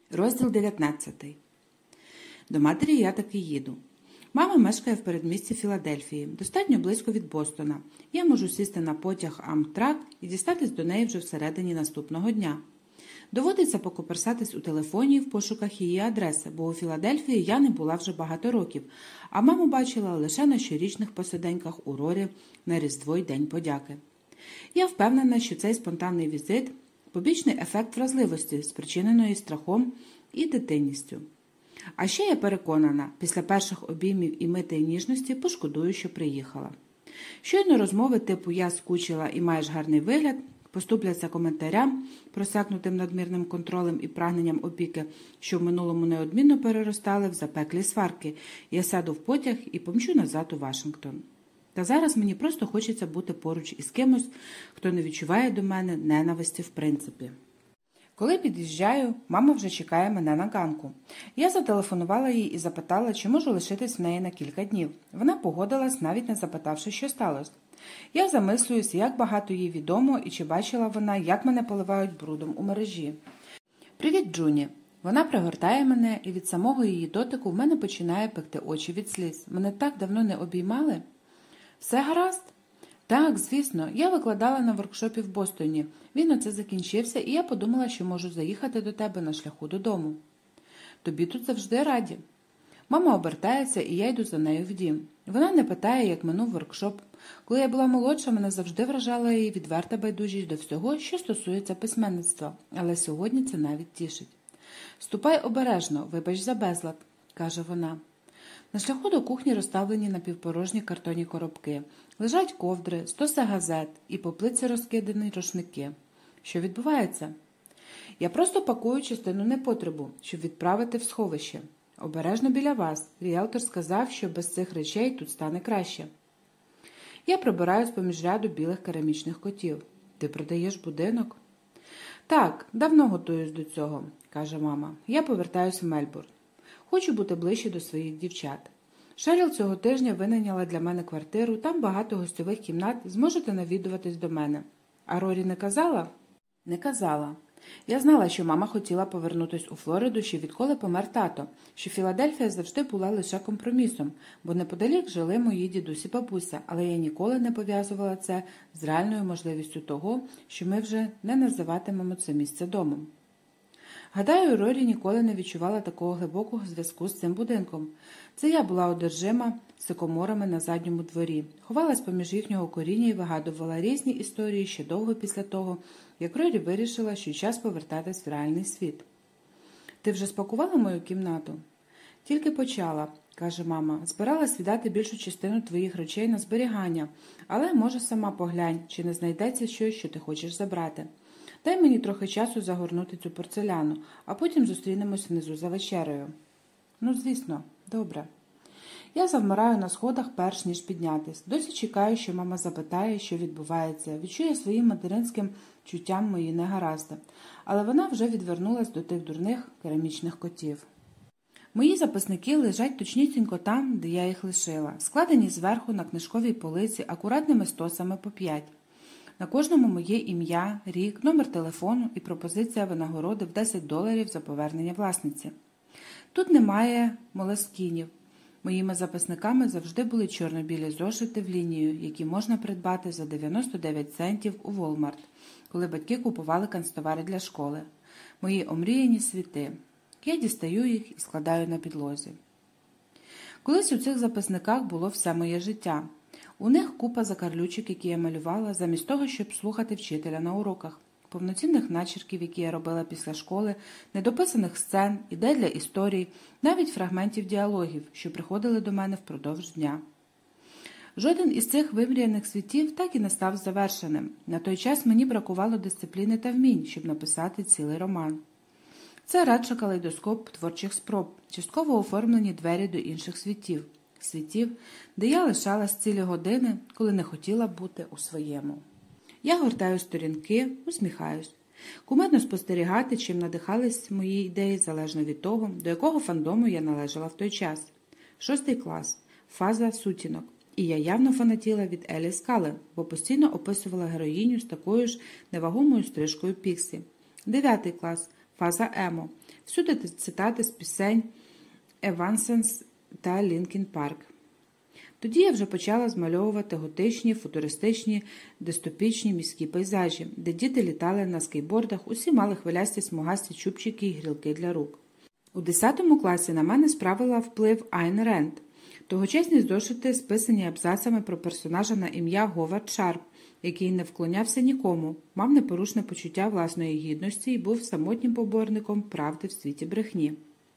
Розділ 19. До матері я таки їду. Мама мешкає в передмісті Філадельфії, достатньо близько від Бостона. Я можу сісти на потяг Амтрак і дістатись до неї вже всередині наступного дня. Доводиться покоперсатись у телефоні в пошуках її адреси, бо у Філадельфії я не була вже багато років, а маму бачила лише на щорічних посиденьках у Рорі на Різдво й День подяки. Я впевнена, що цей спонтанний візит – побічний ефект вразливості, спричиненої страхом і дитинністю. А ще я переконана, після перших обіймів і митої ніжності пошкодую, що приїхала. Щойно розмови типу «я скучила і маєш гарний вигляд» поступляться коментарям, просякнутим надмірним контролем і прагненням опіки, що в минулому неодмінно переростали в запеклі сварки. Я сяду в потяг і помчу назад у Вашингтон. Та зараз мені просто хочеться бути поруч із кимось, хто не відчуває до мене ненависті в принципі. Коли під'їжджаю, мама вже чекає мене на ганку. Я зателефонувала їй і запитала, чи можу лишитись в неї на кілька днів. Вона погодилась, навіть не запитавши, що сталося. Я замислююсь, як багато їй відомо і чи бачила вона, як мене поливають брудом у мережі. «Привіт, Джуні!» Вона пригортає мене, і від самого її дотику в мене починає пекти очі від сліз. Мене так давно не обіймали. «Все гаразд?» «Так, звісно. Я викладала на воркшопі в Бостоні. Він оце закінчився, і я подумала, що можу заїхати до тебе на шляху додому. Тобі тут завжди раді». Мама обертається, і я йду за нею в дім. Вона не питає, як минув воркшоп. Коли я була молодша, мене завжди вражала її відверта байдужість до всього, що стосується письменництва. Але сьогодні це навіть тішить. «Ступай обережно, вибач за безлад», – каже вона. На шляху до кухні розставлені напівпорожні картонні коробки. Лежать ковдри, стоси газет і по плитці розкидані рушники. Що відбувається? Я просто пакую частину непотребу, щоб відправити в сховище. Обережно біля вас. Ріелтор сказав, що без цих речей тут стане краще. Я прибираюсь поміж ряду білих керамічних котів. Ти продаєш будинок? Так, давно готуюсь до цього, каже мама. Я повертаюся в Мельбурн. Хочу бути ближче до своїх дівчат. Шеріл цього тижня винайняла для мене квартиру, там багато гостьових кімнат, зможете навідуватись до мене. А Рорі не казала? Не казала. Я знала, що мама хотіла повернутися у Флориду ще відколи помер тато, що Філадельфія завжди була лише компромісом, бо неподалік жили мої дідусь і бабуся, але я ніколи не пов'язувала це з реальною можливістю того, що ми вже не називатимемо це місце домом. Гадаю, Рорі ніколи не відчувала такого глибокого зв'язку з цим будинком. Це я була одержима сикоморами на задньому дворі, ховалась поміж їхнього коріння і вигадувала різні історії ще довго після того, як Рорі вирішила, що час повертатись в реальний світ. «Ти вже спакувала мою кімнату?» «Тільки почала», – каже мама. «Збиралась віддати більшу частину твоїх речей на зберігання, але, може, сама поглянь, чи не знайдеться щось, що ти хочеш забрати. Дай мені трохи часу загорнути цю порцеляну, а потім зустрінемось внизу за вечерею». «Ну, звісно, добре». Я завмираю на сходах, перш ніж піднятись. Досі чекаю, що мама запитає, що відбувається, відчує своїм материнським чуттям мої негаразди. Але вона вже відвернулась до тих дурних керамічних котів. Мої записники лежать точнісінько там, де я їх лишила, складені зверху на книжковій полиці акуратними стосами по 5. На кожному моє ім'я, рік, номер телефону і пропозиція винагороди в $10 за повернення власниці. Тут немає молескінів. Моїми записниками завжди були чорно-білі зошити в лінію, які можна придбати за 99 центів у Walmart, коли батьки купували канцтовари для школи. Мої омріяні світи. Я дістаю їх і складаю на підлозі. Колись у цих записниках було все моє життя. У них купа закарлючок, які я малювала, замість того, щоб слухати вчителя на уроках, повноцінних начерків, які я робила після школи, недописаних сцен, ідей для історій, навіть фрагментів діалогів, що приходили до мене впродовж дня. Жоден із цих вимріяних світів так і не став завершеним. На той час мені бракувало дисципліни та вмінь, щоб написати цілий роман. Це радше калейдоскоп творчих спроб, частково оформлені двері до інших світів. Світів, де я лишалась цілі години, коли не хотіла бути у своєму. Я гортаю сторінки, усміхаюсь. Кумедно спостерігати, чим надихались мої ідеї, залежно від того, до якого фандому я належала в той час. 6 клас. Фаза сутінок. І я явно фанатіла від Еліс Каллен, бо постійно описувала героїню з такою ж невагомою стрижкою Піксі. 9 клас. Фаза емо. Всюди цитати з пісень Evanescence та Linkin Park. Тоді я вже почала змальовувати готичні, футуристичні, дистопічні міські пейзажі, де діти літали на скейтбордах, усі мали хвилясті смугасті чубчики і грілки для рук. У 10 класі на мене справила вплив Айн Ренд. Тогочасні зошити списані абзацами про персонажа на ім'я Говард Шарп, який не вклонявся нікому, мав непорушне почуття власної гідності і був самотнім поборником правди в світі брехні.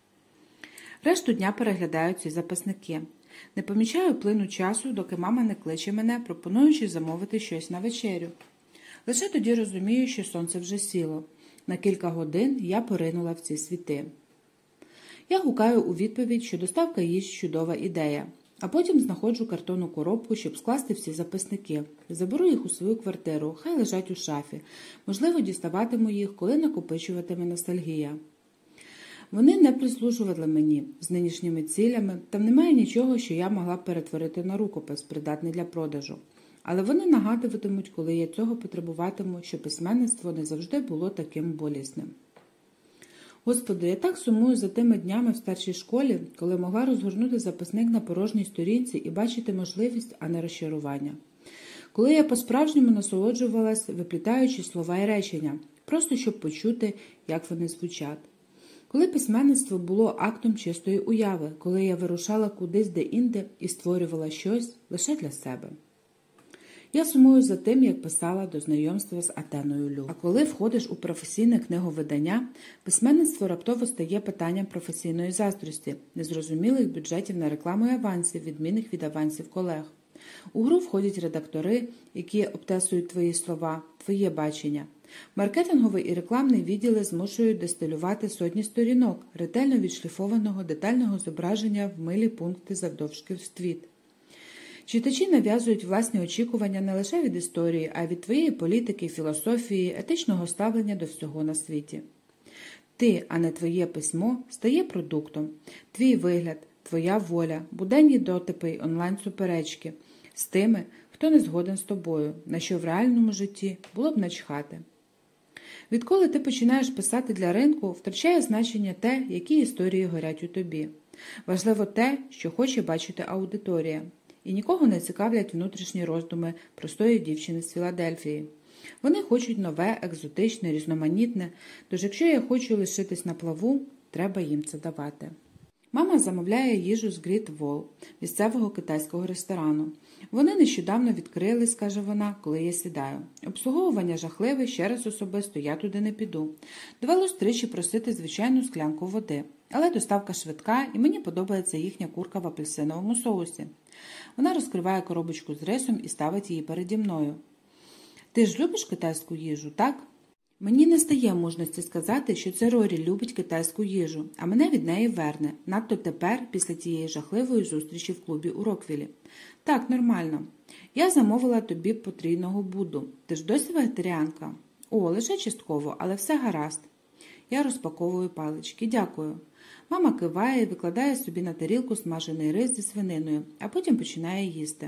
Решту дня переглядаю ці записники. Не помічаю плину часу, доки мама не кличе мене, пропонуючи замовити щось на вечерю. Лише тоді розумію, що сонце вже сіло. На кілька годин я поринула в ці світи. Я гукаю у відповідь, що доставка їжі – чудова ідея. А потім знаходжу картонну коробку, щоб скласти всі записники. Заберу їх у свою квартиру, хай лежать у шафі. Можливо, діставатиму їх, коли накопичуватиме ностальгія. Вони не прислужували мені з нинішніми цілями, там немає нічого, що я могла б перетворити на рукопис, придатний для продажу. Але вони нагадуватимуть, коли я цього потребуватиму, що письменництво не завжди було таким болісним. Господи, я так сумую за тими днями в старшій школі, коли могла розгорнути записник на порожній сторінці і бачити можливість, а не розчарування. Коли я по-справжньому насолоджувалась, виплітаючи слова і речення, просто щоб почути, як вони звучать. Коли письменництво було актом чистої уяви, коли я вирушала кудись де-інде і створювала щось лише для себе. Я сумую за тим, як писала до знайомства з Атеною Лю. А коли входиш у професійне книговидання, письменництво раптово стає питанням професійної заздрості, незрозумілих бюджетів на рекламу і авансів, відмінних від авансів колег. У гру входять редактори, які обтесують твої слова, твоє бачення. Маркетинговий і рекламний відділи змушують дистилювати сотні сторінок, ретельно відшліфованого детального зображення в милі пункти завдовжки в твіт. Читачі нав'язують власні очікування не лише від історії, а й від твоєї політики, філософії, етичного ставлення до всього на світі. Ти, а не твоє письмо, стає продуктом. Твій вигляд, твоя воля, буденні дотипи й онлайн-суперечки з тими, хто не згоден з тобою, на що в реальному житті було б начхати. Відколи ти починаєш писати для ринку, втрачає значення те, які історії горять у тобі. Важливо те, що хоче бачити аудиторія. І нікого не цікавлять внутрішні роздуми простої дівчини з Філадельфії. Вони хочуть нове, екзотичне, різноманітне, тож якщо я хочу лишитись на плаву, треба їм це давати. Мама замовляє їжу з Great Wall, місцевого китайського ресторану. Вони нещодавно відкрились, каже вона, коли я сідаю. Обслуговування жахливе, ще раз особисто я туди не піду. Довелось тричі просити звичайну склянку води. Але доставка швидка, і мені подобається їхня курка в апельсиновому соусі. Вона розкриває коробочку з рисом і ставить її переді мною. Ти ж любиш китайську їжу, так? Мені не стає мужності сказати, що це Рорі любить китайську їжу, а мене від неї верне, надто тепер, після тієї жахливої зустрічі в клубі у Роквілі. Так, нормально. Я замовила тобі потрійного Будду. Ти ж досі вегетаріанка? О, лише частково, але все гаразд. Я розпаковую палички. Дякую. Мама киває і викладає собі на тарілку смажений рис зі свининою, а потім починає їсти.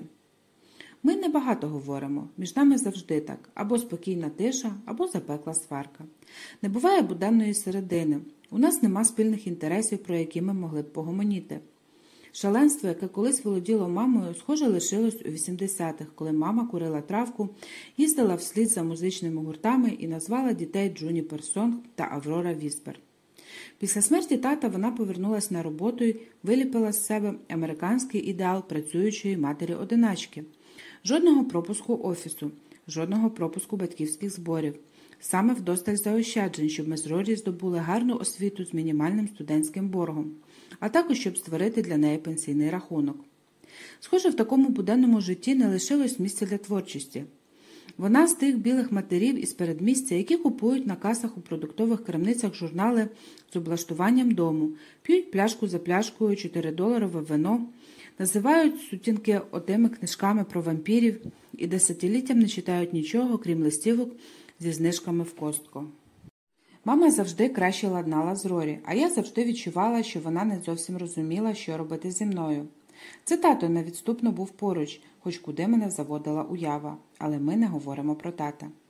Ми небагато говоримо, між нами завжди так, або спокійна тиша, або запекла сварка. Не буває буденної середини, у нас нема спільних інтересів, про які ми могли б погомоніти. Шаленство, яке колись володіло мамою, схоже лишилось у 80-х, коли мама курила травку, їздила вслід за музичними гуртами і назвала дітей Джуніпер Сонг та Аврора Віспер. Після смерті тата вона повернулась на роботу і виліпила з себе американський ідеал працюючої матері-одиначки. Жодного пропуску офісу, жодного пропуску батьківських зборів. Саме вдосталь заощаджень, щоб ми з Рорі здобули гарну освіту з мінімальним студентським боргом, а також щоб створити для неї пенсійний рахунок. Схоже, в такому буденному житті не лишилось місця для творчості. Вона з тих білих матерів із передмістя, які купують на касах у продуктових крамницях журнали з облаштуванням дому, п'ють пляшку за пляшкою $4 вино, називають сутінки отими книжками про вампірів і десятиліттям не читають нічого, крім листівок зі знижками в Костко. Мама завжди краще ладнала з Рорі, а я завжди відчувала, що вона не зовсім розуміла, що робити зі мною. Це тато невідступно був поруч, хоч куди мене заводила уява, але ми не говоримо про тата.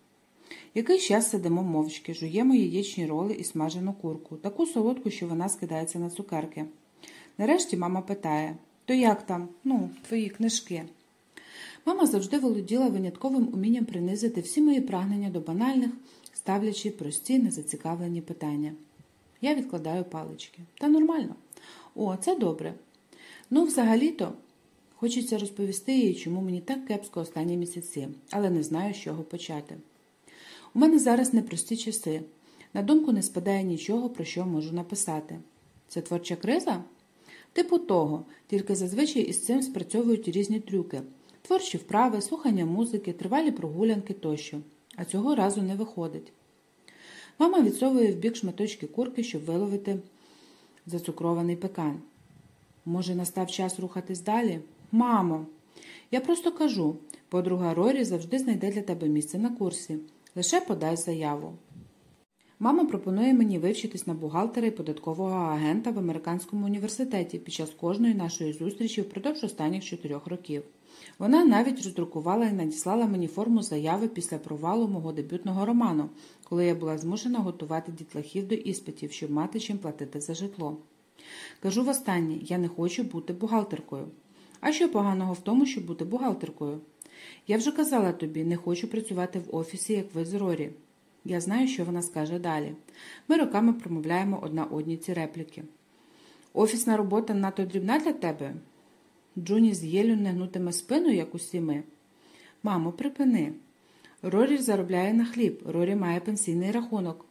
Якийсь час сидимо мовчки, жуємо яєчні роли і смажену курку, таку солодку, що вона скидається на цукерки. Нарешті мама питає: «То як там? Твої книжки?» Мама завжди володіла винятковим умінням принизити всі мої прагнення до банальних, ставлячи прості, незацікавлені питання. Я відкладаю палички. Та нормально. О, це добре. Взагалі-то, хочеться розповісти їй, чому мені так кепсько останні місяці, але не знаю, з чого почати. У мене зараз непрості часи. На думку не спадає нічого, про що можу написати. Це творча криза? Типу того, тільки зазвичай із цим спрацьовують різні трюки. Творчі вправи, слухання музики, тривалі прогулянки тощо. А цього разу не виходить. Мама відсовує в бік шматочки курки, щоб виловити зацукрований пекан. Може, настав час рухатись далі? Мамо! Я просто кажу, подруга Рорі завжди знайде для тебе місце на курсі. Лише подай заяву. Мама пропонує мені вивчитись на бухгалтера і податкового агента в американському університеті під час кожної нашої зустрічі впродовж останніх 4 років. Вона навіть роздрукувала і надіслала мені форму заяви після провалу мого дебютного роману, коли я була змушена готувати дітлахів до іспитів, щоб мати чим платити за житло. Кажу востаннє, я не хочу бути бухгалтеркою. А що поганого в тому, щоб бути бухгалтеркою? Я вже казала тобі, не хочу працювати в офісі, як ви з Рорі. Я знаю, що вона скаже далі. Ми роками промовляємо одна одній ці репліки. Офісна робота надто дрібна для тебе? Джуні з Єлю не гнутиме спину, як усі ми. Мамо, припини. Рорі заробляє на хліб, Рорі має пенсійний рахунок.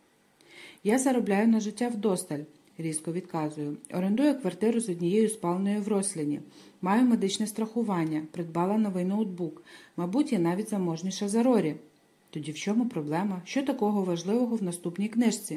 Я заробляю на життя вдосталь, різко відказую. Орендую квартиру з однією спальною в Росліні. Маю медичне страхування, придбала новий ноутбук. Мабуть, я навіть заможніша за Рорі. Тоді в чому проблема? Що такого важливого в наступній книжці?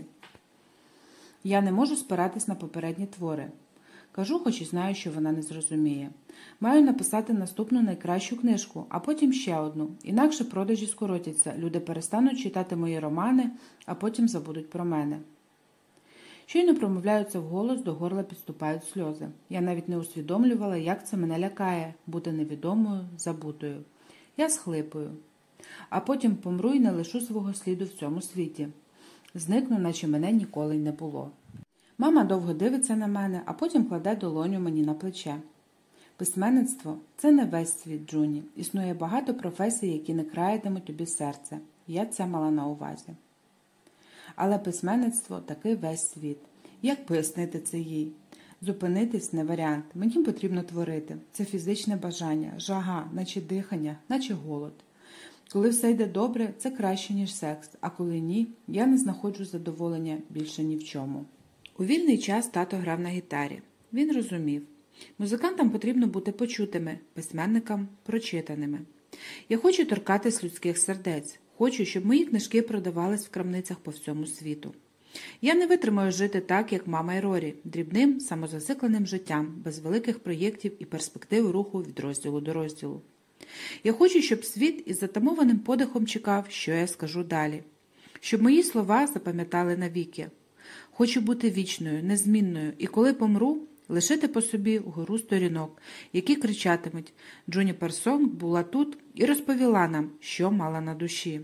Я не можу спиратись на попередні твори. Кажу, хоч і знаю, що вона не зрозуміє. Маю написати наступну найкращу книжку, а потім ще одну. Інакше продажі скоротяться, люди перестануть читати мої романи, а потім забудуть про мене. Щойно промовляються вголос, до горла підступають сльози. Я навіть не усвідомлювала, як це мене лякає – бути невідомою, забутою. Я схлипую. А потім помру і не лишу свого сліду в цьому світі. Зникну, наче мене ніколи й не було. Мама довго дивиться на мене, а потім кладе долоню мені на плече. Письменництво – це не весь світ, Джуні. Існує багато професій, які не краятимуть тобі серце. Я це мала на увазі. Але письменництво – таки весь світ. Як пояснити це їй? Зупинитись – не варіант. Мені потрібно творити. Це фізичне бажання, жага, наче дихання, наче голод. Коли все йде добре, це краще, ніж секс, а коли ні, я не знаходжу задоволення більше ні в чому. У вільний час тато грав на гітарі. Він розумів. Музикантам потрібно бути почутими, письменникам – прочитаними. Я хочу торкатись людських сердець. Хочу, щоб мої книжки продавались в крамницях по всьому світу. Я не витримаю жити так, як мама і Рорі, дрібним, самозацикленим життям, без великих проєктів і перспектив руху від розділу до розділу. Я хочу, щоб світ із затамованим подихом чекав, що я скажу далі. Щоб мої слова запам'ятали навіки. Хочу бути вічною, незмінною, і коли помру, лишити по собі гору сторінок, які кричатимуть «Джуніпер Сонг була тут і розповіла нам, що мала на душі».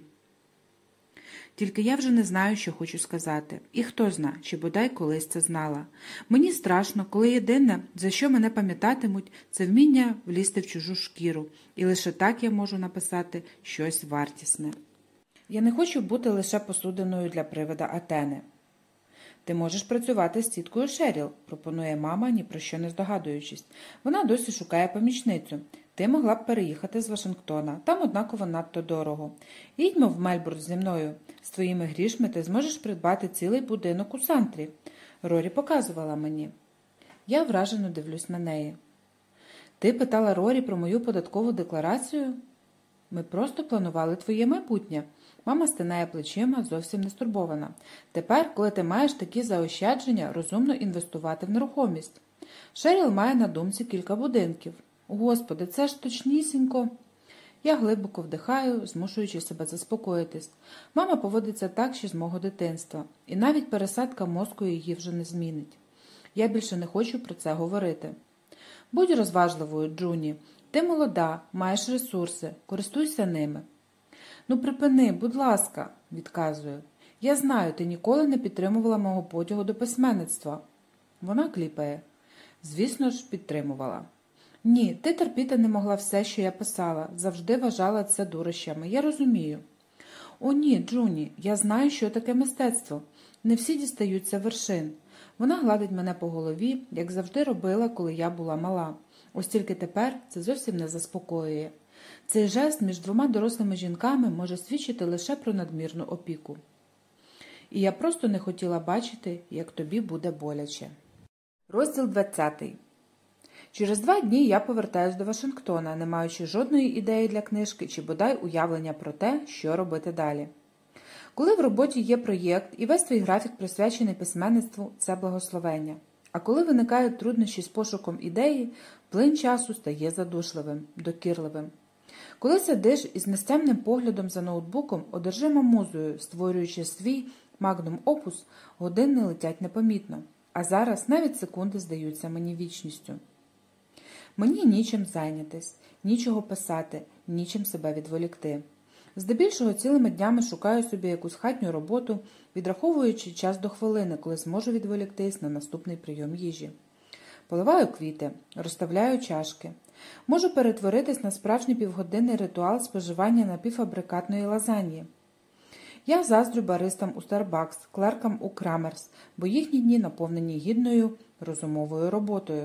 Тільки я вже не знаю, що хочу сказати. І хто зна, чи бодай колись це знала. Мені страшно, коли єдине, за що мене пам'ятатимуть, це вміння влізти в чужу шкіру. І лише так я можу написати щось вартісне. Я не хочу бути лише посудиною для привида Атени. «Ти можеш працювати з тіткою Шеріл», – пропонує мама, ні про що не здогадуючись. Вона досі шукає помічницю. Ти могла б переїхати з Вашингтона. Там однаково надто дорого. Їдьмо в Мельбурн зі мною. З твоїми грішми ти зможеш придбати цілий будинок у Сантрі. Рорі показувала мені. Я вражено дивлюсь на неї. Ти питала Рорі про мою податкову декларацію? Ми просто планували твоє майбутнє. Мама стинає плечима, зовсім не стурбована. Тепер, коли ти маєш такі заощадження, розумно інвестувати в нерухомість. Шеріл має на думці кілька будинків. Господи, це ж точнісінько. Я глибоко вдихаю, змушуючи себе заспокоїтись. Мама поводиться так, ще з мого дитинства. І навіть пересадка мозку її вже не змінить. Я більше не хочу про це говорити. Будь розважливою, Джуні. Ти молода, маєш ресурси, користуйся ними. Ну припини, будь ласка, відказую. Я знаю, ти ніколи не підтримувала мого потягу до письменництва. Вона кліпає. Звісно ж, підтримувала. Ні, ти терпіти не могла все, що я писала. Завжди вважала це дурощами. Я розумію. О ні, Джуні, я знаю, що таке мистецтво. Не всі дістаються вершин. Вона гладить мене по голові, як завжди робила, коли я була мала. Ось тільки тепер це зовсім не заспокоює. Цей жест між двома дорослими жінками може свідчити лише про надмірну опіку. І я просто не хотіла бачити, як тобі буде боляче. Розділ 20. Через 2 дні я повертаюсь до Вашингтона, не маючи жодної ідеї для книжки чи бодай уявлення про те, що робити далі. Коли в роботі є проєкт і весь твій графік присвячений письменництву – це благословення. А коли виникають труднощі з пошуком ідеї, плин часу стає задушливим, докірливим. Коли сидиш із нестямним поглядом за ноутбуком, одержима музою, створюючи свій магнум опус, години летять непомітно. А зараз навіть секунди здаються мені вічністю. Мені нічим зайнятись, нічого писати, нічим себе відволікти. Здебільшого цілими днями шукаю собі якусь хатню роботу, відраховуючи час до хвилини, коли зможу відволіктись на наступний прийом їжі. Поливаю квіти, розставляю чашки. Можу перетворитись на справжній півгодинний ритуал споживання напівфабрикатної лазаньї. Я заздрю баристам у Starbucks, клеркам у Крамерс, бо їхні дні наповнені гідною розумовою роботою.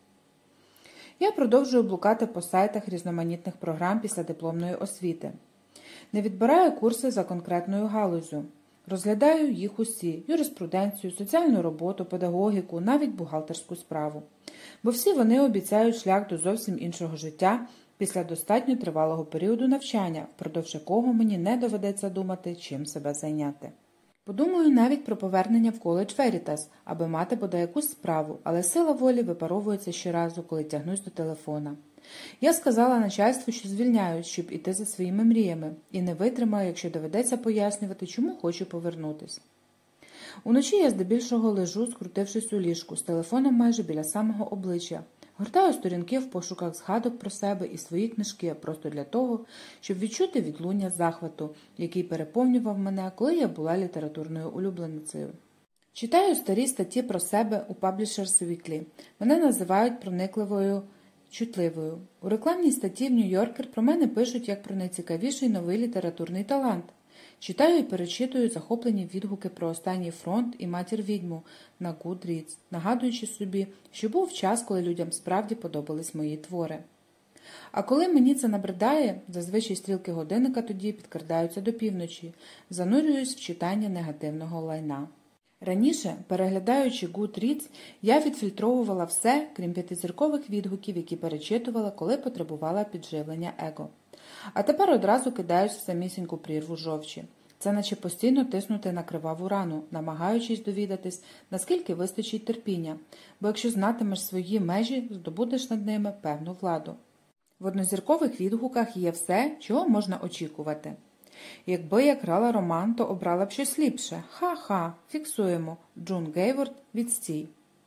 Я продовжую блукати по сайтах різноманітних програм після дипломної освіти. Не відбираю курси за конкретною галузю. Розглядаю їх усі – юриспруденцію, соціальну роботу, педагогіку, навіть бухгалтерську справу. Бо всі вони обіцяють шлях до зовсім іншого життя після достатньо тривалого періоду навчання, впродовж якого мені не доведеться думати, чим себе зайняти. Подумаю навіть про повернення в коледж Верітас, аби мати бодай якусь справу, але сила волі випаровується щоразу, коли тягнусь до телефона. Я сказала начальству, що звільняюсь, щоб іти за своїми мріями, і не витримаю, якщо доведеться пояснювати, чому хочу повернутись. Уночі я здебільшого лежу, скрутившись у ліжку, з телефоном майже біля самого обличчя. Гортаю сторінки в пошуках згадок про себе і свої книжки просто для того, щоб відчути відлуння захвату, який переповнював мене, коли я була літературною улюбленицею. Читаю старі статті про себе у Publishers Weekly. Мене називають проникливою, чутливою. У рекламній статті в Нью-Йоркер про мене пишуть як про найцікавіший новий літературний талант. Читаю і перечитую захоплені відгуки про «Останній фронт» і «Матір-відьму» на Goodreads, нагадуючи собі, що був час, коли людям справді подобались мої твори. А коли мені це набридає, зазвичай стрілки годинника тоді підкрадаються до півночі, занурююсь в читання негативного лайна. Раніше, переглядаючи Goodreads, я відфільтровувала все, крім 5-зіркових відгуків, які перечитувала, коли потребувала підживлення его. А тепер одразу кидаюсь в самісіньку прірву жовчі. Це наче постійно тиснути на криваву рану, намагаючись довідатись, наскільки вистачить терпіння, бо якщо знатимеш свої межі, здобудеш над ними певну владу. В однозіркових відгуках є все, чого можна очікувати. Якби я крала роман, то обрала б щось ліпше. Ха-ха, фіксуємо. Джун Гейворд, відстій.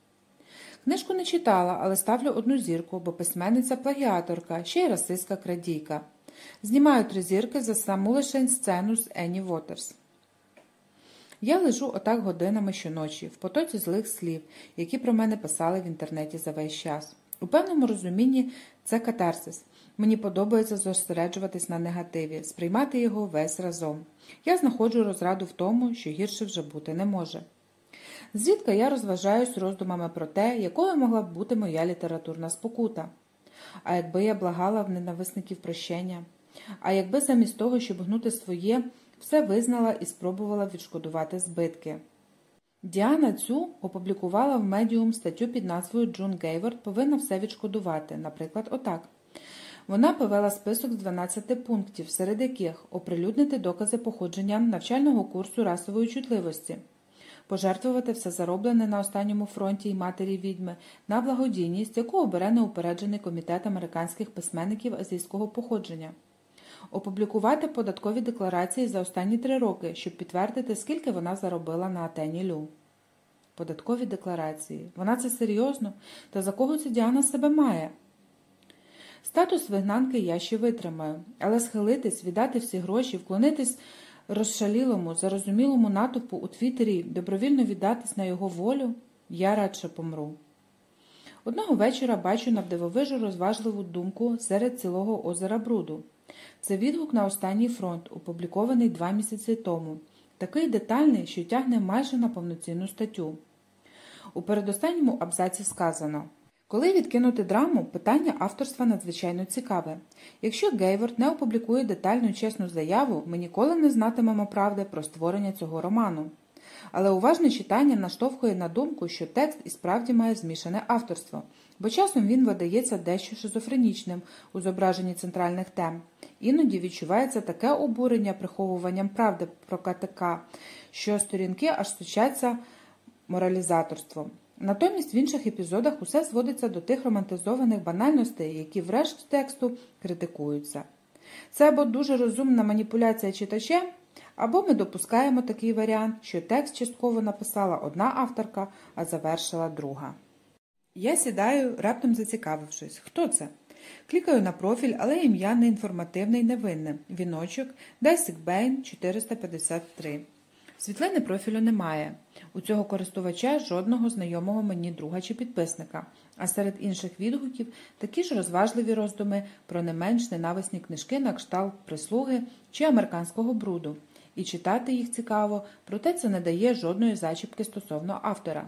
Книжку не читала, але ставлю 1 зірку, бо письменниця-плагіаторка, ще й расистка-крадійка. Знімаю 3 зірки за саму лишень сцену з Енні Вотерс. Я лежу отак годинами щоночі, в потоці злих слів, які про мене писали в інтернеті за весь час. У певному розумінні це катарсис. Мені подобається зосереджуватись на негативі, сприймати його весь разом. Я знаходжу розраду в тому, що гірше вже бути не може. Зрідка я розважаюсь роздумами про те, якою могла б бути моя літературна спокута. А якби я благала в ненависників прощення? А якби замість того, щоб гнути своє, все визнала і спробувала відшкодувати збитки? Діана Цю опублікувала в Medium статтю під назвою «Джун Гейворд повинна все відшкодувати», наприклад, отак. Вона повела список з 12 пунктів, серед яких оприлюднити докази походження навчального курсу расової чутливості, пожертвувати все зароблене на останньому фронті і матері-відьми на благодійність, яку обере неупереджений комітет американських письменників азійського походження, опублікувати податкові декларації за останні 3 роки, щоб підтвердити, скільки вона заробила на Атені Лю. Податкові декларації. Вона це серйозно? Та за кого це Діана себе має? Статус вигнанки я ще витримаю, але схилитись, віддати всі гроші, вклонитись розшалілому, зарозумілому натовпу у Твіттері, добровільно віддатись на його волю, я радше помру. Одного вечора бачу навдивовижу розважливу думку серед цілого озера бруду. Це відгук на останній фронт, опублікований 2 місяці тому. Такий детальний, що тягне майже на повноцінну статтю. У передостанньому абзаці сказано: коли відкинути драму, питання авторства надзвичайно цікаве. Якщо Гейворт не опублікує детальну і чесну заяву, ми ніколи не знатимемо правди про створення цього роману. Але уважне читання наштовхує на думку, що текст і справді має змішане авторство, бо часом він видається дещо шизофренічним у зображенні центральних тем. Іноді відчувається таке обурення приховуванням правди про КТК, що сторінки аж сочаться моралізаторством. Натомість в інших епізодах усе зводиться до тих романтизованих банальностей, які врешті тексту критикуються. Це або дуже розумна маніпуляція читачем, або ми допускаємо такий варіант, що текст частково написала одна авторка, а завершила друга. Я сідаю, раптом зацікавившись. Хто це? Клікаю на профіль, але ім'я не інформативне і невинне. Віночок, Дайсик Бейн, 453. Світлини профілю немає. У цього користувача жодного знайомого мені друга чи підписника, а серед інших відгуків такі ж розважливі роздуми про не менш ненависні книжки на кшталт «Прислуги» чи «Американського бруду». І читати їх цікаво, проте це не дає жодної зачіпки стосовно автора.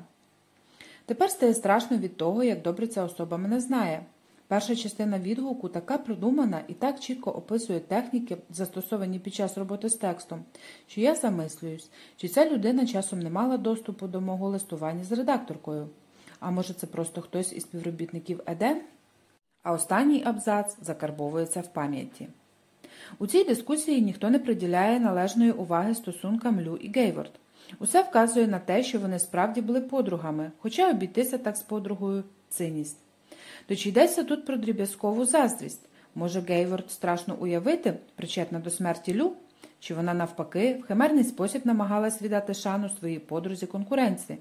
Тепер стає страшно від того, як добре ця особа мене знає. Перша частина відгуку така продумана і так чітко описує техніки, застосовані під час роботи з текстом, що я замислююсь, чи ця людина часом не мала доступу до мого листування з редакторкою. А може це просто хтось із співробітників Еден? А останній абзац закарбовується в пам'яті. У цій дискусії ніхто не приділяє належної уваги стосункам Лю і Гейворт. Усе вказує на те, що вони справді були подругами, хоча обійтися так з подругою – цинність. То чи йдеться тут про дріб'язкову заздрість? Може, Гейворт страшно уявити, причетна до смерті Лю? Чи вона навпаки в химерний спосіб намагалась віддати шану своїй подрузі-конкуренці?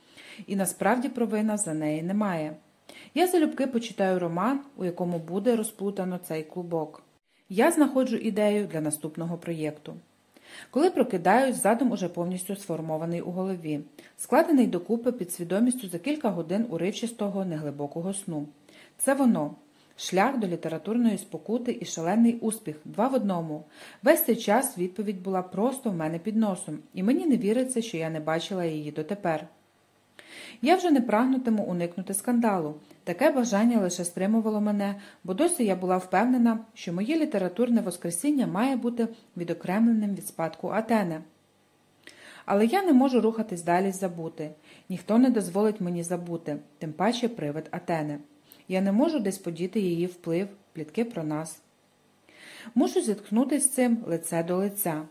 І насправді провина за неї немає. Я залюбки почитаю роман, у якому буде розплутано цей клубок. Я знаходжу ідею для наступного проєкту. Коли прокидаюсь, задум уже повністю сформований у голові, складений докупи під свідомістю за кілька годин уривчастого неглибокого сну. Це воно. Шлях до літературної спокути і шалений успіх. 2 в одному. Весь цей час відповідь була просто в мене під носом, і мені не віриться, що я не бачила її дотепер. Я вже не прагнутиму уникнути скандалу. Таке бажання лише стримувало мене, бо досі я була впевнена, що моє літературне воскресіння має бути відокремленим від спадку Атени. Але я не можу рухатись далі забути. Ніхто не дозволить мені забути, тим паче привид Атени. Я не можу десь подіти її вплив, плітки про нас. Мушу зіткнутися з цим лице до лиця.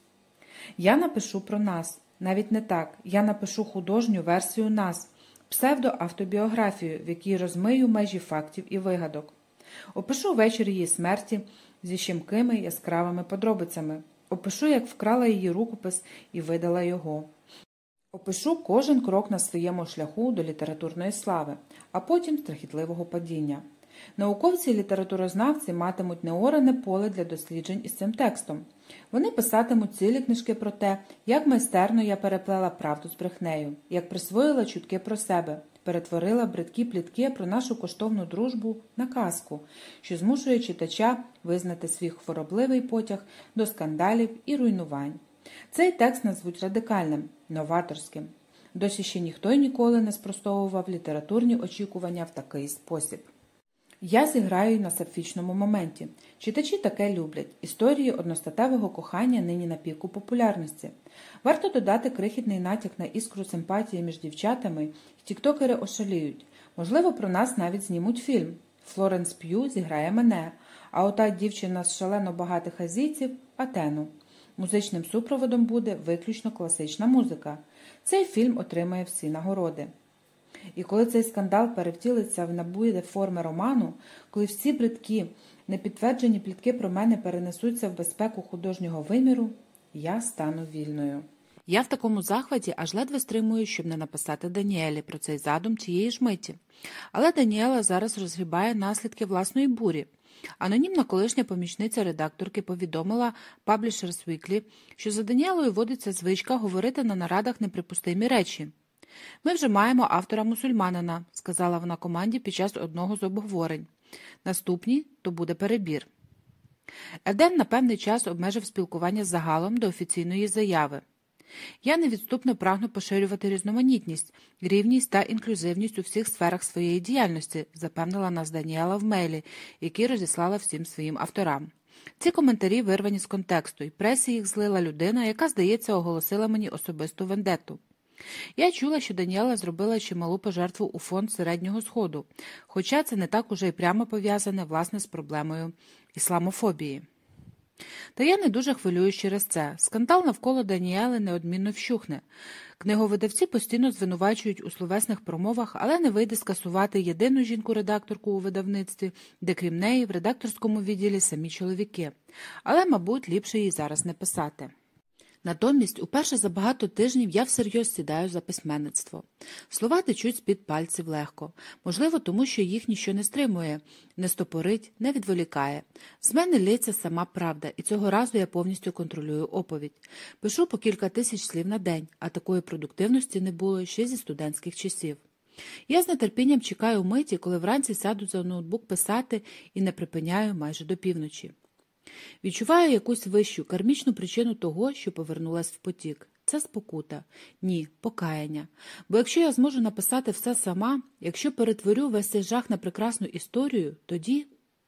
Я напишу про нас. Навіть не так. Я напишу художню версію нас, псевдоавтобіографію, в якій розмию межі фактів і вигадок. Опишу вечір її смерті зі щемкими яскравими подробицями. Опишу, як вкрала її рукопис і видала його. Опишу кожен крок на своєму шляху до літературної слави, а потім страхітливого падіння. Науковці і літературознавці матимуть неоране поле для досліджень із цим текстом. Вони писатимуть цілі книжки про те, як майстерно я переплела правду з брехнею, як присвоїла чутки про себе, перетворила бридкі плітки про нашу коштовну дружбу на казку, що змушує читача визнати свій хворобливий потяг до скандалів і руйнувань. Цей текст назвуть радикальним, новаторським. Досі ще ніхто й ніколи не спростовував літературні очікування в такий спосіб. Я зіграю на сапфічному моменті. Читачі таке люблять. Історії одностатевого кохання нині на піку популярності. Варто додати крихітний натяк на іскру симпатії між дівчатами, і тіктокери ошаліють. Можливо, про нас навіть знімуть фільм. Флоренс П'ю зіграє мене, а ота дівчина з шалено багатих азійців – Атену. Музичним супроводом буде виключно класична музика. Цей фільм отримає всі нагороди. І коли цей скандал перевтілиться в набуде форми роману, коли всі бридкі, непідтверджені плітки про мене перенесуться в безпеку художнього виміру, я стану вільною. Я в такому захваті аж ледве стримую, щоб не написати Даніелі про цей задум тієї ж миті. Але Даніела зараз розгрібає наслідки власної бурі. Анонімна колишня помічниця редакторки повідомила Publishers Weekly, що за Даніелою водиться звичка говорити на нарадах неприпустимі речі. «Ми вже маємо автора-мусульманина», – сказала вона команді під час одного з обговорень. «Наступні – то буде перебір». Еден на певний час обмежив спілкування з загалом до офіційної заяви. «Я невідступно прагну поширювати різноманітність, рівність та інклюзивність у всіх сферах своєї діяльності», запевнила нас Даніела в мейлі, який розіслала всім своїм авторам. Ці коментарі вирвані з контексту, і пресі їх злила людина, яка, здається, оголосила мені особисту вендетту. Я чула, що Даніела зробила чималу пожертву у фонд Середнього Сходу, хоча це не так уже й прямо пов'язане, власне, з проблемою ісламофобії. Та я не дуже хвилююсь через це. Скандал навколо Даніели неодмінно вщухне. Книговидавці постійно звинувачують у словесних промовах, але не вийде скасувати єдину жінку-редакторку у видавництві, де крім неї в редакторському відділі самі чоловіки. Але, мабуть, ліпше їй зараз не писати. Натомість, уперше за багато тижнів я всерйоз сідаю за письменництво. Слова течуть з-під пальців легко. Можливо, тому що їх ніщо не стримує, не стопорить, не відволікає. З мене лється сама правда, і цього разу я повністю контролюю оповідь. Пишу по кілька тисяч слів на день, а такої продуктивності не було ще зі студентських часів. Я з нетерпінням чекаю миті, коли вранці сяду за ноутбук писати і не припиняю майже до півночі. Відчуваю якусь вищу, кармічну причину того, що повернулась в потік. Це спокута. Ні, покаяння. Бо якщо я зможу написати все сама, якщо перетворю весь цей жах на прекрасну історію, тоді...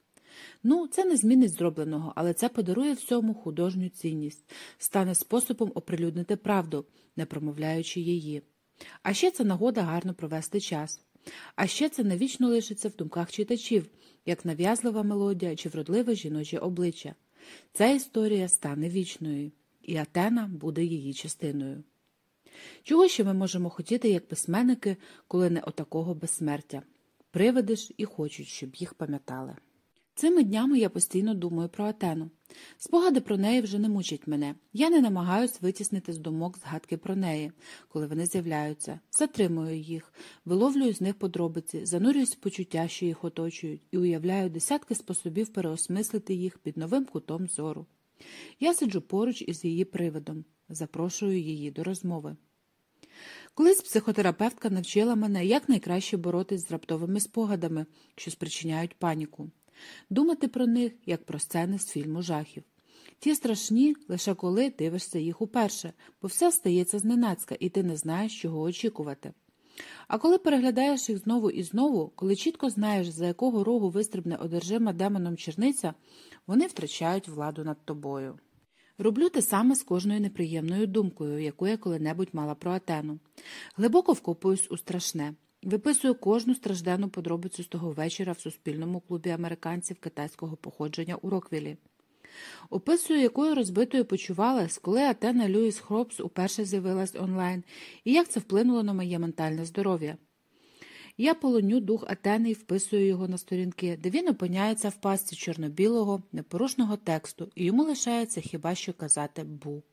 це не змінить зробленого, але це подарує всьому художню цінність, стане способом оприлюднити правду, не промовляючи її. А ще це нагода гарно провести час. А ще це навічно лишиться в думках читачів, як нав'язлива мелодія чи вродливе жіноче обличчя. Ця історія стане вічною, і Атена буде її частиною. Чого ще ми можемо хотіти, як письменники, коли не отакого безсмертя? Привиди ж і хочуть, щоб їх пам'ятали. Цими днями я постійно думаю про Атену. Спогади про неї вже не мучать мене. Я не намагаюсь витіснити з думок згадки про неї, коли вони з'являються. Затримую їх, виловлюю з них подробиці, занурююсь в почуття, що їх оточують, і уявляю десятки способів переосмислити їх під новим кутом зору. Я сиджу поруч із її привидом, запрошую її до розмови. Колись психотерапевтка навчила мене, як найкраще боротись з раптовими спогадами, що спричиняють паніку. Думати про них, як про сцени з фільму жахів. Ті страшні, лише коли дивишся їх уперше, бо все стається зненацька, і ти не знаєш, чого очікувати. А коли переглядаєш їх знову і знову, коли чітко знаєш, за якого рогу вистрибне одержима демоном черниця, вони втрачають владу над тобою. Роблю те саме з кожною неприємною думкою, яку я коли-небудь мала про Атену. Глибоко вкопуюсь у страшне. Виписую кожну стражденну подробицю з того вечора в суспільному клубі американців китайського походження у Роквілі. Описую, якою розбитою почувалась, коли Атена Льюіс Хробс уперше з'явилась онлайн, і як це вплинуло на моє ментальне здоров'я. Я полоню дух Атени і вписую його на сторінки, де він опиняється в пастці чорно-білого, непорушного тексту, і йому лишається хіба що казати «бу».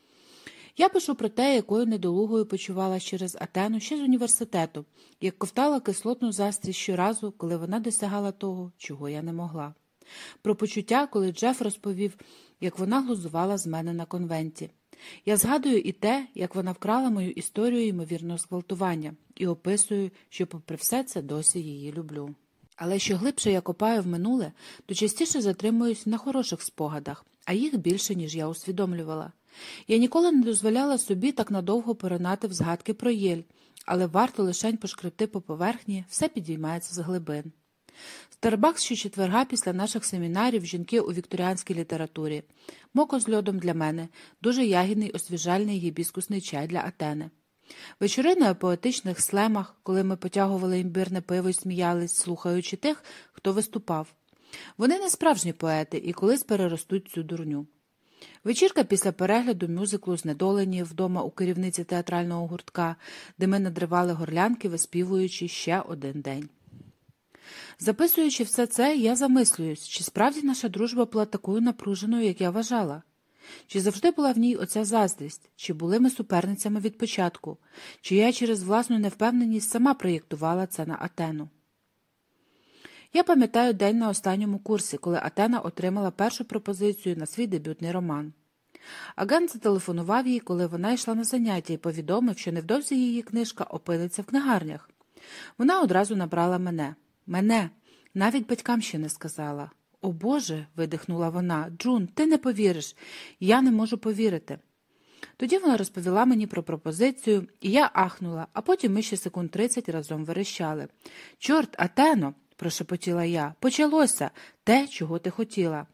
Я пишу про те, якою недолугою почувалась через Атену ще з університету, як ковтала кислотну застрість щоразу, коли вона досягала того, чого я не могла. Про почуття, коли Джеф розповів, як вона глузувала з мене на конвенті. Я згадую і те, як вона вкрала мою історію ймовірного зґвалтування, і описую, що попри все це досі її люблю. Але що глибше я копаю в минуле, то частіше затримуюсь на хороших спогадах, а їх більше, ніж я усвідомлювала. Я ніколи не дозволяла собі так надовго поринати в згадки про Єль, але варто лишень пошкребти по поверхні, все підіймається з глибин. Старбакс щочетверга після наших семінарів «Жінки у вікторіанській літературі», моко з льодом для мене, дуже ягідний освіжальний гібіскусний чай для Атени. Вечори на поетичних слемах, коли ми потягували імбирне пиво і сміялись, слухаючи тих, хто виступав. Вони не справжні поети і колись переростуть цю дурню. Вечірка після перегляду мюзиклу «Знедолені» вдома у керівниці театрального гуртка, де ми надривали горлянки, виспівуючи ще один день. Записуючи все це, я замислююсь, чи справді наша дружба була такою напруженою, як я вважала. Чи завжди була в ній оця заздрість? Чи були ми суперницями від початку? Чи я через власну невпевненість сама проєктувала це на Атену? Я пам'ятаю день на останньому курсі, коли Атена отримала першу пропозицію на свій дебютний роман. Агент зателефонував їй, коли вона йшла на заняття, і повідомив, що невдовзі її книжка опиниться в книгарнях. Вона одразу набрала мене. Мене! Навіть батькам ще не сказала. «О Боже!» – видихнула вона. «Джун, ти не повіриш. Я не можу повірити». Тоді вона розповіла мені про пропозицію, і я ахнула, а потім ми ще секунд 30 разом верещали. «Чорт, Атено!» – прошепотіла я. «Почалося! Те, чого ти хотіла!»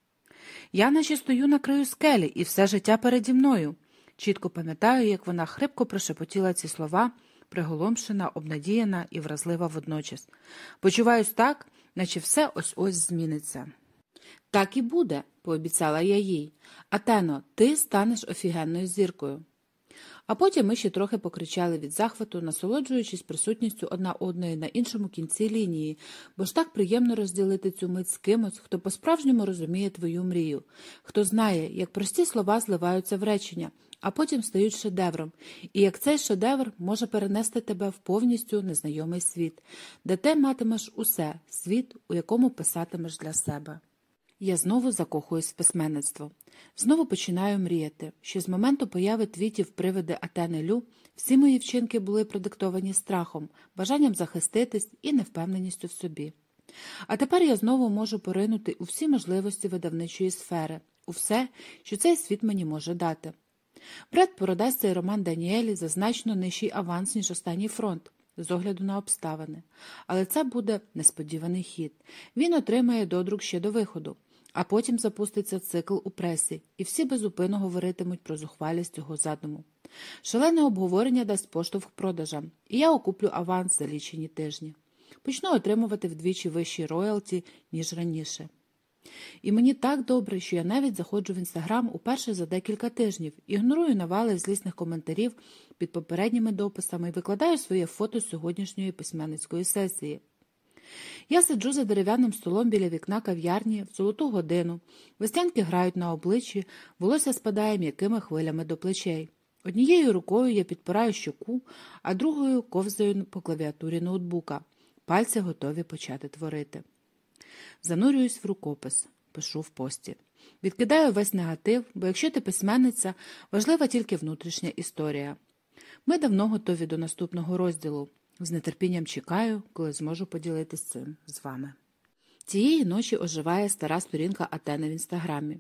Я наче стою на краю скелі, і все життя переді мною. Чітко пам'ятаю, як вона хрипко прошепотіла ці слова, приголомшена, обнадіяна і вразлива водночас. Почуваюсь так, наче все ось-ось зміниться. «Так і буде», – пообіцяла я їй. «Атено, ти станеш офігенною зіркою». А потім ми ще трохи покричали від захвату, насолоджуючись присутністю одна одної на іншому кінці лінії, бо ж так приємно розділити цю мить з кимось, хто по-справжньому розуміє твою мрію, хто знає, як прості слова зливаються в речення, а потім стають шедевром, і як цей шедевр може перенести тебе в повністю незнайомий світ, де ти матимеш усе, світ, у якому писатимеш для себе. Я знову закохуюсь в письменництво. Знову починаю мріяти, що з моменту появи твітів привиди Атени Лю всі мої вчинки були продиктовані страхом, бажанням захиститись і невпевненістю в собі. А тепер я знову можу поринути у всі можливості видавничої сфери, у все, що цей світ мені може дати. Бред продасть цей роман Даніелі за значно нижчий аванс, ніж «Останній фронт», з огляду на обставини. Але це буде несподіваний хід. Він отримає додрук ще до виходу. А потім запуститься цикл у пресі, і всі безупинно говоритимуть про зухвалість цього задуму. Шалене обговорення дасть поштовх продажам, і я окуплю аванс за лічені тижні. Почну отримувати вдвічі вищі роялті, ніж раніше. І мені так добре, що я навіть заходжу в Інстаграм уперше за декілька тижнів, ігнорую навали злісних коментарів під попередніми дописами і викладаю своє фото з сьогоднішньої письменницької сесії. Я сиджу за дерев'яним столом біля вікна кав'ярні в золоту годину, веснянки грають на обличчі, волосся спадає м'якими хвилями до плечей. Однією рукою я підпираю щоку, а другою ковзаю по клавіатурі ноутбука. Пальці готові почати творити. Занурююсь в рукопис, пишу в пості. Відкидаю весь негатив, бо якщо ти письменниця, важлива тільки внутрішня історія. Ми давно готові до наступного розділу. З нетерпінням чекаю, коли зможу поділитися цим з вами. Цієї ночі оживає стара сторінка Атени в Інстаграмі.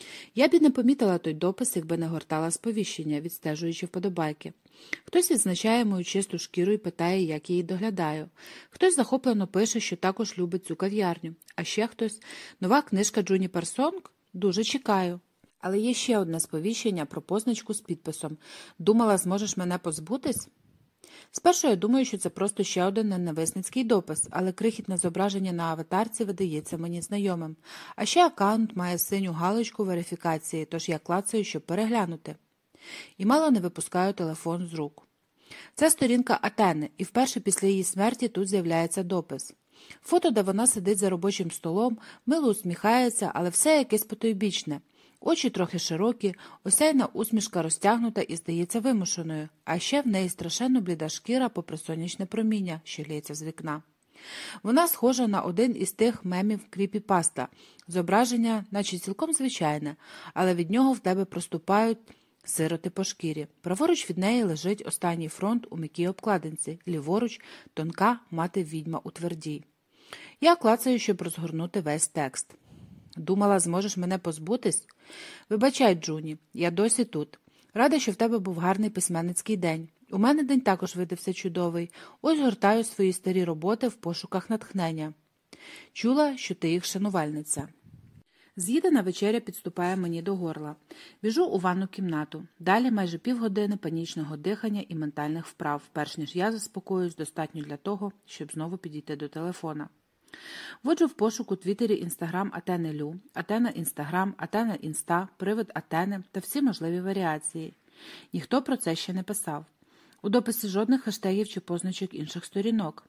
Я б і не помітила той допис, якби не гортала сповіщення, відстежуючи вподобайки. Хтось відзначає мою чисту шкіру і питає, як я її доглядаю. Хтось захоплено пише, що також любить цю кав'ярню. А ще хтось – нова книжка Джуніпер Сонг? Дуже чекаю. Але є ще одне сповіщення про позначку з підписом «Думала, зможеш мене позбутись?» Спершу я думаю, що це просто ще один ненависницький допис, але крихітне зображення на аватарці видається мені знайомим. А ще аккаунт має синю галочку верифікації, тож я клацаю, щоб переглянути. І мало не випускаю телефон з рук. Це сторінка Атени, і вперше після її смерті тут з'являється допис. Фото, де вона сидить за робочим столом, мило усміхається, але все якесь потойбічне. Очі трохи широкі, осяйна усмішка розтягнута і здається вимушеною, а ще в неї страшенно бліда шкіра попри сонячне проміння, що лється з вікна. Вона схожа на один із тих мемів кріпіпаста, зображення наче цілком звичайне, але від нього в тебе проступають сироти по шкірі. Праворуч від неї лежить «Останній фронт» у м'якій обкладинці, ліворуч – тонка мати-відьма у твердій. Я клацаю, щоб розгорнути весь текст. Думала, зможеш мене позбутись? Вибачай, Джуні, я досі тут. Рада, що в тебе був гарний письменницький день. У мене день також видався чудовий. Ось гортаю свої старі роботи в пошуках натхнення. Чула, що ти їх шанувальниця. З'їдена вечеря підступає мені до горла. Біжу у ванну кімнату. Далі майже півгодини панічного дихання і ментальних вправ, перш ніж я заспокоюсь достатньо для того, щоб знову підійти до телефона. Вводжу в пошук у Твіттері Інстаграм Атени Лю, Атена Інстаграм, Атена Інста, привид Атени та всі можливі варіації. Ніхто про це ще не писав. У дописі жодних хештегів чи позначок інших сторінок.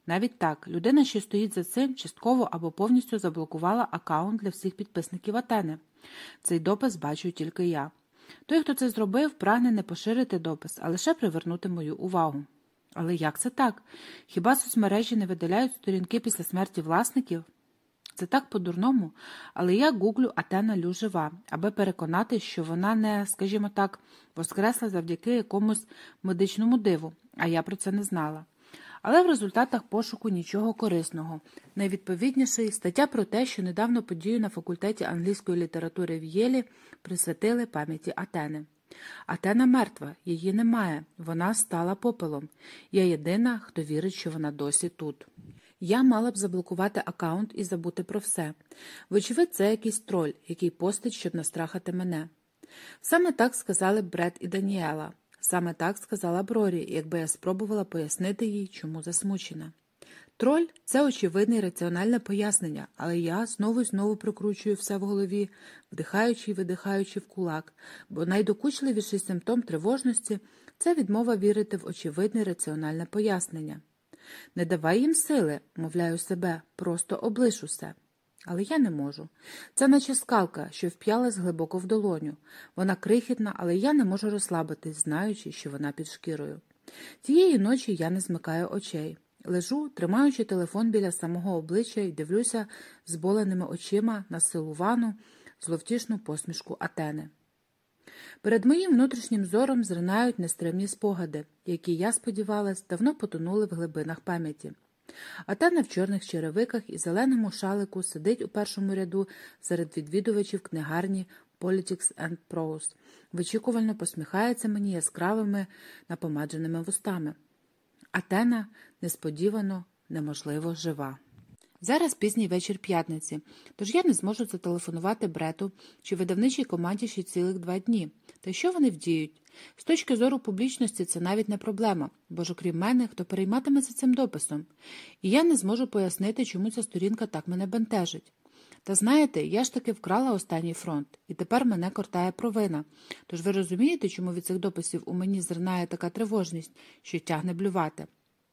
Навіть так, людина, що стоїть за цим, частково або повністю заблокувала акаунт для всіх підписників Атени. Цей допис бачу тільки я. Той, хто це зробив, прагне не поширити допис, а лише привернути мою увагу. Але як це так? Хіба соцмережі не видаляють сторінки після смерті власників? Це так по-дурному, але я гуглю Атена Лю жива, аби переконатись, що вона не, скажімо так, воскресла завдяки якомусь медичному диву, а я про це не знала. Але в результатах пошуку нічого корисного. Найвідповідніший – стаття про те, що недавно подію на факультеті англійської літератури в Єлі присвятили пам'яті Атени. Атена мертва, її немає, вона стала попелом. Я єдина, хто вірить, що вона досі тут. Я мала б заблокувати акаунт і забути про все. Вочевидь, це якийсь троль, який постить, щоб настрахати мене. Саме так сказали б Бред і Даніела. Саме так сказала б Рорі, якби я спробувала пояснити їй, чому засмучена. Троль – це очевидне раціональне пояснення, але я знову і знову прокручую все в голові, вдихаючи і видихаючи в кулак, бо найдокучливіший симптом тривожності – це відмова вірити в очевидне раціональне пояснення. Не давай їм сили, мовляю себе, просто облиш усе. Але я не можу. Це наче скалка, що вп'ялась глибоко в долоню. Вона крихітна, але я не можу розслабитись, знаючи, що вона під шкірою. Тієї ночі я не змикаю очей. Лежу, тримаючи телефон біля самого обличчя і дивлюся зболеними очима на силувану, зловтішну посмішку Атени. Перед моїм внутрішнім зором зринають нестримні спогади, які, я сподівалась, давно потонули в глибинах пам'яті. Атена в чорних черевиках і зеленому шалику сидить у першому ряду серед відвідувачів книгарні Politics and Prose, вичікувально посміхається мені яскравими напомадженими вустами. Атена несподівано, неможливо жива. Зараз пізній вечір п'ятниці, тож я не зможу зателефонувати Брету чи видавничій команді ще цілих 2 дні. Та що вони вдіють? З точки зору публічності це навіть не проблема, бо ж окрім мене, хто перейматиметься цим дописом. І я не зможу пояснити, чому ця сторінка так мене бентежить. Та знаєте, я ж таки вкрала останній фронт, і тепер мене кортає провина. Тож ви розумієте, чому від цих дописів у мені зринає така тривожність, що тягне блювати?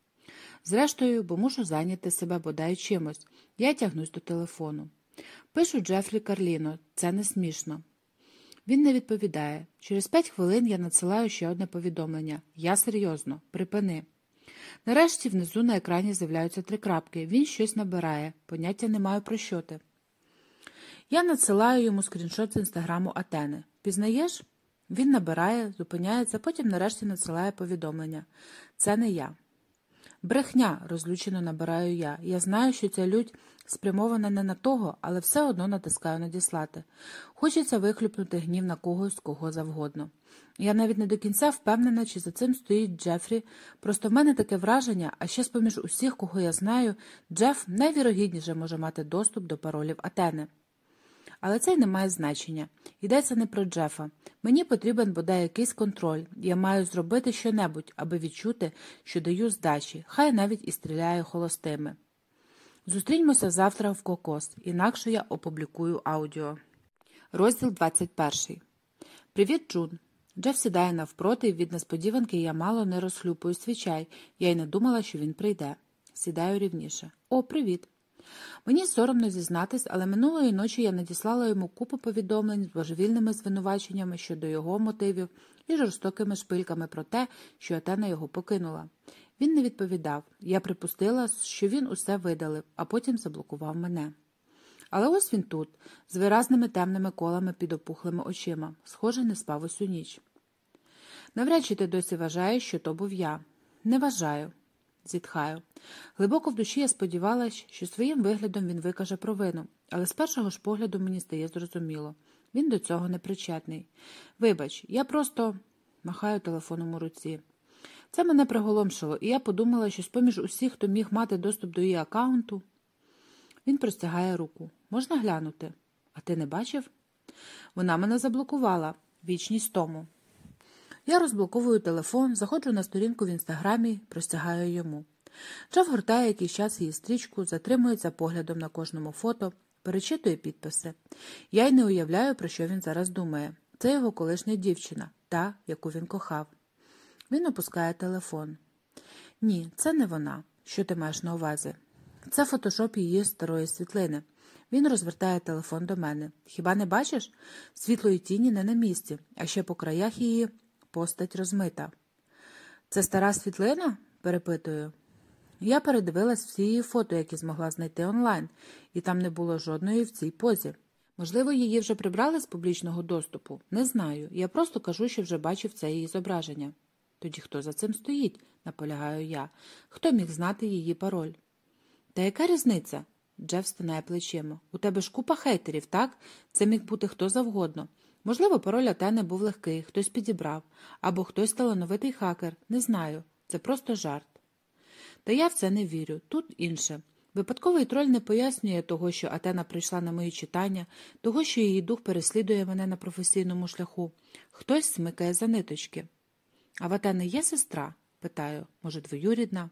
Зрештою, бо мушу зайняти себе бодай чимось. Я тягнусь до телефону. Пишу Джефрі Карліно, це не смішно. Він не відповідає. Через 5 хвилин я надсилаю ще одне повідомлення. Я серйозно, припини. Нарешті внизу на екрані з'являються 3 крапки. Він щось набирає. Поняття не маю про що ти. Я надсилаю йому скріншот з інстаграму Атени. Пізнаєш? Він набирає, зупиняється, потім нарешті надсилає повідомлення. Це не я. Брехня, розлючено набираю я. Я знаю, що ця лють спрямована не на того, але все одно натискаю надіслати. Хочеться вихлюпнути гнів на когось, кого завгодно. Я навіть не до кінця впевнена, чи за цим стоїть Джефрі. Просто в мене таке враження, а ще з-поміж усіх, кого я знаю, Джеф найвірогідніше може мати доступ до паролів Атени. Але це й не має значення. Йдеться не про Джефа. Мені потрібен бодай якийсь контроль. Я маю зробити щонебудь, аби відчути, що даю здачі, хай навіть і стріляю холостими. Зустріньмося завтра в Кокос, інакше я опублікую аудіо. Розділ 21. Привіт, Джун. Джеф сідає навпроти, і від несподіванки я мало не розхлюпую свій чай. Я й не думала, що він прийде. Сідаю рівніше. О, привіт. Мені соромно зізнатись, але минулої ночі я надіслала йому купу повідомлень з божевільними звинуваченнями щодо його мотивів і жорстокими шпильками про те, що Атена його покинула. Він не відповідав. Я припустила, що він усе видалив, а потім заблокував мене. Але ось він тут, з виразними темними колами під опухлими очима. Схоже, не спав усю ніч. Навряд чи ти досі вважаєш, що то був я. Не вважаю. Зітхаю. Глибоко в душі я сподівалась, що своїм виглядом він викаже провину, але з першого ж погляду мені стає зрозуміло. Він до цього не причетний. Вибач, я просто... Махаю телефоном у руці. Це мене приголомшило, і я подумала, що з-поміж усіх, хто міг мати доступ до її акаунту... Він простягає руку. Можна глянути? А ти не бачив? Вона мене заблокувала. Вічність тому. Я розблоковую телефон, заходжу на сторінку в інстаграмі, простягаю йому. Джеф гортає якийсь час її стрічку, затримується поглядом на кожному фото, перечитує підписи. Я й не уявляю, про що він зараз думає. Це його колишня дівчина, та, яку він кохав. Він опускає телефон. Ні, це не вона. Що ти маєш на увазі? Це фотошоп її старої світлини. Він розвертає телефон до мене. Хіба не бачиш? Світлої тіні не на місці, а ще по краях її постать розмита. Це стара світлина? Перепитую. Я передивилась всі її фото, які змогла знайти онлайн, і там не було жодної в цій позі. Можливо, її вже прибрали з публічного доступу? Не знаю. Я просто кажу, що вже бачив це її зображення. Тоді хто за цим стоїть? Наполягаю я. Хто міг знати її пароль? Та яка різниця? Джеф стинає плечима. У тебе ж купа хейтерів, так? Це міг бути хто завгодно. Можливо, пароль Атени був легкий, хтось підібрав. Або хтось талановитий хакер. Не знаю. Це просто жарт. Та я в це не вірю. Тут інше. Випадковий троль не пояснює того, що Атена прийшла на мої читання, того, що її дух переслідує мене на професійному шляху. Хтось смикає за ниточки. А в Атени є сестра? Питаю. Може, двоюрідна?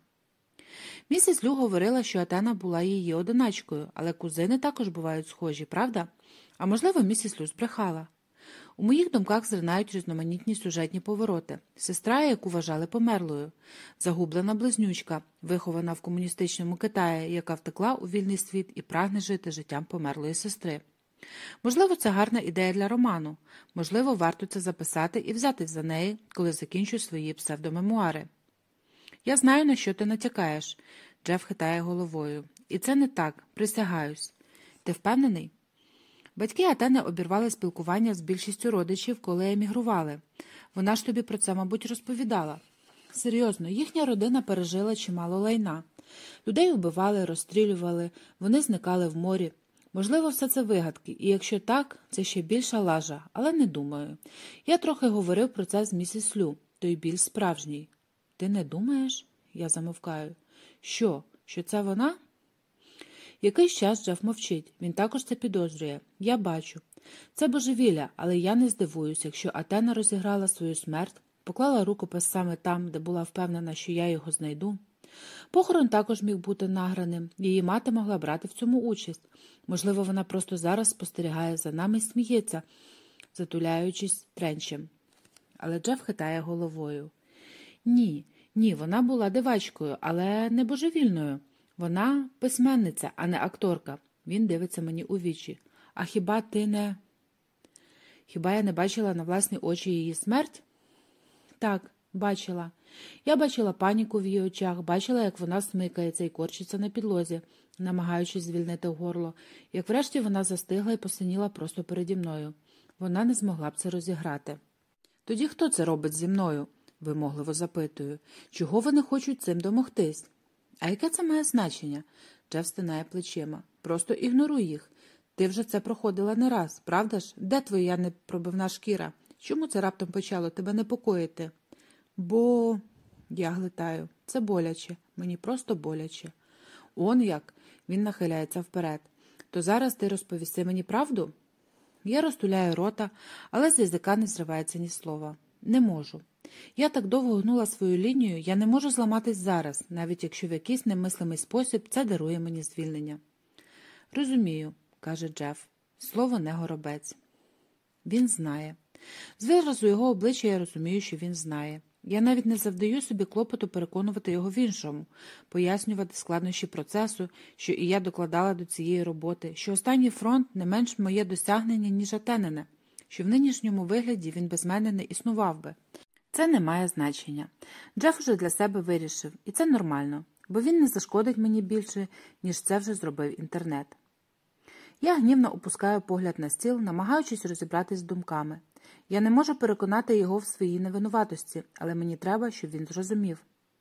Місіс Лю говорила, що Атена була її одиначкою, але кузини також бувають схожі, правда? А можливо, місіс Лю збрехала. У моїх думках зринають різноманітні сюжетні повороти. Сестра, яку вважали померлою. Загублена близнючка, вихована в комуністичному Китаї, яка втекла у вільний світ і прагне жити життям померлої сестри. Можливо, це гарна ідея для роману. Можливо, варто це записати і взяти за неї, коли закінчу свої псевдомемуари. Я знаю, на що ти натякаєш. Джеф хитає головою. І це не так, присягаюсь. Ти впевнений? Батьки Атени обірвали спілкування з більшістю родичів, коли емігрували. Вона ж тобі про це, мабуть, розповідала. Серйозно, їхня родина пережила чимало лайна. Людей убивали, розстрілювали, вони зникали в морі. Можливо, все це вигадки, і якщо так, це ще більша лажа, але не думаю. Я трохи говорив про це з місіс Лю, той біль справжній. Ти не думаєш? Я замовкаю. Що це вона? Якийсь час Джеф мовчить. Він також це підозрює. Я бачу. Це божевілля, але я не здивуюся, якщо Атена розіграла свою смерть, поклала рукопис саме там, де була впевнена, що я його знайду. Похорон також міг бути награним. Її мати могла брати в цьому участь. Можливо, вона просто зараз спостерігає за нами і сміється, затуляючись тренчем. Але Джеф хитає головою. Ні, вона була дивачкою, але не божевільною. Вона письменниця, а не акторка. Він дивиться мені у вічі. А хіба ти не... Хіба я не бачила на власні очі її смерть? Так, бачила. Я бачила паніку в її очах, бачила, як вона смикається і корчиться на підлозі, намагаючись звільнити горло, як врешті вона застигла і посиніла просто переді мною. Вона не змогла б це розіграти. Тоді хто це робить зі мною? Вимогливо запитую. Чого вони хочуть цим домогтись? А яке це має значення? Джеф стинає плечима. Просто ігноруй їх. Ти вже це проходила не раз, правда ж? Де твоя непробивна шкіра? Чому це раптом почало тебе непокоїти? Бо... Я глитаю. Це боляче. Мені просто боляче. Он як? Він нахиляється вперед. То зараз ти розповіси мені правду? Я розтуляю рота, але з язика не зривається ні слова. Не можу. Я так довго гнула свою лінію, я не можу зламатись зараз, навіть якщо в якийсь немислимий спосіб це дарує мені звільнення. Розумію, каже Джеф. Слово не горобець. Він знає. З виразу його обличчя я розумію, що він знає. Я навіть не завдаю собі клопоту переконувати його в іншому, пояснювати складнощі процесу, що і я докладала до цієї роботи, що останній фронт не менш моє досягнення, ніж Атенине, що в нинішньому вигляді він без мене не існував би. Це не має значення. Джеф уже для себе вирішив, і це нормально, бо він не зашкодить мені більше, ніж це вже зробив інтернет. Я гнівно опускаю погляд на стіл, намагаючись розібратись з думками. Я не можу переконати його в своїй невинуватості, але мені треба, щоб він зрозумів.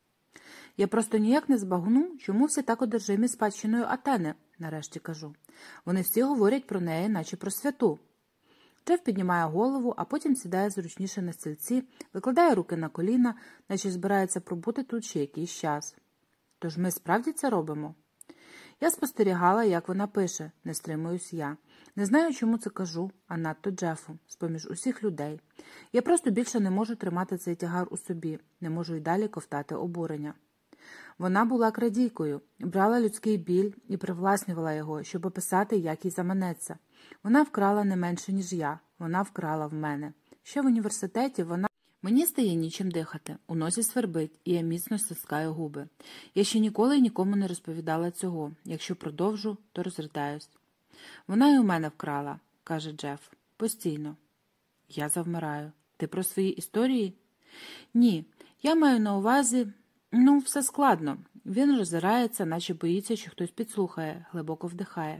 Я просто ніяк не збагну, чому всі так одержимі спадщиною Атени, нарешті кажу. Вони всі говорять про неї, наче про святу. Джеф піднімає голову, а потім сідає зручніше на стільці, викладає руки на коліна, наче збирається пробути тут ще якийсь час. Тож ми справді це робимо? Я спостерігала, як вона пише, не стримуюсь я. Не знаю, чому це кажу, а надто Джефу, з-поміж усіх людей. Я просто більше не можу тримати цей тягар у собі, не можу й далі ковтати обурення. Вона була крадійкою, брала людський біль і привласнювала його, щоб описати, як їй заманеться. Вона вкрала не менше, ніж я. Вона вкрала в мене. Ще в університеті Мені стає нічим дихати, у носі свербить, і я міцно стискаю губи. Я ще ніколи й нікому не розповідала цього. Якщо продовжу, то розридаюсь. Вона й у мене вкрала, каже Джеф. Постійно. Я завмираю. Ти про свої історії? Ні. Я маю на увазі... все складно. Він роззирається, наче боїться, що хтось підслухає, глибоко вдихає.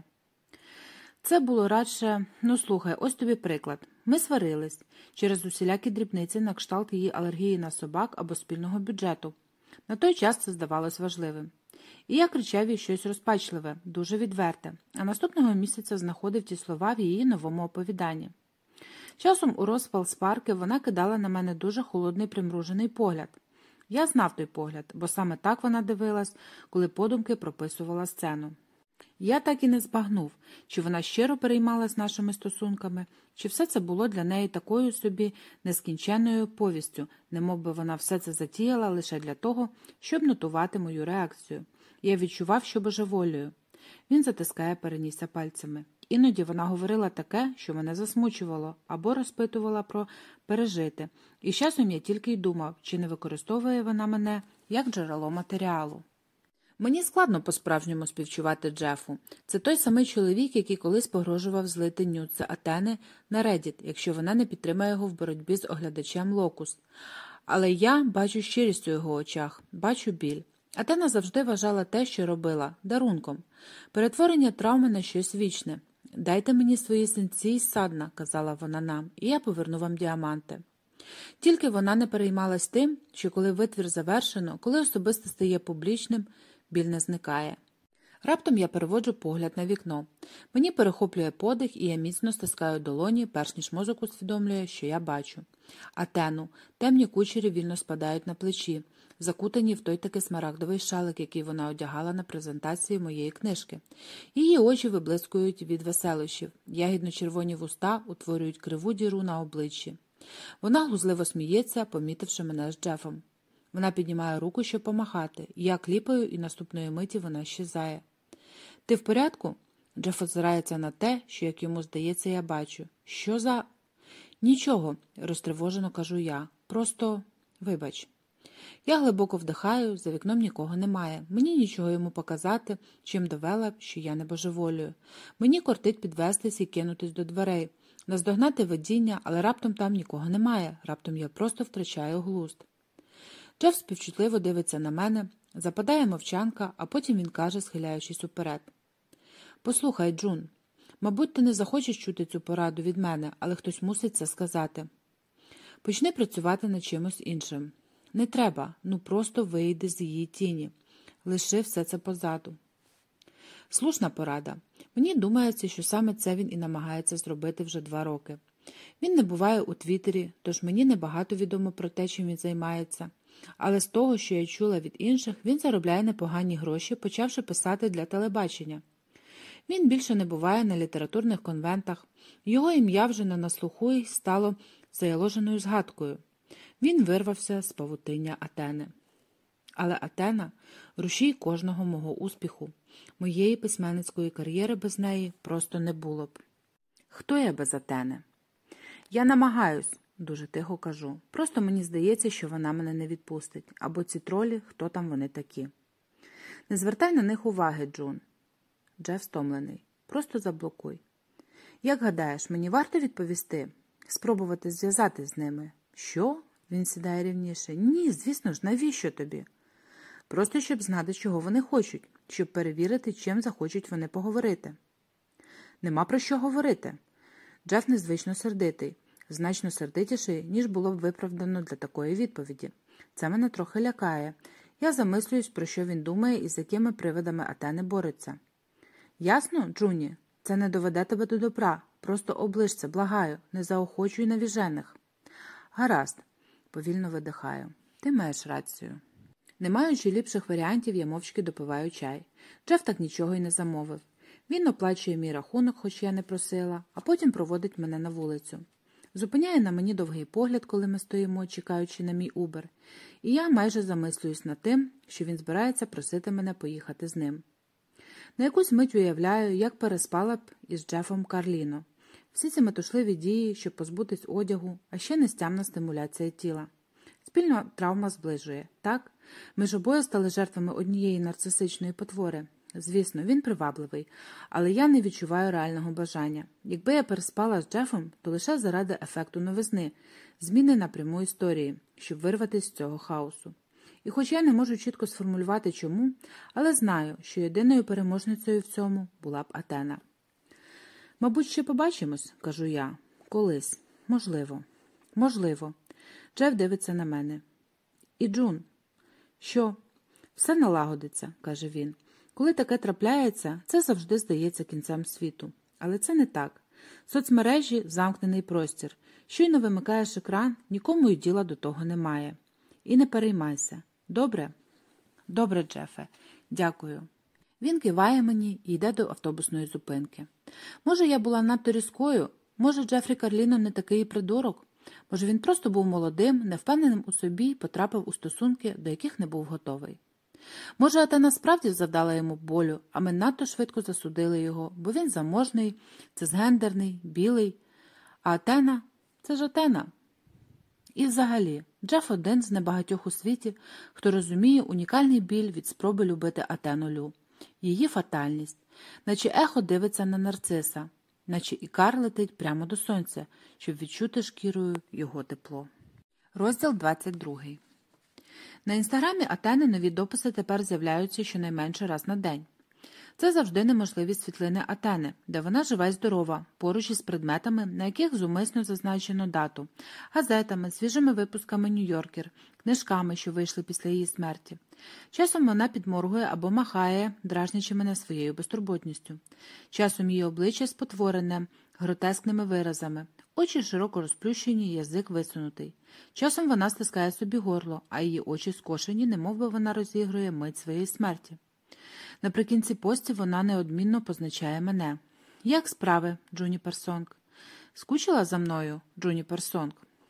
Це було радше... слухай, ось тобі приклад. Ми сварились через усілякі дрібниці на кшталт її алергії на собак або спільного бюджету. На той час це здавалось важливим. І я кричав їй щось розпачливе, дуже відверте, а наступного місяця знаходив ті слова в її новому оповіданні. Часом у розпал сварки вона кидала на мене дуже холодний примружений погляд. Я знав той погляд, бо саме так вона дивилась, коли подумки прописувала сцену. Я так і не збагнув, чи вона щиро переймалась нашими стосунками, чи все це було для неї такою собі нескінченною повістю, немов би вона все це затіяла лише для того, щоб нотувати мою реакцію. Я відчував, що божеволію. Він затискає перенісся пальцями. Іноді вона говорила таке, що мене засмучувало, або розпитувала про пережити. І з часом я тільки й думав, чи не використовує вона мене як джерело матеріалу. Мені складно по-справжньому співчувати Джефу. Це той самий чоловік, який колись погрожував злити нюд з Атени на Reddit, якщо вона не підтримає його в боротьбі з оглядачем Локус. Але я бачу щирість у його очах, бачу біль. Атена завжди вважала те, що робила, дарунком. Перетворення травми на щось вічне. «Дайте мені свої синці й садна», – казала вона нам, – «і я поверну вам діаманти». Тільки вона не переймалась тим, що коли витвір завершено, коли особисте стає публічним, біль не зникає. Раптом я переводжу погляд на вікно. Мені перехоплює подих, і я міцно стискаю долоні, перш ніж мозок усвідомлює, що я бачу. Атену, темні кучері вільно спадають на плечі, закутані в той таки смарагдовий шалик, який вона одягала на презентації моєї книжки. Її очі виблискують від веселощів, ягідно-червоні вуста утворюють криву діру на обличчі. Вона глузливо сміється, помітивши мене з Джефом. Вона піднімає руку, щоб помахати. Я кліпаю, і наступної миті вона щезає. «Ти в порядку?» Джеф озирається на те, що, як йому здається, я бачу. «Що за...» «Нічого», – розтривожено кажу я. «Просто... вибач». Я глибоко вдихаю, за вікном нікого немає. Мені нічого йому показати, чим довела б, що я не божеволюю. Мені кортить підвестись і кинутись до дверей, наздогнати видіння, але раптом там нікого немає. Раптом я просто втрачаю глузд. Джеф співчутливо дивиться на мене, западає мовчанка, а потім він каже, схиляючись уперед. «Послухай, Джун, мабуть, ти не захочеш чути цю пораду від мене, але хтось мусить це сказати. Почни працювати над чимось іншим. Не треба, просто вийди з її тіні. Лиши все це позаду». Слушна порада. Мені думається, що саме це він і намагається зробити вже 2 роки. Він не буває у Твіттері, тож мені небагато відомо про те, чим він займається. Але з того, що я чула від інших, він заробляє непогані гроші, почавши писати для телебачення. Він більше не буває на літературних конвентах. Його ім'я вже не на слуху й стало заяложеною згадкою. Він вирвався з павутиння Атени. Але Атена – рушій кожного мого успіху. Моєї письменницької кар'єри без неї просто не було б. Хто я без Атени? Я намагаюсь, дуже тихо кажу. Просто мені здається, що вона мене не відпустить. Або ці тролі, хто там вони такі. Не звертай на них уваги, Джун. Джеф стомлений. Просто заблокуй. Як гадаєш, мені варто відповісти? Спробувати зв'язати з ними? Що? Він сідає рівніше. Ні, звісно ж, навіщо тобі? Просто щоб знати, чого вони хочуть, щоб перевірити, чим захочуть вони поговорити. Нема про що говорити. Джеф незвично сердитий, значно сердитіший, ніж було б виправдано для такої відповіді. Це мене трохи лякає. Я замислююсь, про що він думає і з якими привидами Атени бореться. Ясно, Джуні? Це не доведе тебе до добра. Просто оближ це, благаю, не заохочуй навіжених. Гаразд, повільно видихаю. Ти маєш рацію. Не маючи ліпших варіантів, я мовчки допиваю чай. Джеф так нічого й не замовив. Він оплачує мій рахунок, хоч я не просила, а потім проводить мене на вулицю. Зупиняє на мені довгий погляд, коли ми стоїмо, чекаючи на мій Убер, і я майже замислююсь над тим, що він збирається просити мене поїхати з ним. На якусь мить уявляю, як переспала б із Джефом Карліно. Всі ці метушливі дії, щоб позбутись одягу, а ще нестямна стимуляція тіла. Спільна травма зближує, так? Ми ж обоє стали жертвами однієї нарцисичної потвори. Звісно, він привабливий, але я не відчуваю реального бажання. Якби я переспала з Джефом, то лише заради ефекту новизни, зміни напряму історії, щоб вирватися з цього хаосу. І хоч я не можу чітко сформулювати чому, але знаю, що єдиною переможницею в цьому була б Атена. «Мабуть, ще побачимось», – кажу я. «Колись. Можливо. Можливо». Джеф дивиться на мене. «І Джун?» «Що?» «Все налагодиться», – каже він. «Коли таке трапляється, це завжди здається кінцем світу. Але це не так. Соцмережі – замкнений простір. Щойно вимикаєш екран, нікому й діла до того немає. І не переймайся. Добре?» «Добре, Джефе. Дякую». Він киває мені і йде до автобусної зупинки. Може, я була надто різкою? Може, Джефрі Карліно не такий придурок? Може, він просто був молодим, невпевненим у собі і потрапив у стосунки, до яких не був готовий? Може, Атена справді завдала йому болю, а ми надто швидко засудили його, бо він заможний, цисгендерний, білий, а Атена – це ж Атена. І взагалі, Джеф один з небагатьох у світі, хто розуміє унікальний біль від спроби любити Атену Лю, її фатальність, наче ехо дивиться на нарциса, наче ікар летить прямо до сонця, щоб відчути шкірою його тепло. Розділ 22. На інстаграмі Атени нові дописи тепер з'являються щонайменше раз на день. Це завжди неможливі світлини Атени, де вона жива й здорова, поруч із предметами, на яких зумисно зазначено дату, газетами, свіжими випусками «Нью-Йоркер», книжками, що вийшли після її смерті. Часом вона підморгує або махає, дражнячи мене своєю безтурботністю. Часом її обличчя спотворене гротескними виразами, очі широко розплющені, язик висунутий. Часом вона стискає собі горло, а її очі скошені, немов би вона розігрує мить своєї смерті. Наприкінці постів вона неодмінно позначає мене. «Як справи, Джуніпер Сонг?» «Скучила за мною, Джуніпер Сонг?»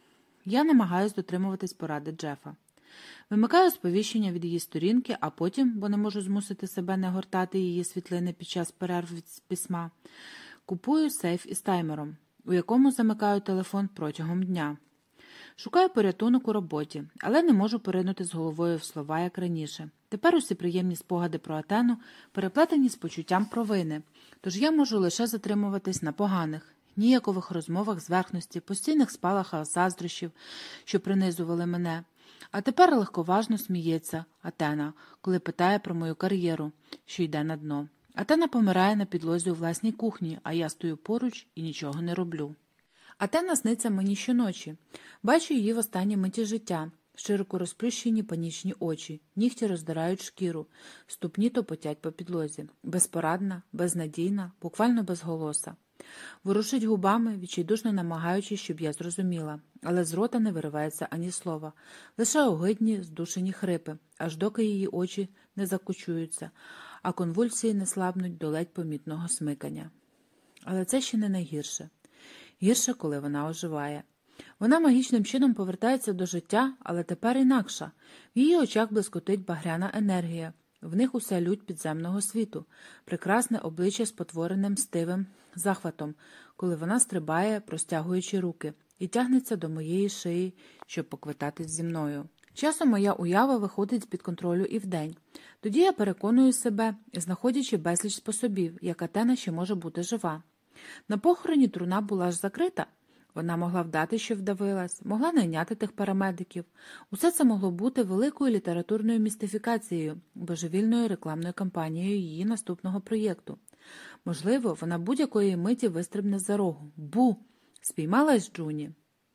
Я намагаюсь дотримуватись поради Джефа. Вимикаю сповіщення від її сторінки, а потім, бо не можу змусити себе не гортати її світлини під час перерв від письма, купую сейф із таймером, у якому замикаю телефон протягом дня. Шукаю порятунок у роботі, але не можу поринути з головою в слова, як раніше. Тепер усі приємні спогади про Атену переплетені з почуттям провини, тож я можу лише затримуватись на поганих, ніякових розмовах зверхності, постійних спалахах заздрощів, що принизували мене. А тепер легковажно сміється Атена, коли питає про мою кар'єру, що йде на дно. Атена помирає на підлозі у власній кухні, а я стою поруч і нічого не роблю. Атена сниться мені щоночі. Бачу її в останній миті життя. Широко розплющені панічні очі, нігті роздирають шкіру, ступні топотять по підлозі. Безпорадна, безнадійна, буквально безголоса. Ворушить губами, відчайдушно намагаючись, щоб я зрозуміла, але з рота не виривається ані слова, лише огидні, здушені хрипи, аж доки її очі не закочуються, а конвульсії не слабнуть до ледь помітного смикання. Але це ще не найгірше. Гірше, коли вона оживає. Вона магічним чином повертається до життя, але тепер інакша. В її очах блискотить багряна енергія. В них уся лють підземного світу, прекрасне обличчя з потвореним стивим захватом, коли вона стрибає, простягуючи руки, і тягнеться до моєї шиї, щоб поквитатись зі мною. Часом моя уява виходить з-під контролю і вдень. Тоді я переконую себе, знаходячи безліч способів, як Атена ще може бути жива. На похороні труна була ж закрита. Вона могла вдати, що вдавилась, могла найняти тих парамедиків. Усе це могло бути великою літературною містифікацією, божевільною рекламною кампанією її наступного проєкту. Можливо, вона будь-якої миті вистрибне з-за рогу. Бу! Спіймалась Джуні.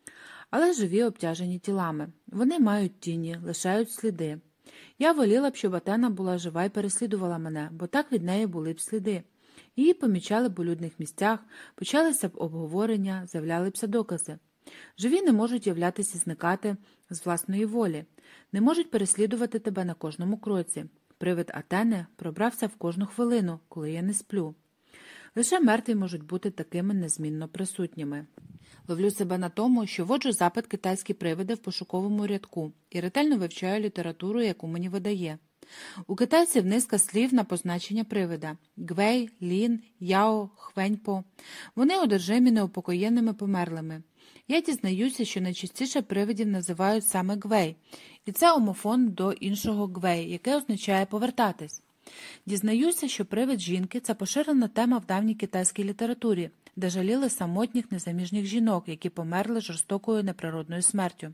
Але живі обтяжені тілами. Вони мають тіні, лишають сліди. Я воліла б, щоб Атена була жива і переслідувала мене, бо так від неї були б сліди. Її помічали б у людних місцях, почалися б обговорення, з'являлися докази. Живі не можуть являтися і зникати з власної волі, не можуть переслідувати тебе на кожному кроці. Привид Атени пробрався в кожну хвилину, коли я не сплю. Лише мертві можуть бути такими незмінно присутніми. Ловлю себе на тому, що вводжу запит «китайські привиди» в пошуковому рядку і ретельно вивчаю літературу, яку мені видає. У китайців низка слів на позначення привида – гвей, лін, яо, хвеньпо. Вони одержимі неупокоєними померлими. Я дізнаюся, що найчастіше привидів називають саме гвей, і це омофон до іншого гвей, яке означає «повертатись». Дізнаюся, що привид жінки – це поширена тема в давній китайській літературі, де жаліли самотніх незаміжніх жінок, які померли жорстокою неприродною смертю.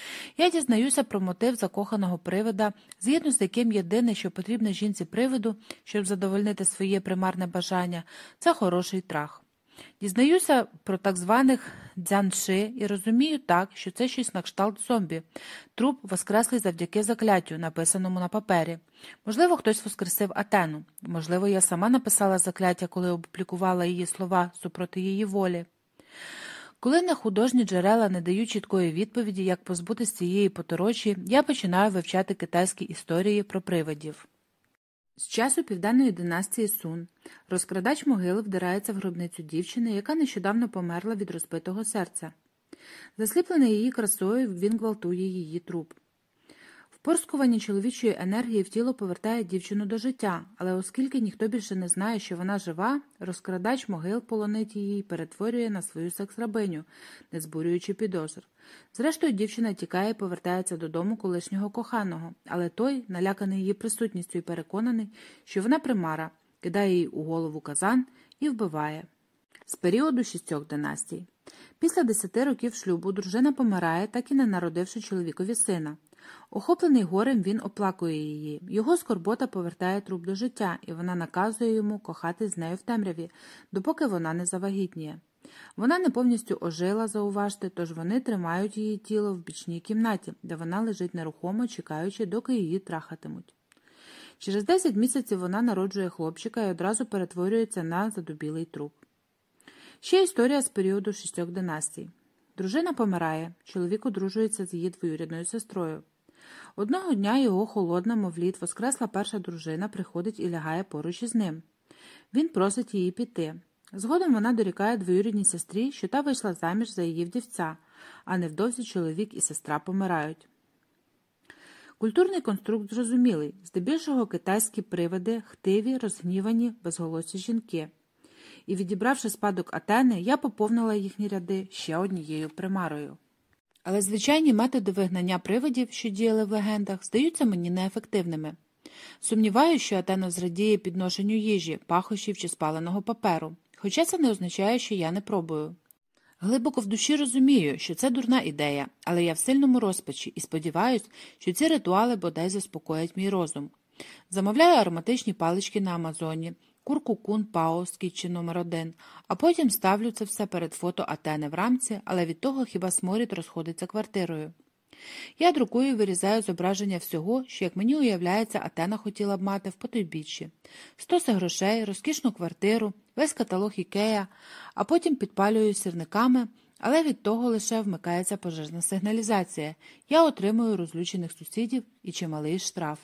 Я дізнаюся про мотив закоханого привида, згідно з яким єдине, що потрібно жінці-привиду, щоб задовольнити своє примарне бажання – це хороший трах. Дізнаюся про так званих дзянши і розумію так, що це щось на кшталт зомбі. Труп воскреслий завдяки закляттю, написаному на папері. Можливо, хтось воскресив Атену. Можливо, я сама написала закляття, коли опублікувала її слова супроти її волі. Коли на художні джерела не дають чіткої відповіді, як позбутися цієї поторочі, я починаю вивчати китайські історії про привидів. З часу південної династії Сун розкрадач могил вдирається в гробницю дівчини, яка нещодавно померла від розбитого серця. Засліплений її красою, він гвалтує її труп. Впорскування чоловічої енергії в тіло повертає дівчину до життя, але оскільки ніхто більше не знає, що вона жива, розкрадач могил полонить її і перетворює на свою секс-рабиню, не збурюючи підозр. Зрештою, дівчина тікає і повертається додому колишнього коханого, але той, наляканий її присутністю і переконаний, що вона примара, кидає їй у голову казан і вбиває. З періоду 6 династій. Після 10 років шлюбу дружина помирає, так і не народивши чоловікові сина. Охоплений горем, він оплакує її. Його скорбота повертає труп до життя, і вона наказує йому кохатись з нею в темряві, допоки вона не завагітніє. Вона не повністю ожила, зауважте, тож вони тримають її тіло в бічній кімнаті, де вона лежить нерухомо, чекаючи, доки її трахатимуть. Через 10 місяців вона народжує хлопчика і одразу перетворюється на задубілий труп. Ще історія з періоду 6 династій. Дружина помирає, чоловік одружується з її двоюрідною сестрою. Одного дня його холодна, мов лід, воскресла перша дружина приходить і лягає поруч із ним. Він просить її піти. Згодом вона дорікає двоюрідній сестрі, що та вийшла заміж за її вдівця, а невдовзі чоловік і сестра помирають. Культурний конструкт зрозумілий. Здебільшого китайські привиди, хтиві, розгнівані, безголосі жінки. І відібравши спадок Атени, я поповнила їхні ряди ще однією примарою. Але звичайні методи вигнання привидів, що діяли в легендах, здаються мені неефективними. Сумніваюся, що Атена зрадіє підношенню їжі, пахощів чи спаленого паперу, хоча це не означає, що я не пробую. Глибоко в душі розумію, що це дурна ідея, але я в сильному розпачі і сподіваюся, що ці ритуали бодай заспокоять мій розум. Замовляю ароматичні палички на Амазоні, курку Кун Пао з кітчі номер 1, а потім ставлю це все перед фото Атени в рамці, але від того хіба сморід розходиться квартирою. Я друкую і вирізаю зображення всього, що, як мені уявляється, Атена хотіла б мати в потойбіччі. Стоси грошей, розкішну квартиру, весь каталог Ікеа, а потім підпалюю сірниками, але від того лише вмикається пожежна сигналізація. Я отримую розлючених сусідів і чималий штраф.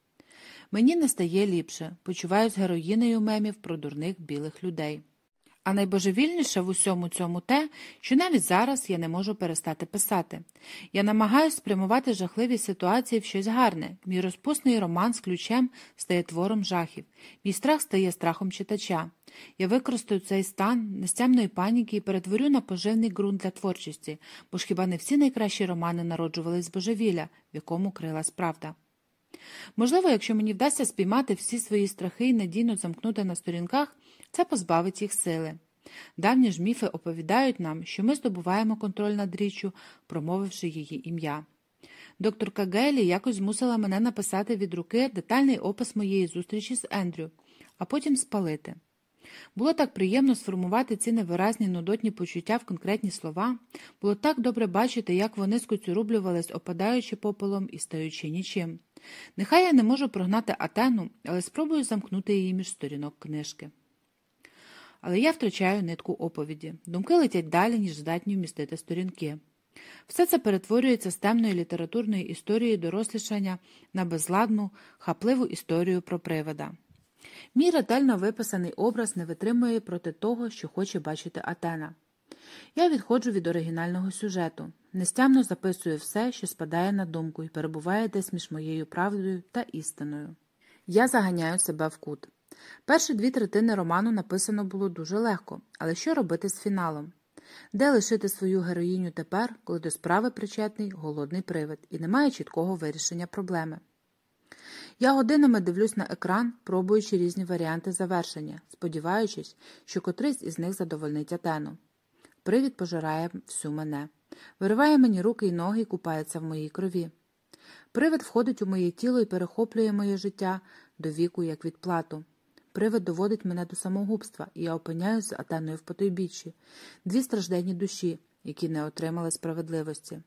Мені не стає ліпше, почуваюсь героїнею мемів про дурних білих людей. А найбожевільніше в усьому цьому те, що навіть зараз я не можу перестати писати. Я намагаюся спрямувати жахливі ситуації в щось гарне. Мій розпусний роман з ключем стає твором жахів. Мій страх стає страхом читача. Я використаю цей стан нестямної паніки і перетворю на поживний ґрунт для творчості, бо ж хіба не всі найкращі романи народжувались з божевілля, в якому крилась правда. Можливо, якщо мені вдасться спіймати всі свої страхи і надійно замкнути на сторінках, це позбавить їх сили. Давні ж міфи оповідають нам, що ми здобуваємо контроль над річчю, промовивши її ім'я. Докторка Гейлі якось змусила мене написати від руки детальний опис моєї зустрічі з Ендрю, а потім спалити. Було так приємно сформувати ці невиразні нудотні почуття в конкретні слова, було так добре бачити, як вони скоцюрублювались, опадаючи попелом і стаючи нічим. Нехай я не можу прогнати Атену, але спробую замкнути її між сторінок книжки. Але я втрачаю нитку оповіді. Думки летять далі, ніж здатні вмістити сторінки. Все це перетворюється з темної літературної історії дорослішання на безладну, хапливу історію про привида. Мій ретельно виписаний образ не витримує проти того, що хоче бачити Атена. Я відходжу від оригінального сюжету, нестямно записую все, що спадає на думку і перебуває десь між моєю правдою та істиною. Я заганяю себе в кут. Перші 2/3 роману написано було дуже легко, але що робити з фіналом? Де лишити свою героїню тепер, коли до справи причетний голодний привид і немає чіткого вирішення проблеми? Я годинами дивлюсь на екран, пробуючи різні варіанти завершення, сподіваючись, що котрийсь із них задовольнить Атену. Привід пожирає всю мене. Вириває мені руки й ноги і купається в моїй крові. Привид входить у моє тіло і перехоплює моє життя до віку як відплату. Привид доводить мене до самогубства, і я опиняюсь з Атеною в потойбіччі, 2 стражденні душі, які не отримали справедливості.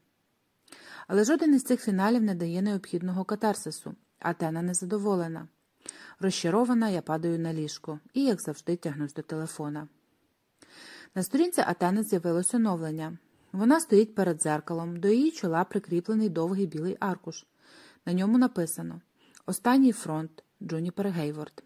Але жоден із цих фіналів не дає необхідного катарсису. Атена незадоволена. Розчарована, я падаю на ліжко і, як завжди, тягнусь до телефона. На сторінці Атени з'явилось оновлення. Вона стоїть перед дзеркалом, до її чола прикріплений довгий білий аркуш. На ньому написано «Останній фронт. Джуніпер Гейворд».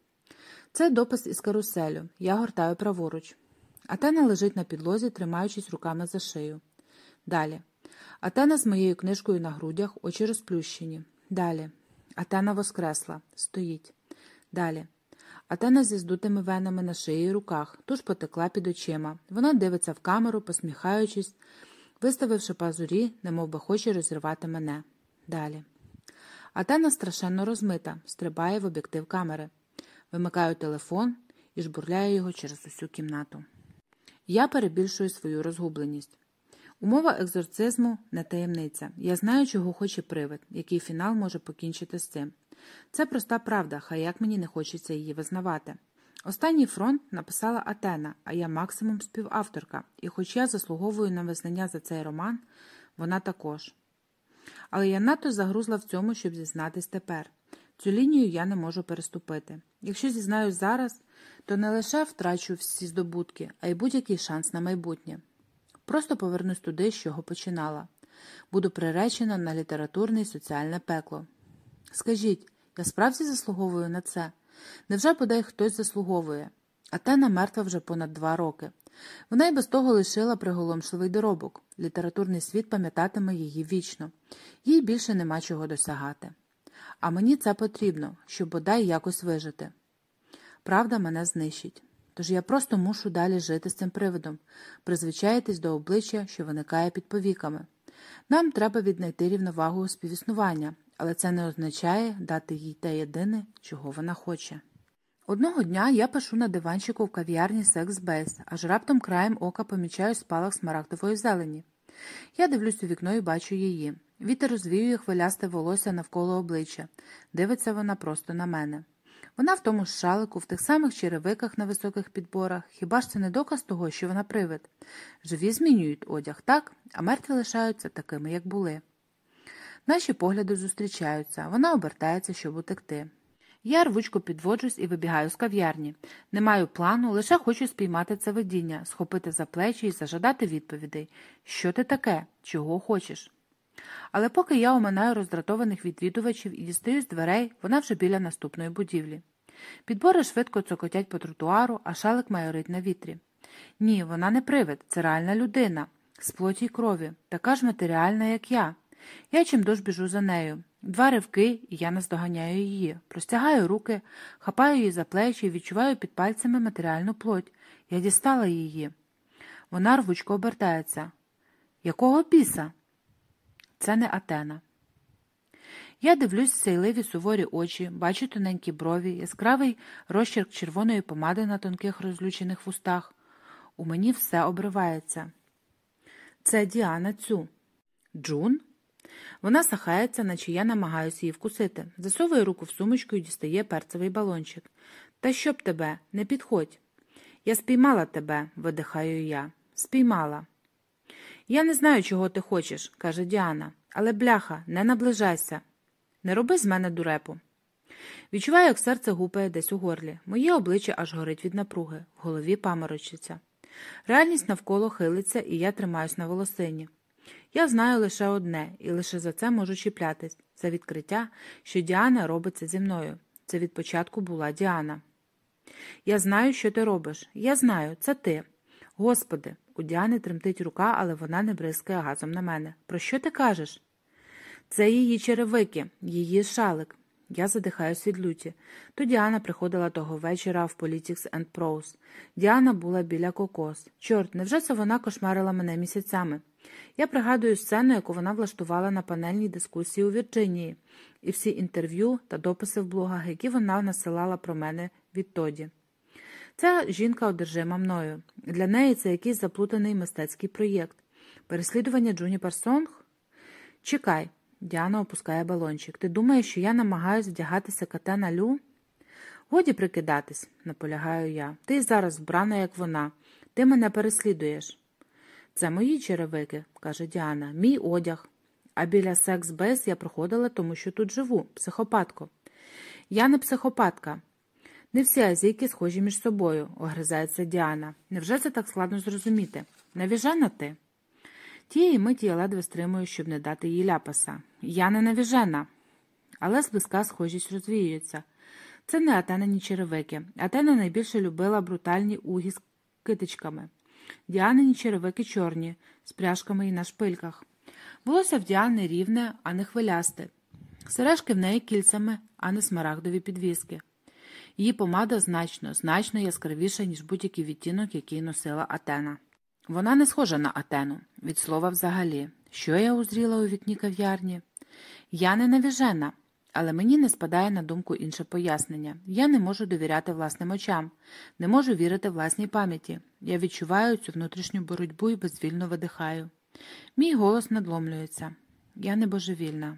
Це допис із каруселю. Я гортаю праворуч. Атена лежить на підлозі, тримаючись руками за шию. Далі. Атена з моєю книжкою на грудях, очі розплющені. Далі. Атена воскресла. Стоїть. Далі. Атена зі здутими венами на шиї і руках, туж потекла під очима. Вона дивиться в камеру, посміхаючись, виставивши пазурі, немовби хоче розірвати мене. Далі. Атена страшенно розмита, стрибає в об'єктив камери. Вимикаю телефон і жбурляю його через усю кімнату. Я перебільшую свою розгубленість. Умова екзорцизму не таємниця. Я знаю, чого хоче привид, який фінал може покінчити з цим. Це проста правда, хай як мені не хочеться її визнавати. «Останній фронт» написала Атена, а я максимум співавторка, і хоч я заслуговую на визнання за цей роман, вона також. Але я надто загрузла в цьому, щоб зізнатись тепер. Цю лінію я не можу переступити. Якщо зізнаюсь зараз, то не лише втрачу всі здобутки, а й будь-який шанс на майбутнє. Просто повернусь туди, з чого починала. Буду приречена на літературне і соціальне пекло. Скажіть, я справді заслуговую на це? Невже бодай хтось заслуговує? Атена мертва вже понад 2 роки. Вона й без того лишила приголомшливий доробок. Літературний світ пам'ятатиме її вічно. Їй більше нема чого досягати. А мені це потрібно, щоб бодай якось вижити. Правда мене знищить. Тож я просто мушу далі жити з цим привидом, призвичаїтись до обличчя, що виникає під повіками. Нам треба віднайти рівновагу у співіснування, але це не означає дати їй те єдине, чого вона хоче. Одного дня я пишу на диванчику в кав'ярні Sex Base, аж раптом краєм ока помічаю спалах смарагдової зелені. Я дивлюсь у вікно і бачу її. Вітер розвіює хвилясте волосся навколо обличчя. Дивиться вона просто на мене. Вона в тому ж шалику, в тих самих черевиках на високих підборах. Хіба ж це не доказ того, що вона привид? Живі змінюють одяг, так? А мертві лишаються такими, як були. Наші погляди зустрічаються. Вона обертається, щоб утекти. Я рвучко підводжусь і вибігаю з кав'ярні. Не маю плану, лише хочу спіймати це видіння, схопити за плечі і зажадати відповідей. Що ти таке? Чого хочеш? Але поки я оминаю роздратованих відвідувачів і дістаю з дверей, вона вже біля наступної будівлі. Підбори швидко цокотять по тротуару, а шалик майорить на вітрі. Ні, вона не привид, це реальна людина, з плоті й крові, така ж матеріальна, як я. Я чимдуж біжу за нею. 2 ривки, і я наздоганяю її. Простягаю руки, хапаю її за плечі і відчуваю під пальцями матеріальну плоть. Я дістала її. Вона рвучко обертається. Якого біса? Це не Атена. Я дивлюсь в сяйливі суворі очі, бачу тоненькі брові, яскравий розчерк червоної помади на тонких розлючених вустах. У мені все обривається. Це Діана Цю. Джун? Вона сахається, наче я намагаюся її вкусити. Засовує руку в сумочку і дістає перцевий балончик. Та щоб тебе, не підходь. Я спіймала тебе, видихаю я. Спіймала. Я не знаю, чого ти хочеш, каже Діана. Але, бляха, не наближайся. Не роби з мене дурепу. Відчуваю, як серце гупає десь у горлі. Моє обличчя аж горить від напруги. В голові паморочиться. Реальність навколо хилиться, і я тримаюсь на волосині. Я знаю лише одне, і лише за це можу чіплятись. За відкриття, що Діана робить це зі мною. Це від початку була Діана. Я знаю, що ти робиш. Я знаю, це ти. Господи, У Діани тремтить рука, але вона не бризкає газом на мене. Про що ти кажеш? Це її черевики, її шалик. Я задихаюсь від люті. То Діана приходила того вечора в Politics and Prose. Діана була біля кокос. Чорт, невже це вона кошмарила мене місяцями? Я пригадую сцену, яку вона влаштувала на панельній дискусії у Вірджинії, і всі інтерв'ю та дописи в блогах, які вона насилала про мене відтоді. Ця жінка одержима мною. Для неї це якийсь заплутаний мистецький проєкт. Переслідування Джуніпер Сонг? Чекай. Діана опускає балончик. Ти думаєш, що я намагаюсь вдягатися кота на Лю? Годі прикидатись, наполягаю я. Ти зараз вбрана, як вона. Ти мене переслідуєш. Це мої черевики, каже Діана. Мій одяг. А біля секс-бейс я проходила, тому що тут живу. Психопатко. Я не психопатка. Не всі азійки схожі між собою, огризається Діана. Невже це так складно зрозуміти? Навіжена ти? Тієї миті я ледве стримую, щоб не дати їй ляпаса. Я не навіжена. Але зблизька схожість розвіюється. Це не Атенині черевики. Атена найбільше любила брутальні угі з китичками. Діанині черевики чорні, з пряжками і на шпильках. Волосся в Діани рівне, а не хвилясте. Сережки в неї кільцями, а не смарагдові підвіски. Її помада значно яскравіша, ніж будь-який відтінок, який носила Атена. Вона не схожа на Атену, від слова взагалі. Що я узріла у вікні кав'ярні? Я не навіжена, але мені не спадає на думку інше пояснення. Я не можу довіряти власним очам, не можу вірити власній пам'яті. Я відчуваю цю внутрішню боротьбу і безвільно видихаю. Мій голос надломлюється. Я не божевільна.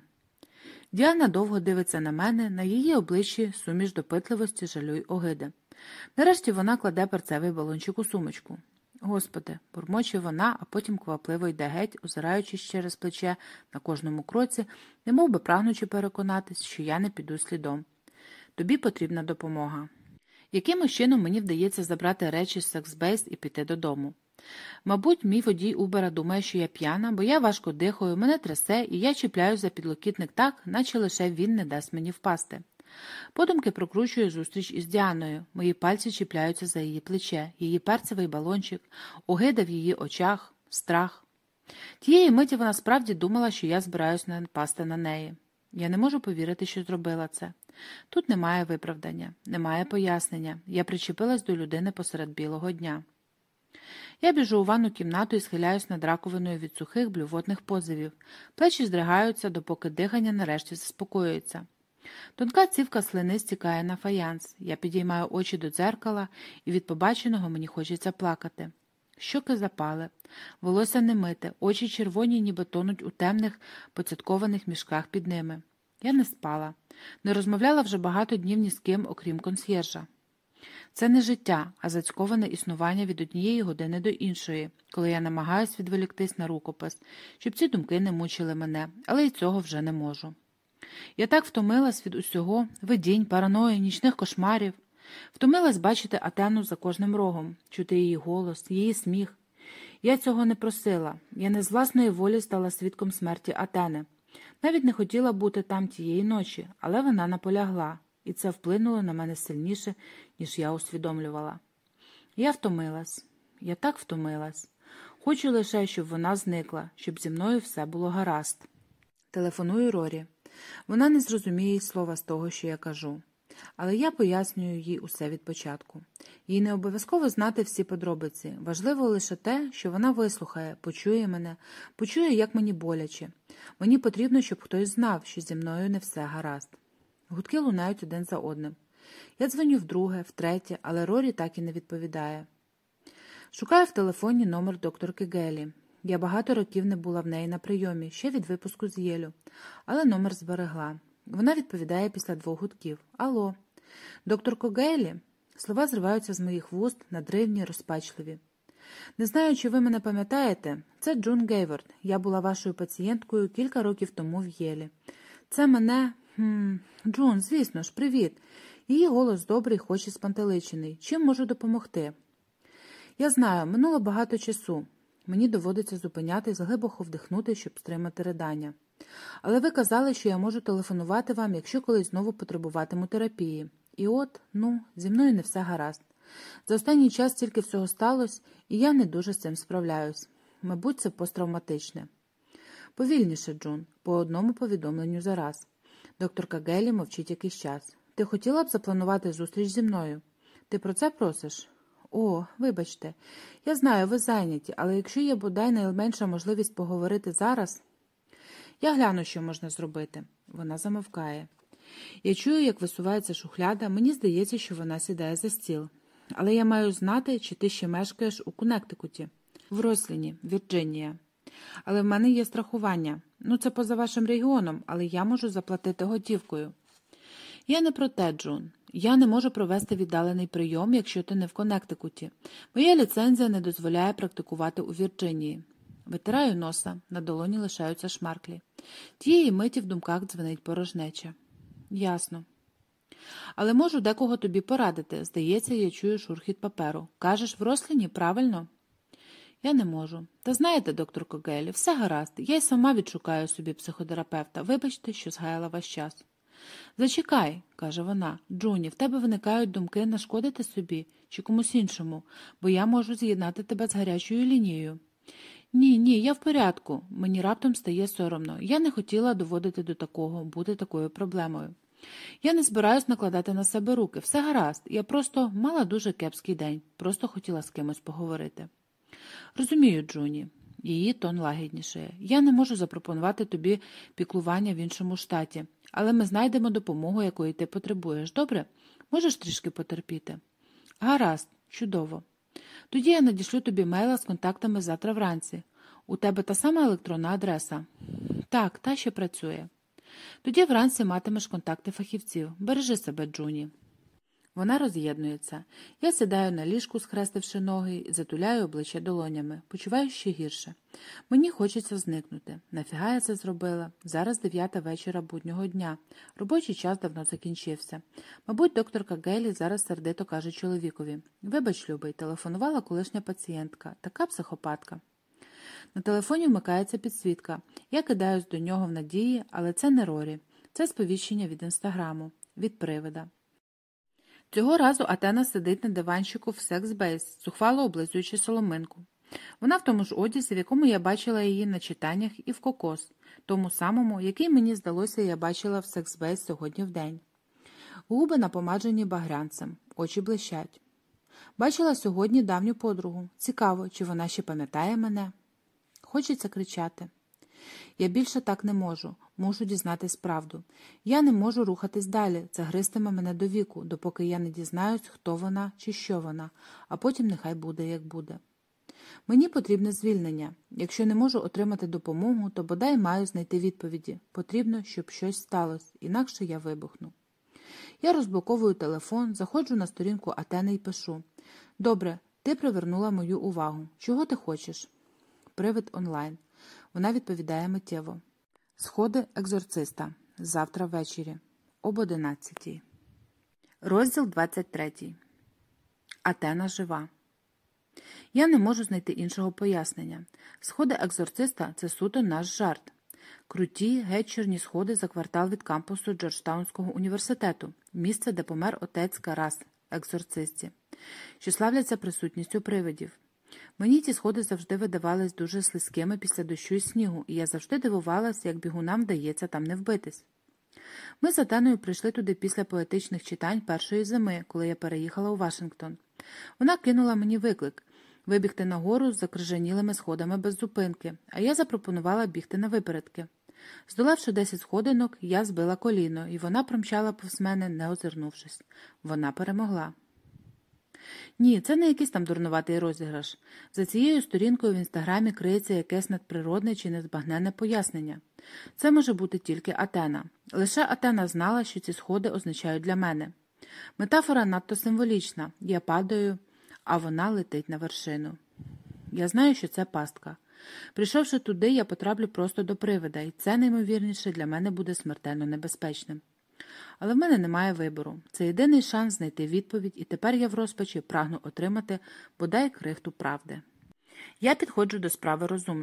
Діана довго дивиться на мене, на її обличчі суміш допитливості, жалю й огиди. Нарешті вона кладе перцевий балончик у сумочку. Господи, бурмоче вона, а потім квапливо йде геть, озираючись через плече на кожному кроці, немов би прагнучи переконатись, що я не піду слідом. Тобі потрібна допомога. Якимось чином мені вдається забрати речі з секс-бейс і піти додому. Мабуть, мій водій Убера думає, що я п'яна, бо я важко дихаю, мене трясе, і я чіпляю за підлокітник так, наче лише він не дасть мені впасти. Подумки прокручую зустріч із Діаною. Мої пальці чіпляються за її плече, її перцевий балончик, огида в її очах, страх. Тієї миті вона справді думала, що я збираюсь напасти на неї. Я не можу повірити, що зробила це. Тут немає виправдання, немає пояснення. Я причепилась до людини посеред білого дня. Я біжу у ванну кімнату і схиляюсь над раковиною від сухих блювотних позивів. Плечі здригаються, допоки дихання нарешті заспокоюється. Тонка цівка слини стікає на фаянс. Я підіймаю очі до дзеркала, і від побаченого мені хочеться плакати. Щоки запали, волосся не мите, очі червоні, ніби тонуть у темних, поцяткованих мішках під ними. Я не спала. Не розмовляла вже багато днів ні з ким, окрім консьєржа. Це не життя, а зацьковане існування від однієї години до іншої, коли я намагаюсь відволіктись на рукопис, щоб ці думки не мучили мене, але й цього вже не можу. Я так втомилась від усього, видінь, параної, нічних кошмарів. Втомилась бачити Атену за кожним рогом, чути її голос, її сміх. Я цього не просила. Я не з власної волі стала свідком смерті Атени. Навіть не хотіла бути там тієї ночі, але вона наполягла, і це вплинуло на мене сильніше, ніж я усвідомлювала. Я втомилась. Я так втомилась. Хочу лише, щоб вона зникла, щоб зі мною все було гаразд. Телефоную Рорі. Вона не зрозуміє й слова з того, що я кажу. Але я пояснюю їй усе від початку. Їй не обов'язково знати всі подробиці. Важливо лише те, що вона вислухає, почує мене, почує, як мені боляче. Мені потрібно, щоб хтось знав, що зі мною не все гаразд. Гудки лунають один за одним. Я дзвоню вдруге, втретє, але Рорі так і не відповідає. Шукаю в телефоні номер докторки Гелі. Я багато років не була в неї на прийомі, ще від випуску з Єлю, але номер зберегла. Вона відповідає після 2 гудків. Алло. Докторко Гейлі? Слова зриваються з моїх вуст, надривні, розпачливі. Не знаю, чи ви мене пам'ятаєте. Це Джун Гейворд. Я була вашою пацієнткою кілька років тому в Єлі. Це мене... Джун, звісно ж, привіт. Її голос добрий, хоч і спантеличений. Чим можу допомогти? Я знаю, минуло багато часу. Мені доводиться зупинятись, глибоко вдихнути, щоб стримати ридання. Але ви казали, що я можу телефонувати вам, якщо колись знову потребуватиму терапії. І от, зі мною не все гаразд. За останній час стільки всього сталося, і я не дуже з цим справляюсь. Мабуть, це посттравматичне. Повільніше, Джун, по одному повідомленню за раз. Докторка Геллі мовчить якийсь час. Ти хотіла б запланувати зустріч зі мною? Ти про це просиш? О, вибачте. Я знаю, ви зайняті, але якщо є бодай найменша можливість поговорити зараз... Я гляну, що можна зробити. Вона замовкає. Я чую, як висувається шухляда, мені здається, що вона сідає за стіл. Але я маю знати, чи ти ще мешкаєш у Коннектикуті. В Росліні, Вірджинія. Але в мене є страхування. Це поза вашим регіоном, але я можу заплатити готівкою. Я не про те, Джун. Я не можу провести віддалений прийом, якщо ти не в Коннектикуті. Моя ліцензія не дозволяє практикувати у Вірджинії. Витираю носа, на долоні лишаються шмарклі. Тієї миті в думках дзвенить порожнеча. Ясно. Але можу декого тобі порадити. Здається, я чую шурхіт паперу. Кажеш, в Росліні, правильно? Я не можу. Та знаєте, докторко Геллі, все гаразд. Я й сама відшукаю собі психодерапевта. Вибачте, що згаяла ваш час. Зачекай, каже вона. Джуні, в тебе виникають думки нашкодити собі чи комусь іншому, бо я можу з'єднати тебе з гарячою лінією. Ні, я в порядку. Мені раптом стає соромно. Я не хотіла доводити до такого, бути такою проблемою. Я не збираюсь накладати на себе руки. Все гаразд. Я просто мала дуже кепський день. Просто хотіла з кимось поговорити. Розумію, Джуні. Її тон лагіднішає. Я не можу запропонувати тобі піклування в іншому штаті. Але ми знайдемо допомогу, якої ти потребуєш. Добре? Можеш трішки потерпіти? Гаразд. Чудово. Тоді я надішлю тобі мейла з контактами завтра вранці. У тебе та сама електронна адреса? Так, та ще працює. Тоді вранці матимеш контакти фахівців. Бережи себе, Джуні. Вона роз'єднується. Я сідаю на ліжку, схрестивши ноги, і затуляю обличчя долонями. Почуваю ще гірше. Мені хочеться зникнути. Нафіга я це зробила? Зараз 9 вечора буднього дня. Робочий час давно закінчився. Мабуть, докторка Геллі зараз сердито каже чоловікові. Вибач, любий, телефонувала колишня пацієнтка. Така психопатка. На телефоні вмикається підсвітка. Я кидаюсь до нього в надії, але це не Рорі. Це сповіщення від Інстаграму. Від привида. Цього разу Атена сидить на диванчику в секс-бейс, зухвало облизуючи соломинку. Вона в тому ж одязі, в якому я бачила її на читаннях і в кокос, тому самому, який мені здалося, я бачила в секс-бейс сьогодні вдень. Губи напомаджені багрянцем, очі блищать. Бачила сьогодні давню подругу. Цікаво, чи вона ще пам'ятає мене? Хочеться кричати. Я більше так не можу. Мушу дізнатись правду. Я не можу рухатись далі. Це гристиме мене до віку, допоки я не дізнаюсь, хто вона чи що вона, а потім нехай буде, як буде. Мені потрібне звільнення. Якщо не можу отримати допомогу, то бодай маю знайти відповіді. Потрібно, щоб щось сталося, інакше я вибухну. Я розблоковую телефон, заходжу на сторінку Атени і пишу. Добре, ти привернула мою увагу. Чого ти хочеш? Привид онлайн. Вона відповідає миттєво. Сходи екзорциста. Завтра ввечері. Об 11:00. Розділ 23. Атена жива. Я не можу знайти іншого пояснення. Сходи екзорциста – це суто наш жарт. Круті, геть чорні сходи за квартал від кампусу Джорджтаунського університету, місце, де помер отець Карас, екзорцисті, що славляться присутністю привидів. Мені ці сходи завжди видавались дуже слизькими після дощу і снігу, і я завжди дивувалася, як бігунам вдається там не вбитись. Ми з Атеною прийшли туди після поетичних читань першої зими, коли я переїхала у Вашингтон. Вона кинула мені виклик – вибігти нагору з закрижанілими сходами без зупинки, а я запропонувала бігти на випередки. Здолавши 10 сходинок, я збила коліно, і вона промчала повз мене, не озирнувшись. Вона перемогла. Ні, це не якийсь там дурнуватий розіграш. За цією сторінкою в Інстаграмі криється якесь надприродне чи незбагненне пояснення. Це може бути тільки Атена. Лише Атена знала, що ці сходи означають для мене. Метафора надто символічна. Я падаю, а вона летить на вершину. Я знаю, що це пастка. Прийшовши туди, я потраплю просто до привида, і це, наймовірніше, для мене буде смертельно небезпечним. Але в мене немає вибору. Це єдиний шанс знайти відповідь, і тепер я в розпачі прагну отримати бодай крихту правди. Я підходжу до справи розумно.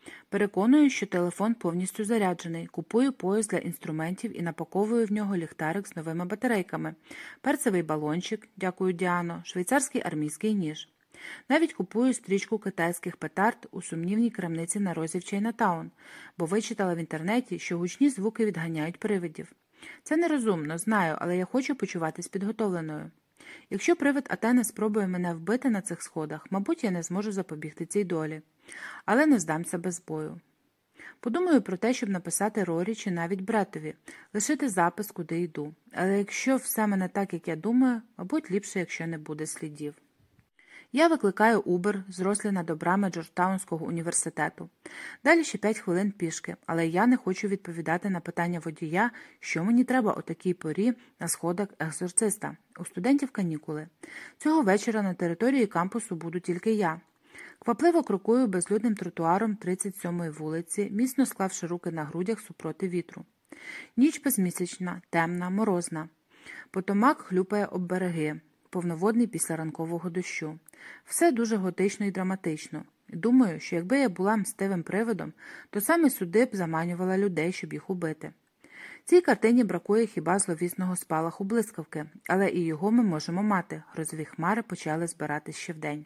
Переконую, що телефон повністю заряджений, купую пояс для інструментів і напаковую в нього ліхтарик з новими батарейками, перцевий балончик, дякую Діано, швейцарський армійський ніж. Навіть купую стрічку китайських петард у сумнівній крамниці на розі в Чайнатаун, бо вичитала в інтернеті, що гучні звуки відганяють привидів. Це нерозумно, знаю, але я хочу почуватись підготовленою. Якщо привид Атени спробує мене вбити на цих сходах, мабуть, я не зможу запобігти цій долі. Але не здамся без бою. Подумаю про те, щоб написати Рорі чи навіть Бреттові, лишити запис, куди йду. Але якщо все мене так, як я думаю, мабуть, ліпше, якщо не буде слідів. Я викликаю Uber з Росліна до брами Джорджтаунського університету. Далі ще 5 хвилин пішки, але я не хочу відповідати на питання водія, що мені треба о такій порі на сходах екзорциста. У студентів канікули. Цього вечора на території кампусу буду тільки я. Квапливо крокую безлюдним тротуаром 37-ї вулиці, міцно склавши руки на грудях супроти вітру. Ніч безмісячна, темна, морозна. Потомак хлюпає об береги, повноводний після ранкового дощу. Все дуже готично і драматично. Думаю, що якби я була мстивим привидом, то саме сюди б заманювала людей, щоб їх убити. Цій картині бракує хіба зловісного спалаху блискавки, але і його ми можемо мати. Грозові хмари почали збиратись ще вдень.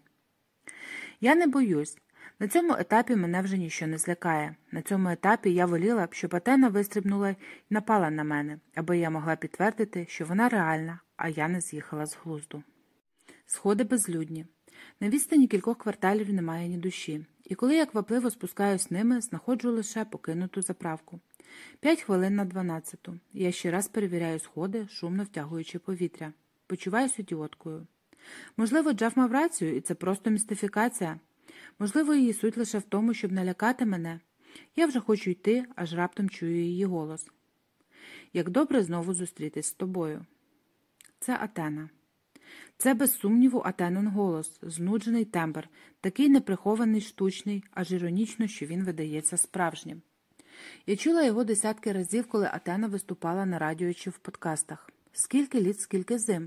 Я не боюсь. На цьому етапі мене вже ніщо не злякає. На цьому етапі я воліла б, щоб Атена вистрибнула і напала на мене, аби я могла підтвердити, що вона реальна, а я не з'їхала з глузду. Сходи безлюдні. На відстані кількох кварталів немає ні душі. І коли я квапливо спускаюсь ними, знаходжу лише покинуту заправку. 5 хвилин на 12. Я ще раз перевіряю сходи, шумно втягуючи повітря. Почуваюсь ідіоткою. Можливо, Джеф мав рацію, і це просто містифікація. Можливо, її суть лише в тому, щоб налякати мене. Я вже хочу йти, аж раптом чую її голос. Як добре знову зустрітись з тобою. Це Атена. Це, без сумніву, Атенин голос, знуджений тембр, такий неприхований, штучний, аж іронічно, що він видається справжнім. Я чула його десятки разів, коли Атена виступала на радіо чи в подкастах. Скільки літ, скільки зим.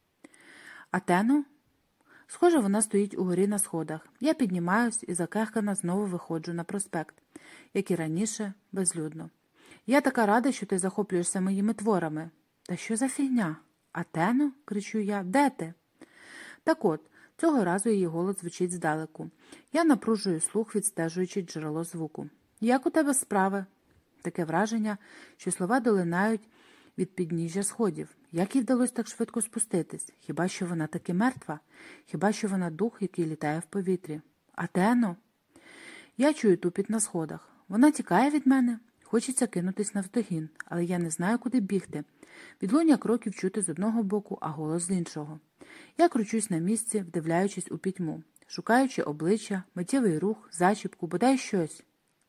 Атено? Схоже, вона стоїть угорі на сходах. Я піднімаюсь і закехкана знову виходжу на проспект. Як і раніше, безлюдно. Я така рада, що ти захоплюєшся моїми творами. Та що за фігня? Атено? Кричу я. Де ти? Так от, цього разу її голос звучить здалеку. Я напружую слух, відстежуючи джерело звуку. Як у тебе справи? Таке враження, що слова долинають від підніжжя сходів. Як їй вдалося так швидко спуститись? Хіба що вона таки мертва? Хіба що вона дух, який літає в повітрі? Атено? Я чую тупіт на сходах. Вона тікає від мене? Хочеться кинутись навздогін, але я не знаю, куди бігти. Відлуння кроків чути з одного боку, а голос з іншого. Я кручусь на місці, вдивляючись у пітьму, шукаючи обличчя, миттєвий рух, зачіпку, бодай щось.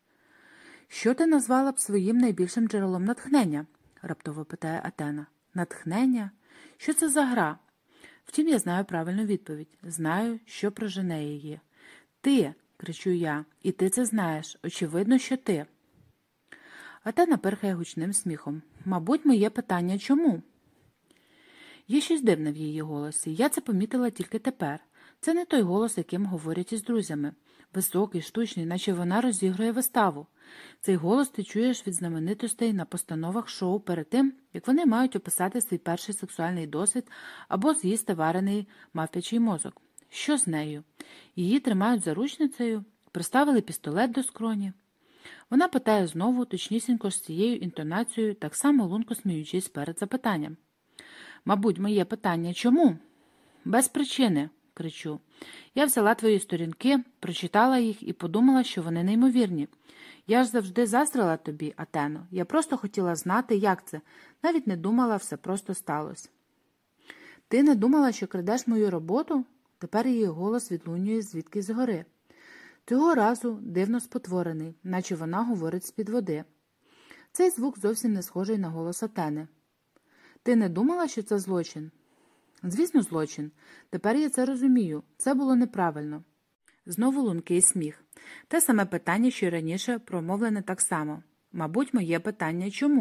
Що ти назвала б своїм найбільшим джерелом натхнення? Раптово питає Атена. Натхнення? Що це за гра? Втім, я знаю правильну відповідь. Знаю, що прожене її. Ти, кричу я, і ти це знаєш. Очевидно, що ти. Атена перхає гучним сміхом. Мабуть, моє питання чому? Є щось дивне в її голосі. Я це помітила тільки тепер. Це не той голос, яким говорять із друзями. Високий, штучний, наче вона розігрує виставу. Цей голос ти чуєш від знаменитостей на постановах шоу перед тим, як вони мають описати свій перший сексуальний досвід або з'їсти варений мавпячий мозок. Що з нею? Її тримають заручницею, приставили пістолет до скроні. Вона питає знову, точнісінько з цією інтонацією, так само лунко сміючись перед запитанням. Мабуть, моє питання чому? Без причини, кричу. Я взяла твої сторінки, прочитала їх і подумала, що вони неймовірні. Я ж завжди заздрила тобі, Атено. Я просто хотіла знати, як це. Навіть не думала, все просто сталося. Ти не думала, що крадеш мою роботу? Тепер її голос відлунює звідки згори. Цього разу дивно спотворений, наче вона говорить з-під води. Цей звук зовсім не схожий на голос Атени. Ти не думала, що це злочин? Звісно, злочин. Тепер я це розумію. Це було неправильно. Знову лункий сміх. Те саме питання, що й раніше, промовлене так само. Мабуть, моє питання чому?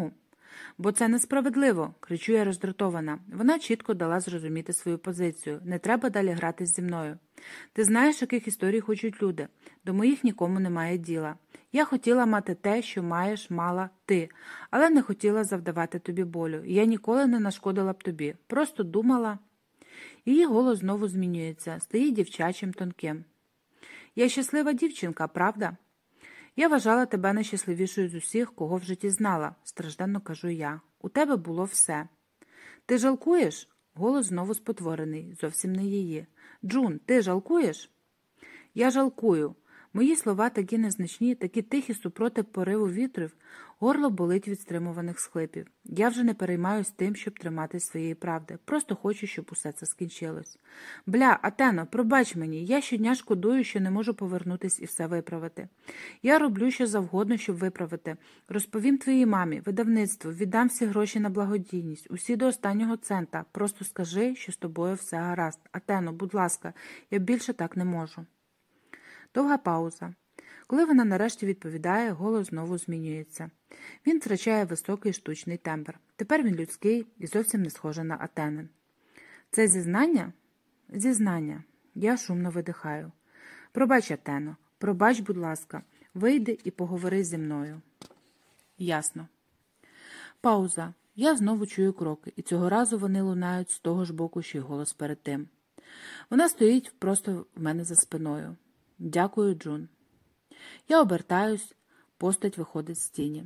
«Бо це несправедливо!» – кричу я роздратована. Вона чітко дала зрозуміти свою позицію. «Не треба далі гратись зі мною. Ти знаєш, яких історій хочуть люди. До моїх нікому немає діла. Я хотіла мати те, що мала ти, але не хотіла завдавати тобі болю. Я ніколи не нашкодила б тобі. Просто думала...» Її голос знову змінюється, стає дівчачим, тонким. «Я щаслива дівчинка, правда? Я вважала тебе найщасливішою з усіх, кого в житті знала», – стражденно кажу я. «У тебе було все». «Ти жалкуєш?» – голос знову спотворений, зовсім не її. «Джун, ти жалкуєш?» «Я жалкую». Мої слова такі незначні, такі тихі супроти пориву вітрів, горло болить від стримуваних схлипів. Я вже не переймаюсь тим, щоб тримати своєї правди. Просто хочу, щоб усе це скінчилось. «Бля, Атено, пробач мені, я щодня шкодую, що не можу повернутись і все виправити. Я роблю що завгодно, щоб виправити. Розповім твоїй мамі, видавництву, віддам всі гроші на благодійність, усі до останнього цента. Просто скажи, що з тобою все гаразд. Атено, будь ласка, я більше так не можу». Довга пауза. Коли вона нарешті відповідає, голос знову змінюється. Він втрачає високий штучний тембр. Тепер він людський і зовсім не схожий на Атенин. «Це зізнання?» «Зізнання». Я шумно видихаю. «Пробач, Атено, пробач, будь ласка, вийди і поговори зі мною». «Ясно». Пауза. Я знову чую кроки, і цього разу вони лунають з того ж боку, що й голос перед тим. Вона стоїть просто в мене за спиною. «Дякую, Джун». Я обертаюсь, постать виходить з тіні.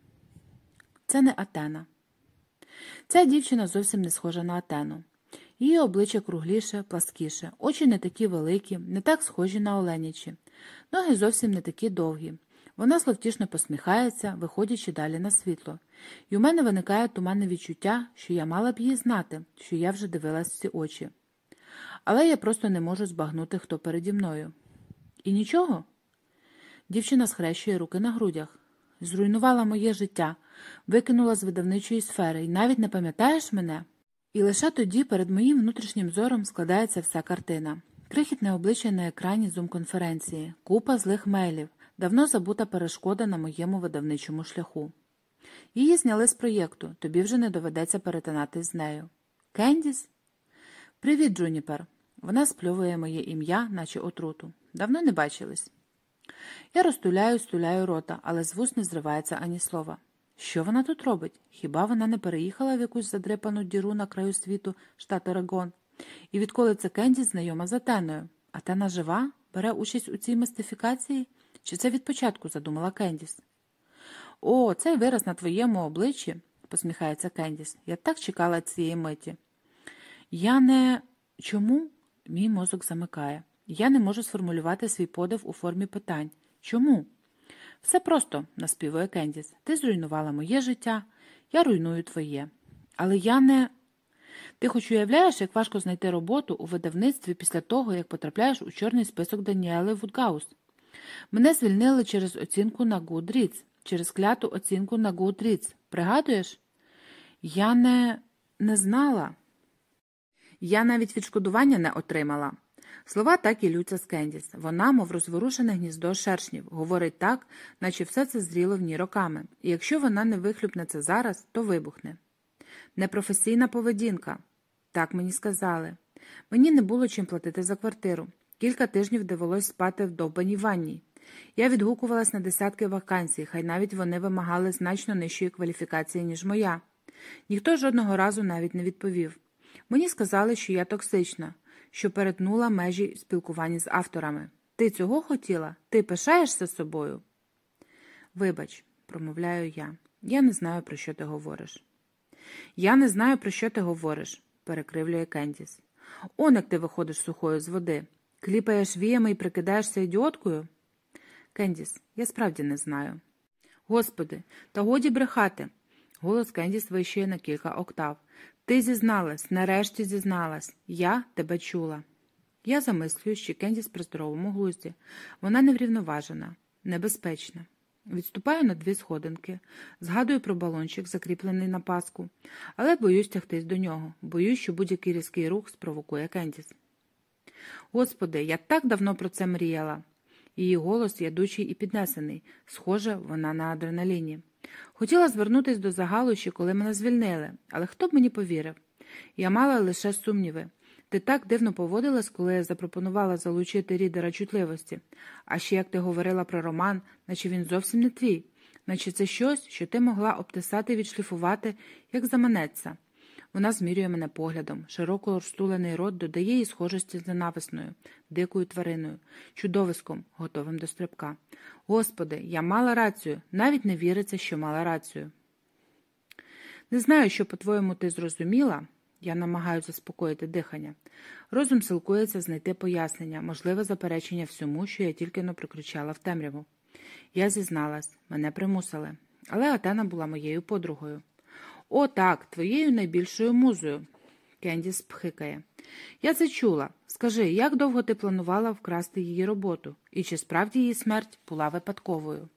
Це не Атена. Ця дівчина зовсім не схожа на Атену. Її обличчя кругліше, пласкіше, очі не такі великі, не так схожі на оленячі, ноги зовсім не такі довгі. Вона словтішно посміхається, виходячи далі на світло. І у мене виникає туманне відчуття, що я мала б її знати, що я вже дивилась в ці очі. Але я просто не можу збагнути, хто переді мною. І нічого? Дівчина схрещує руки на грудях. «Зруйнувала моє життя, викинула з видавничої сфери, і навіть не пам'ятаєш мене?» І лише тоді перед моїм внутрішнім зором складається вся картина. Крихітне обличчя на екрані зум-конференції, купа злих мейлів, давно забута перешкода на моєму видавничому шляху. Її зняли з проєкту, тобі вже не доведеться перетинатись з нею. «Кендіс?» «Привіт, Джуніпер». Вона спльовує моє ім'я, наче отруту. «Давно не бачились». Я стуляю рота, але з вуст не зривається ані слова. Що вона тут робить? Хіба вона не переїхала в якусь задрипану діру на краю світу, штат Орегон? І відколи це Кендіс знайома з Атеною? Атена жива? Бере участь у цій містифікації? Чи це від початку задумала Кендіс? «О, цей вираз на твоєму обличчі», – посміхається Кендіс. «Я так чекала цієї миті». «Я не... Чому?» – мій мозок замикає. Я не можу сформулювати свій подив у формі питань. Чому? «Все просто», – наспівує Кендіс. «Ти зруйнувала моє життя, я руйную твоє. Але я не...» «Ти хоч уявляєш, як важко знайти роботу у видавництві після того, як потрапляєш у чорний список Даніели Вудгаус? Мене звільнили через оцінку на Goodreads, через кляту оцінку на Goodreads. Пригадуєш? Я не знала. Я навіть відшкодування не отримала». Слова так і лються з Кендіс. Вона, мов розворушене гніздо шершнів, говорить так, наче все це зріло в ній роками. І якщо вона не вихлюпне це зараз, то вибухне. «Непрофесійна поведінка». Так мені сказали. Мені не було чим платити за квартиру. Кілька тижнів довелось спати в довбаній ванні. Я відгукувалась на десятки вакансій, хай навіть вони вимагали значно нижчої кваліфікації, ніж моя. Ніхто жодного разу навіть не відповів. Мені сказали, що я токсична, що перетнула межі спілкування з авторами. Ти цього хотіла? Ти пишаєшся собою? «Вибач», – промовляю я. «Я не знаю, про що ти говориш». «Я не знаю, про що ти говориш», – перекривлює Кендіс. «Он як ти виходиш сухою з води. Кліпаєш віями і прикидаєшся ідіоткою?» «Кендіс, я справді не знаю». «Господи, та годі брехати». Голос Кендіс вищує на кілька октав. «Ти зізналась, нарешті зізналась. Я тебе чула». Я замислюю, що Кендіс при здоровому глузді. Вона неврівноважена, небезпечна. Відступаю на 2 сходинки, згадую про балончик, закріплений на паску, але боюсь тягтись до нього, боюсь, що будь-який різкий рух спровокує Кендіс. «Господи, я так давно про це мріяла». Її голос ядучий і піднесений, схоже, вона на адреналіні. Хотіла звернутися до загалу ще коли мене звільнили, але хто б мені повірив? Я мала лише сумніви. Ти так дивно поводилась, коли я запропонувала залучити рідера чутливості. А ще як ти говорила про роман, наче він зовсім не твій. Наче це щось, що ти могла обтисати і відшліфувати, як заманеться. Вона змірює мене поглядом. Широко розтулений рот додає їй схожості з ненависною, дикою твариною, чудовиськом, готовим до стрибка. Господи, я мала рацію. Навіть не віриться, що мала рацію. Не знаю, що, по-твоєму, ти зрозуміла. Я намагаюся заспокоїти дихання. Розум силкується знайти пояснення, можливе заперечення всьому, що я тільки-но прикричала в темряву. Я зізналась, мене примусили. Але Атена була моєю подругою. О, так, твоєю найбільшою музою. Кендіс пхикає. Я це чула. Скажи, як довго ти планувала вкрасти її роботу? І чи справді її смерть була випадковою?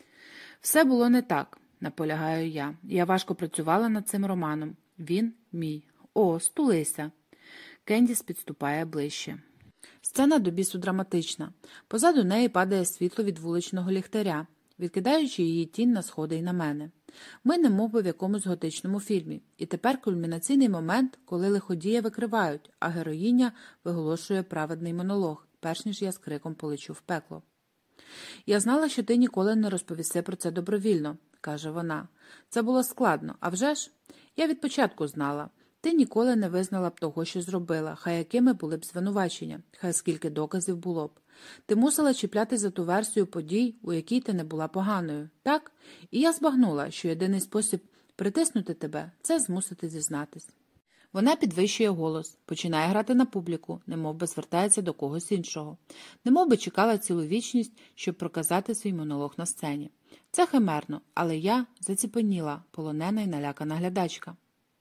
Все було не так, наполягаю я. Я важко працювала над цим романом. Він мій. О, стулися. Кендіс підступає ближче. Сцена до бісу драматична. Позаду неї падає світло від вуличного ліхтаря, відкидаючи її тінь на сходи й на мене. Ми немовби в якомусь готичному фільмі. І тепер кульмінаційний момент, коли лиходія викривають, а героїня виголошує праведний монолог, перш ніж я з криком полечу в пекло. «Я знала, що ти ніколи не розповіси про це добровільно», – каже вона. «Це було складно, а вже ж? Я від початку знала. Ти ніколи не визнала б того, що зробила, хай якими були б звинувачення, хай скільки доказів було б. Ти мусила чіплятись за ту версію подій, у якій ти не була поганою, так? І я збагнула, що єдиний спосіб притиснути тебе – це змусити зізнатись». Вона підвищує голос, починає грати на публіку, немовби звертається до когось іншого. Немовби чекала цілу вічність, щоб проказати свій монолог на сцені. Це химерно, але я заціпеніла, полонена й налякана глядачка.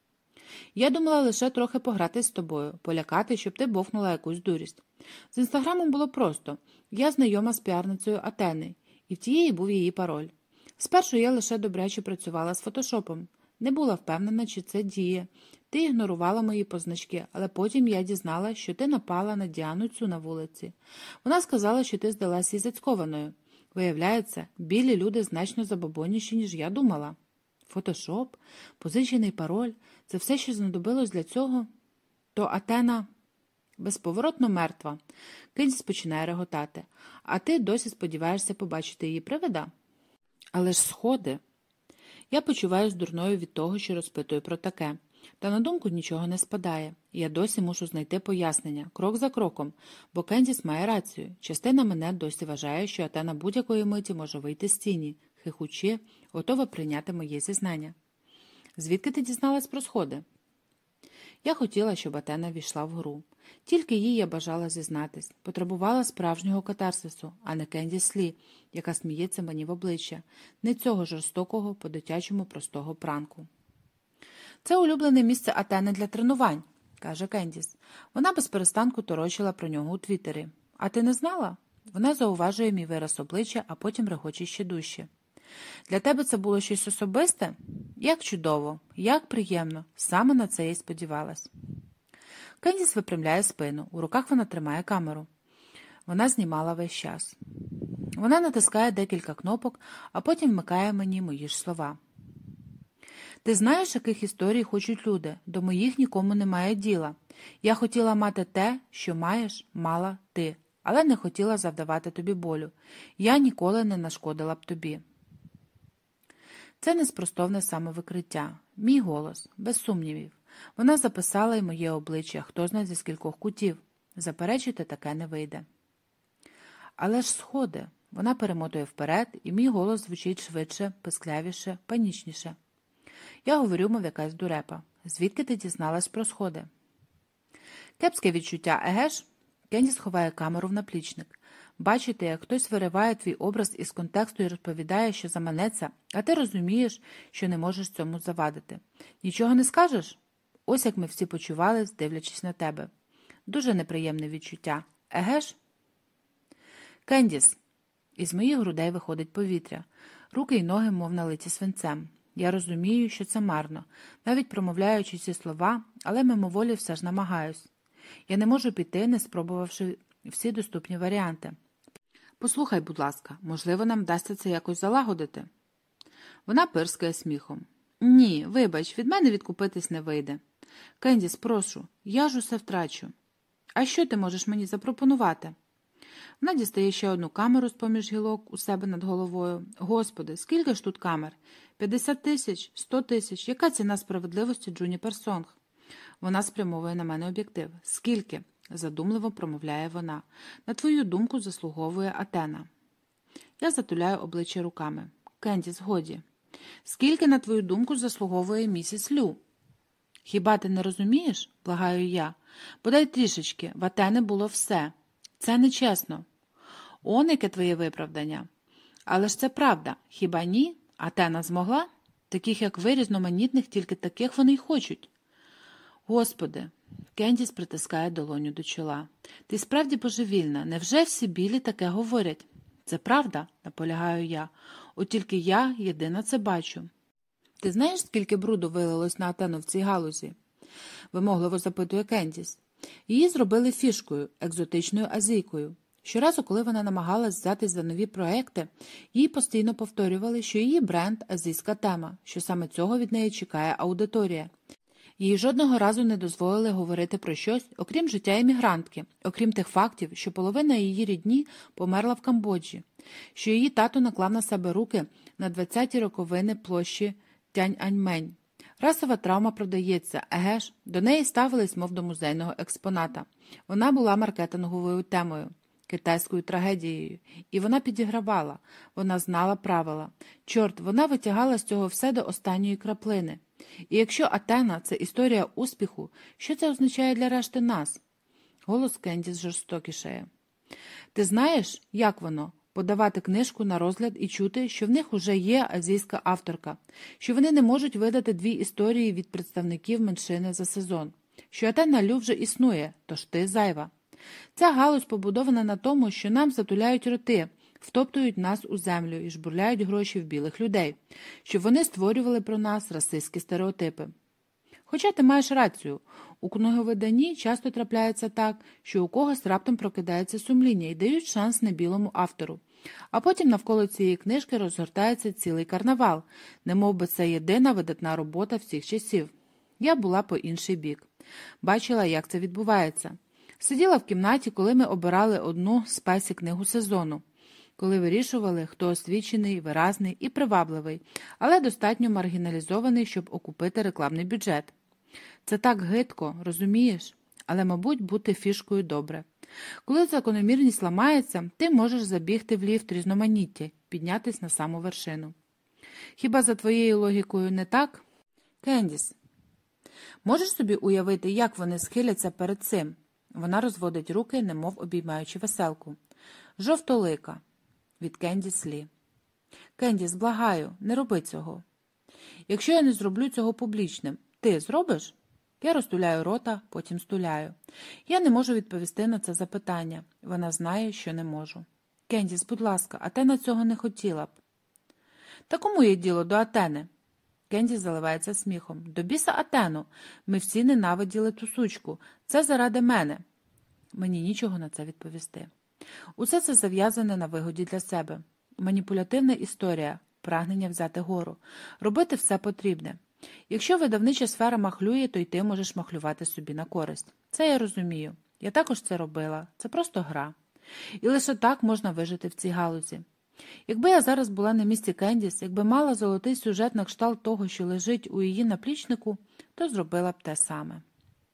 Я думала лише трохи пограти з тобою, полякати, щоб ти бовкнула якусь дурість. З інстаграмом було просто. Я знайома з піарницею Атени, і в тієї був її пароль. Спершу я лише добряче працювала з фотошопом. Не була впевнена, чи це діє. Ти ігнорувала мої позначки, але потім я дізнала, що ти напала на Діану цю на вулиці. Вона сказала, що ти здалась їй зацькованою. Виявляється, білі люди значно забобонніші, ніж я думала. Фотошоп, позичений пароль – це все, що знадобилось для цього? То Атена безповоротно мертва. Кендіс починає реготати. А ти досі сподіваєшся побачити її привида? Але ж сходи. Я почуваюсь дурною від того, що розпитую про таке. Та на думку нічого не спадає. Я досі мушу знайти пояснення, крок за кроком, бо Кендіс має рацію. Частина мене досі вважає, що Атена будь-якої миті може вийти з тіні, хихучи, готова прийняти моє зізнання. Звідки ти дізналась про сходи? Я хотіла, щоб Атена війшла в гру. Тільки їй я бажала зізнатись, потребувала справжнього катарсису, а не Кендіс Лі, яка сміється мені в обличчя, не цього жорстокого, по-дитячому простого пранку. Це улюблене місце Атени для тренувань, каже Кендіс. Вона безперестанку торочила про нього у Твіттері. А ти не знала? Вона зауважує мій вираз обличчя, а потім регоче ще дужче. Для тебе це було щось особисте? Як чудово, як приємно, саме на це я й сподівалась. Кендіс випрямляє спину, у руках вона тримає камеру. Вона знімала весь час. Вона натискає декілька кнопок, а потім вмикає мені мої ж слова. Ти знаєш, яких історій хочуть люди? До моїх нікому немає діла. Я хотіла мати те, що маєш, мала ти, але не хотіла завдавати тобі болю. Я ніколи не нашкодила б тобі. Це неспростовне самовикриття. Мій голос, без сумнівів. Вона записала й моє обличчя, хто знає зі скількох кутів. Заперечити таке не вийде. Але ж сходи. Вона перемотує вперед, і мій голос звучить швидше, писклявіше, панічніше. Я говорю, мов якась дурепа. Звідки ти дізналась про сходи? Кепське відчуття, еге ж? Кендіс ховає камеру в наплічник. Бачите, як хтось вириває твій образ із контексту і розповідає, що заманеться, а ти розумієш, що не можеш цьому завадити. Нічого не скажеш? Ось як ми всі почувались, дивлячись на тебе. Дуже неприємне відчуття. Еге ж? Кендіс. Із моїх грудей виходить повітря. Руки й ноги мов налиті свинцем. Я розумію, що це марно, навіть промовляючи ці слова, але мимоволі все ж намагаюсь. Я не можу піти, не спробувавши всі доступні варіанти. Послухай, будь ласка, можливо, нам вдасться це якось залагодити? Вона пирскає сміхом. Ні, вибач, від мене відкупитись не вийде. Кендіс, прошу, я ж усе втрачу. А що ти можеш мені запропонувати? Вона дістає ще одну камеру з-поміж гілок у себе над головою. Господи, скільки ж тут камер? 50 тисяч? 100 тисяч? Яка ціна справедливості, Джуніпер Сонг? Вона спрямовує на мене об'єктив. Скільки? Задумливо промовляє вона. На твою думку заслуговує Атена. Я затуляю обличчя руками. Кендіс, годі. Скільки, на твою думку, заслуговує місіс Лю? Хіба ти не розумієш? Благаю я. Бодай трішечки, в Атени було все. Це нечесно. Он яке твоє виправдання. Але ж це правда. Хіба ні? Атена змогла? Таких, як ви, різноманітних, тільки таких вони й хочуть. Господи, Кендіс притискає долоню до чола. Ти справді божевільна. Невже всі білі таке говорять? Це правда, наполягаю я. От тільки я єдина це бачу. Ти знаєш, скільки бруду вилилось на Атену в цій галузі? Вимогливо запитує Кендіс. Її зробили фішкою, екзотичною азійкою. Щоразу, коли вона намагалась взятись за нові проекти, їй постійно повторювали, що її бренд – азійська тема, що саме цього від неї чекає аудиторія. Їй жодного разу не дозволили говорити про щось, окрім життя емігрантки, окрім тих фактів, що половина її рідні померла в Камбоджі, що її тато наклав на себе руки на 20-ті роковини площі Тяньаньмень. Расова травма продається, еге ж, до неї ставились, мов до музейного експоната. Вона була маркетинговою темою, китайською трагедією, і вона підігравала, вона знала правила. Чорт, вона витягала з цього все до останньої краплини. І якщо Атена – це історія успіху, що це означає для решти нас? Голос Кендіс жорстокішає. Ти знаєш, як воно? Подавати книжку на розгляд і чути, що в них уже є азійська авторка, що вони не можуть видати 2 історії від представників меншини за сезон, що Атена Лю вже існує, тож ти зайва. Ця галузь побудована на тому, що нам затуляють роти, втоптують нас у землю і жбурляють гроші в білих людей, щоб вони створювали про нас расистські стереотипи. Хоча ти маєш рацію, у книговиданні часто трапляється так, що у когось раптом прокидається сумління і дають шанс небілому автору. А потім навколо цієї книжки розгортається цілий карнавал, немов би це єдина видатна робота всіх часів. Я була по інший бік. Бачила, як це відбувається. Сиділа в кімнаті, коли ми обирали одну спайсі-книгу сезону, коли вирішували, хто освічений, виразний і привабливий, але достатньо маргіналізований, щоб окупити рекламний бюджет. Це так гидко, розумієш? Але, мабуть, бути фішкою добре. Коли закономірність ламається, ти можеш забігти в ліфт різноманіття, піднятись на саму вершину. Хіба за твоєю логікою не так? Кендіс, можеш собі уявити, як вони схиляться перед цим? Вона розводить руки, немов обіймаючи веселку. Жовтолика. Від Кендіс Лі. Кендіс, благаю, не роби цього. Якщо я не зроблю цього публічним, ти зробиш? Я розтуляю рота, потім стуляю. Я не можу відповісти на це запитання. Вона знає, що не можу. Кендіс, будь ласка, Атена цього не хотіла б. Та кому є діло до Атени? Кендіс заливається сміхом. До біса Атену. Ми всі ненавиділи ту сучку. Це заради мене. Мені нічого на це відповісти. Усе це зав'язане на вигоді для себе. Маніпулятивна історія, прагнення взяти гору. Робити все потрібне. Якщо видавнича сфера махлює, то й ти можеш махлювати собі на користь. Це я розумію. Я також це робила. Це просто гра. І лише так можна вижити в цій галузі. Якби я зараз була на місці Кендіс, якби мала золотий сюжет на кшталт того, що лежить у її наплічнику, то зробила б те саме.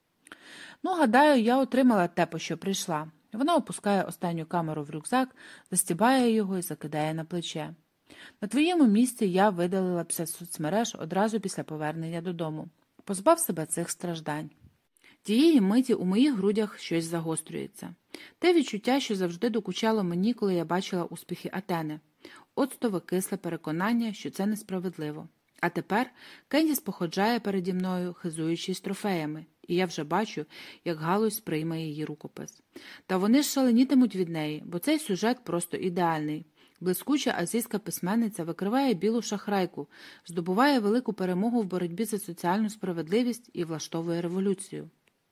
Ну, гадаю, я отримала те, по що прийшла. Вона опускає останню камеру в рюкзак, застібає його і закидає на плече. На твоєму місці я видалила б з соцмереж одразу після повернення додому. Позбав себе цих страждань. Тієї миті у моїх грудях щось загострюється. Те відчуття, що завжди докучало мені, коли я бачила успіхи Атени. Оцтове кисле переконання, що це несправедливо. А тепер Кендіс походжає переді мною, хизуючись трофеями, і я вже бачу, як галузь прийме її рукопис. Та вони ж шаленітимуть від неї, бо цей сюжет просто ідеальний. Блискуча азійська письменниця викриває білу шахрайку, здобуває велику перемогу в боротьбі за соціальну справедливість і влаштовує революцію.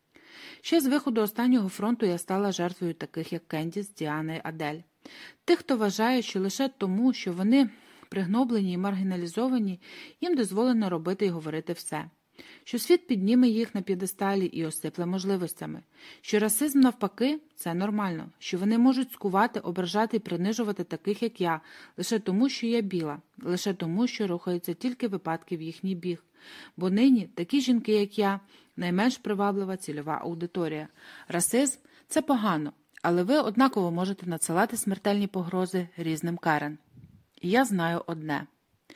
Ще з виходу останнього фронту я стала жертвою таких, як Кендіс, Діана і Адель. Тих, хто вважає, що лише тому, що вони пригноблені і маргіналізовані, їм дозволено робити і говорити все. Що світ підніме їх на п'єдесталі і осипле можливостями. Що расизм, навпаки, це нормально. Що вони можуть скувати, ображати і принижувати таких, як я, лише тому, що я біла, лише тому, що рухаються тільки випадки в їхній біг. Бо нині такі жінки, як я, найменш приваблива цільова аудиторія. Расизм – це погано, але ви однаково можете надсилати смертельні погрози різним Карен. І я знаю одне.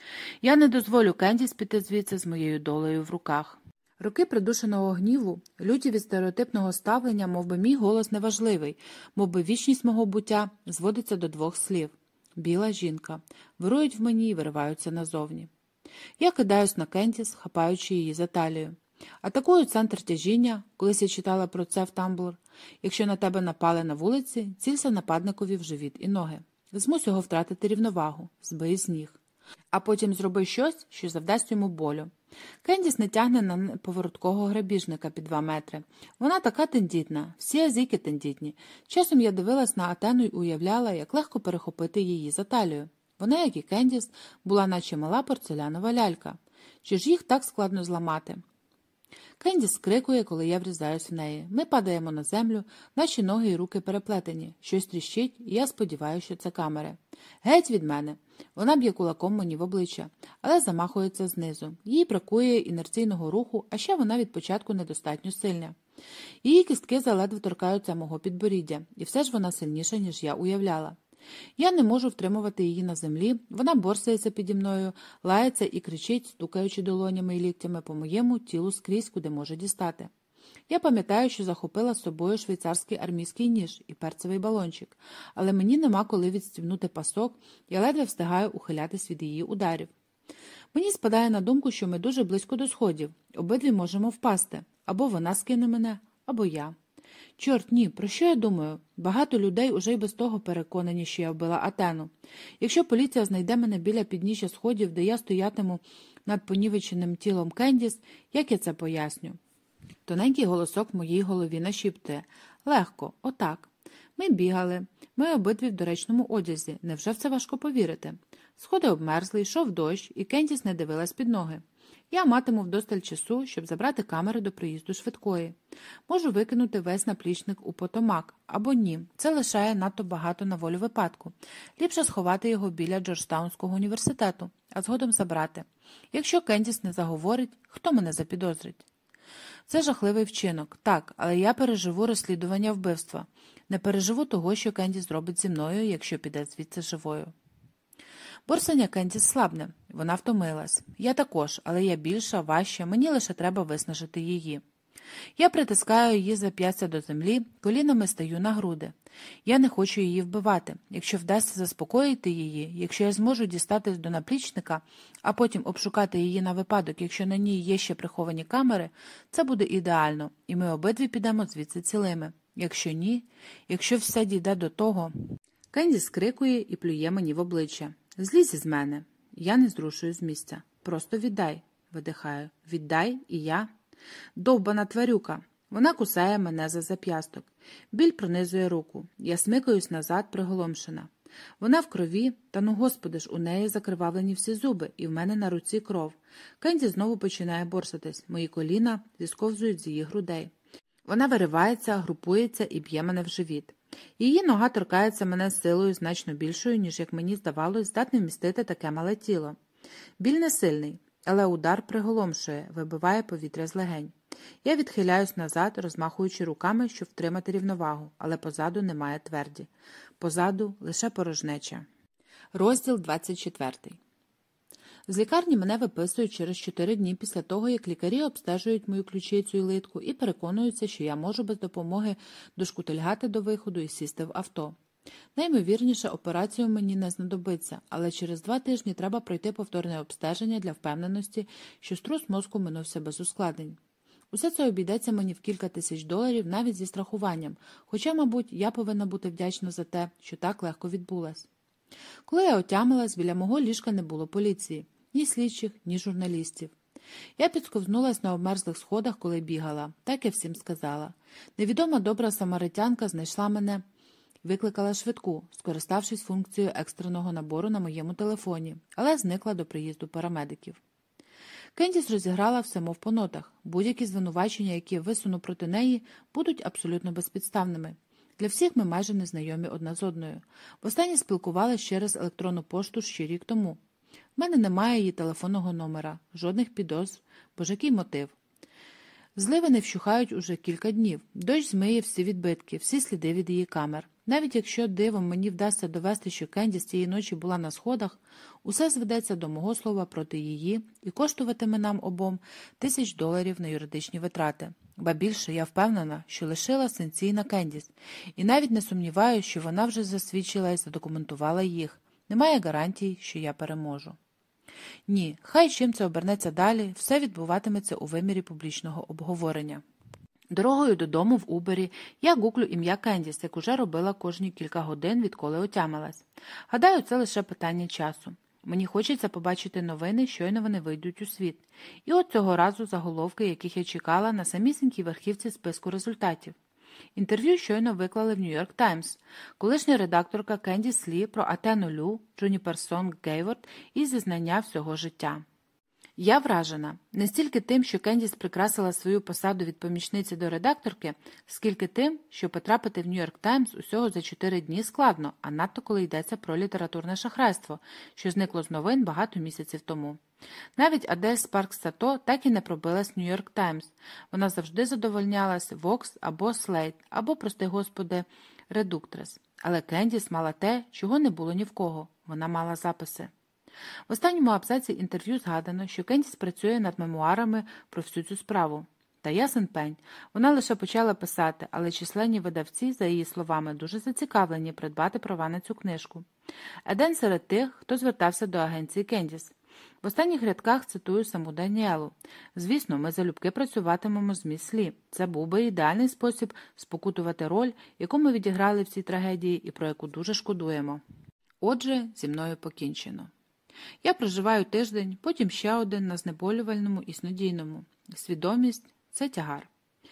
Я не дозволю Кендіс піти звідси з моєю долею в руках. Роки придушеного гніву, люті від стереотипного ставлення, мовби мій голос неважливий, мовби вічність мого буття зводиться до двох слів. Біла жінка. Вирують в мені і вириваються назовні. Я кидаюсь на Кендіс, хапаючи її за талію. Атакую центр тяжіння, колись я читала про це в Тамблр. Якщо на тебе напали на вулиці, цілься нападникові в живіт і ноги. Змусь його втратити рівновагу, збий з ніг. А потім зроби щось, що завдасть йому болю. Кендіс не тягне на неповороткого грабіжника під 2 метри. Вона така тендітна, всі азійки тендітні. Часом я дивилась на Атену й уявляла, як легко перехопити її за талію. Вона, як і Кендіс, була наче мала порцелянова лялька. Чи ж їх так складно зламати? Кендіс скрикує, коли я врізаюсь в неї. Ми падаємо на землю, наші ноги і руки переплетені. Щось тріщить, і я сподіваюся, що це камери. Геть від мене! Вона б'є кулаком мені в обличчя, але замахується знизу. Їй бракує інерційного руху, а ще вона від початку недостатньо сильна. Її кістки заледве торкаються мого підборіддя, і все ж вона сильніша, ніж я уявляла. Я не можу втримувати її на землі, вона борсається піді мною, лається і кричить, стукаючи долонями і ліктями по моєму тілу скрізь, куди може дістати. Я пам'ятаю, що захопила з собою швейцарський армійський ніж і перцевий балончик, але мені нема коли відстібнути пасок, я ледве встигаю ухилятись від її ударів. Мені спадає на думку, що ми дуже близько до сходів, обидві можемо впасти, або вона скине мене, або я. Чорт, ні, про що я думаю? Багато людей уже й без того переконані, що я вбила Атену. Якщо поліція знайде мене біля підніжжя сходів, де я стоятиму над понівеченим тілом Кендіс, як я це поясню? Тоненький голосок в моїй голові нашіптує. Легко, отак. Ми бігали. Ми обидві в доречному одязі. Невже в це важко повірити? Сходи обмерзли, йшов дощ, і Кендіс не дивилась під ноги. Я матиму вдосталь часу, щоб забрати камери до приїзду швидкої. Можу викинути весь наплічник у Потомак, або ні. Це лишає надто багато на волю випадку. Ліпше сховати його біля Джорджтаунського університету, а згодом забрати. Якщо Кендіс не заговорить, хто мене запідозрить? Це жахливий вчинок, так, але я переживу розслідування вбивства. Не переживу того, що Кендіс зробить зі мною, якщо піде звідси живою. Борсання Кендіс слабне. Вона втомилась. Я також, але я більша, важча, мені лише треба виснажити її. Я притискаю її зап'ястя до землі, колінами стаю на груди. Я не хочу її вбивати. Якщо вдасться заспокоїти її, якщо я зможу дістатись до наплічника, а потім обшукати її на випадок, якщо на ній є ще приховані камери, це буде ідеально, і ми обидві підемо звідси цілими. Якщо ні, якщо все дійде до того... Кендіс скрикує і плює мені в обличчя. Злізь із мене. Я не зрушую з місця. Просто віддай, видихаю. Віддай, і я... Довбана тварюка. Вона кусає мене за зап'ясток. Біль пронизує руку. Я смикаюсь назад, приголомшена. Вона в крові, та ну господи ж, у неї закривавлені всі зуби, і в мене на руці кров. Кенді знову починає борсатись. Мої коліна зісковзують з її грудей. Вона виривається, групується і б'є мене в живіт. Її нога торкається мене силою значно більшою, ніж, як мені здавалось, здатне вмістити таке мале тіло. Біль не сильний, але удар приголомшує, вибиває повітря з легень. Я відхиляюсь назад, розмахуючи руками, щоб втримати рівновагу, але позаду немає тверді. Позаду лише порожнеча. Розділ 24. З лікарні мене виписують через 4 дні після того, як лікарі обстежують мою ключицю і литку і переконуються, що я можу без допомоги дошкутильгати до виходу і сісти в авто. Найімовірніше, операцію мені не знадобиться, але через 2 тижні треба пройти повторне обстеження для впевненості, що струс мозку минувся без ускладнень. Усе це обійдеться мені в кілька тисяч доларів навіть зі страхуванням, хоча, мабуть, я повинна бути вдячна за те, що так легко відбулось. Коли я отямилась, біля мого ліжка не було поліції, ні слідчих, ні журналістів. Я підсковзнулась на обмерзлих сходах, коли бігала, так я всім сказала. Невідома добра самаритянка знайшла мене викликала швидку, скориставшись функцією екстреного набору на моєму телефоні, але зникла до приїзду парамедиків. Кендіс розіграла все мов по нотах. Будь-які звинувачення, які я висуну проти неї, будуть абсолютно безпідставними. Для всіх ми майже незнайомі одна з одною. Востаннє спілкувалися через електронну пошту ще рік тому. В мене немає її телефонного номера, жодних підозр, боже, який мотив. Зливи не вщухають уже кілька днів. Дощ змиє всі відбитки, всі сліди від її камер. Навіть якщо дивом мені вдасться довести, що Кендіс тієї ночі була на сходах, усе зведеться до мого слова проти її і коштуватиме нам обом $1000 на юридичні витрати. Ба більше, я впевнена, що лишила синці на Кендіс, і навіть не сумніваюся, що вона вже засвідчила і задокументувала їх. Немає гарантій, що я переможу. Ні, хай чим це обернеться далі, все відбуватиметься у вимірі публічного обговорення. Дорогою додому в Убері я гуглю ім'я Кендіс, як уже робила кожні кілька годин, відколи отямилась. Гадаю, це лише питання часу. Мені хочеться побачити новини, щойно вони вийдуть у світ. І от цього разу заголовки, яких я чекала на самісінькій верхівці списку результатів. Інтерв'ю щойно виклали в Нью-Йорк Таймс. Колишня редакторка Кендіс Лі про Атену Лю, Джуніпер Сонг Гейворд і зізнання всього життя. Я вражена не стільки тим, що Кендіс прикрасила свою посаду від помічниці до редакторки, скільки тим, що потрапити в Нью-Йорк Таймс усього за 4 дні складно, а надто коли йдеться про літературне шахрайство, що зникло з новин багато місяців тому. Навіть Адель Спаркс-Сато так і не пробилась в Нью-Йорк Таймс. Вона завжди задовольнялась Vox або Slate, або, прости господи, Редуктрес. Але Кендіс мала те, чого не було ні в кого. Вона мала записи. В останньому абзаці інтерв'ю згадано, що Кендіс працює над мемуарами про всю цю справу. Та ясен пень, вона лише почала писати, але численні видавці, за її словами, дуже зацікавлені придбати права на цю книжку. Еден серед тих, хто звертався до агенції Кендіс. В останніх рядках цитую саму Даніелу. «Звісно, ми залюбки працюватимемо з міс Лі. Це був би ідеальний спосіб спокутувати роль, яку ми відіграли в цій трагедії і про яку дуже шкодуємо. Отже, зі мною покінчено». Я проживаю тиждень, потім ще один на знеболювальному і снодійному. Свідомість – це тягар.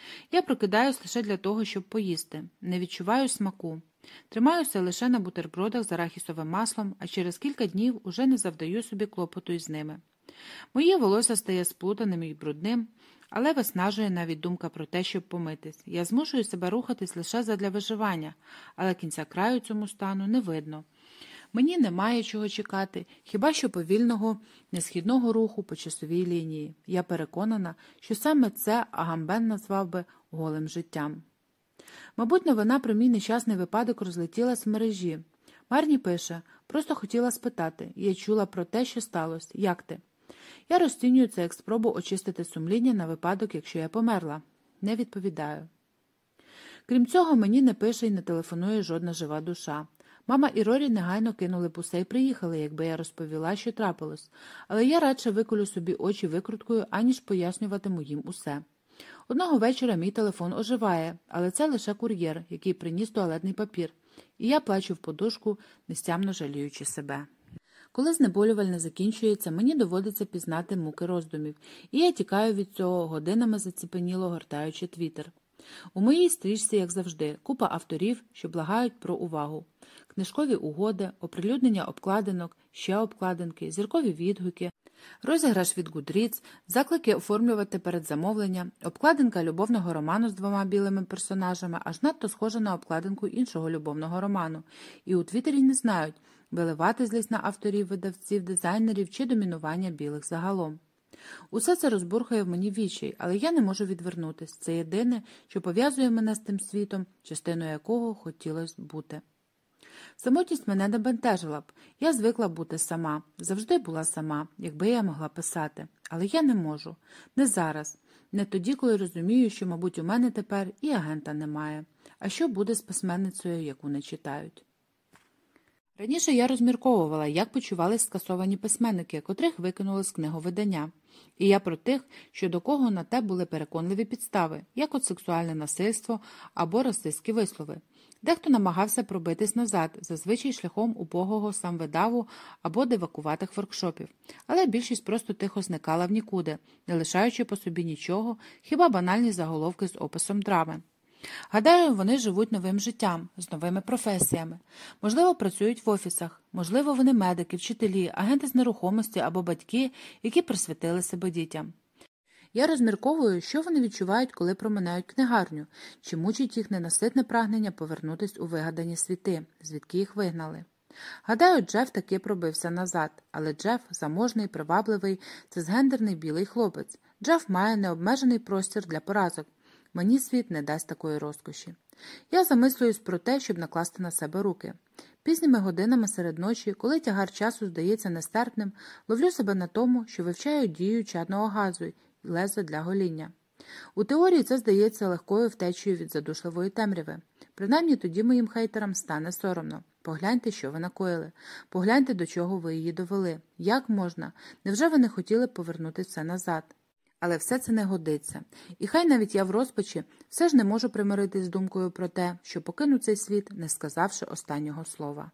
Я прокидаюсь лише для того, щоб поїсти. Не відчуваю смаку. Тримаюся лише на бутербродах з арахісовим маслом, а через кілька днів уже не завдаю собі клопоту із ними. Моє волосся стає сплутаним і брудним, але виснажує навіть думка про те, щоб помитись. Я змушую себе рухатись лише задля виживання, але кінця краю цьому стану не видно. Мені немає чого чекати, хіба що повільного, несхідного руху по часовій лінії. Я переконана, що саме це Агамбен назвав би голим життям. Мабуть, новина про мій нещасний випадок розлетілась в мережі. Марні пише, просто хотіла спитати, я чула про те, що сталося. Як ти? Я розцінюю це як спробу очистити сумління на випадок, якщо я померла. Не відповідаю. Крім цього, мені не пише і не телефонує жодна жива душа. Мама і Рорі негайно кинули б усе і приїхали, якби я розповіла, що трапилось. Але я радше виколю собі очі викруткою, аніж пояснюватиму їм усе. Одного вечора мій телефон оживає, але це лише кур'єр, який приніс туалетний папір. І я плачу в подушку, нестямно жаліючи себе. Коли знеболювальне закінчується, мені доводиться пізнати муки роздумів, і я тікаю від цього, годинами заціпеніло гортаючи твіттер. У моїй стрічці, як завжди, купа авторів, що благають про увагу. Книжкові угоди, оприлюднення обкладинок, ще обкладинки, зіркові відгуки, розіграш від Goodreads, заклики оформлювати передзамовлення, обкладинка любовного роману з 2 білими персонажами, аж надто схожа на обкладинку іншого любовного роману. І у Твіттері не знають, виливати злість на авторів, видавців, дизайнерів чи домінування білих загалом. Усе це розбурхає в мені відчай, але я не можу відвернутися. Це єдине, що пов'язує мене з тим світом, частиною якого хотілося б бути. Самотність мене не бентежила б. Я звикла бути сама. Завжди була сама, якби я могла писати. Але я не можу. Не зараз. Не тоді, коли розумію, що, мабуть, у мене тепер і агента немає. А що буде з письменницею, яку не читають? Раніше я розмірковувала, як почувались скасовані письменники, котрих викинули з книговидання. І я про тих, щодо кого на те були переконливі підстави, як от сексуальне насильство або расистські вислови. Дехто намагався пробитись назад, зазвичай шляхом убогого самвидаву або дивакуватих воркшопів. Але більшість просто тихо зникала в нікуди, не лишаючи по собі нічого, хіба банальні заголовки з описом драми. Гадаю, вони живуть новим життям, з новими професіями. Можливо, працюють в офісах, можливо, вони медики, вчителі, агенти з нерухомості або батьки, які присвятили себе дітям. Я розмірковую, що вони відчувають, коли проминають книгарню, чи мучить їх ненаситне прагнення повернутись у вигадані світи, звідки їх вигнали. Гадаю, Джеф таки пробився назад, але Джеф заможний, привабливий, цисгендерний білий хлопець. Джеф має необмежений простір для поразок. Мені світ не дасть такої розкоші. Я замислююсь про те, щоб накласти на себе руки. Пізніми годинами серед ночі, коли тягар часу здається нестерпним, ловлю себе на тому, що вивчаю дію чадного газу і лезо для гоління. У теорії це здається легкою втечею від задушливої темряви. Принаймні тоді моїм хейтерам стане соромно. Погляньте, що ви накоїли. Погляньте, до чого ви її довели. Як можна? Невже ви не хотіли повернути все назад? Але все це не годиться. І хай навіть я в розпачі все ж не можу примиритись з думкою про те, що покину цей світ, не сказавши останнього слова.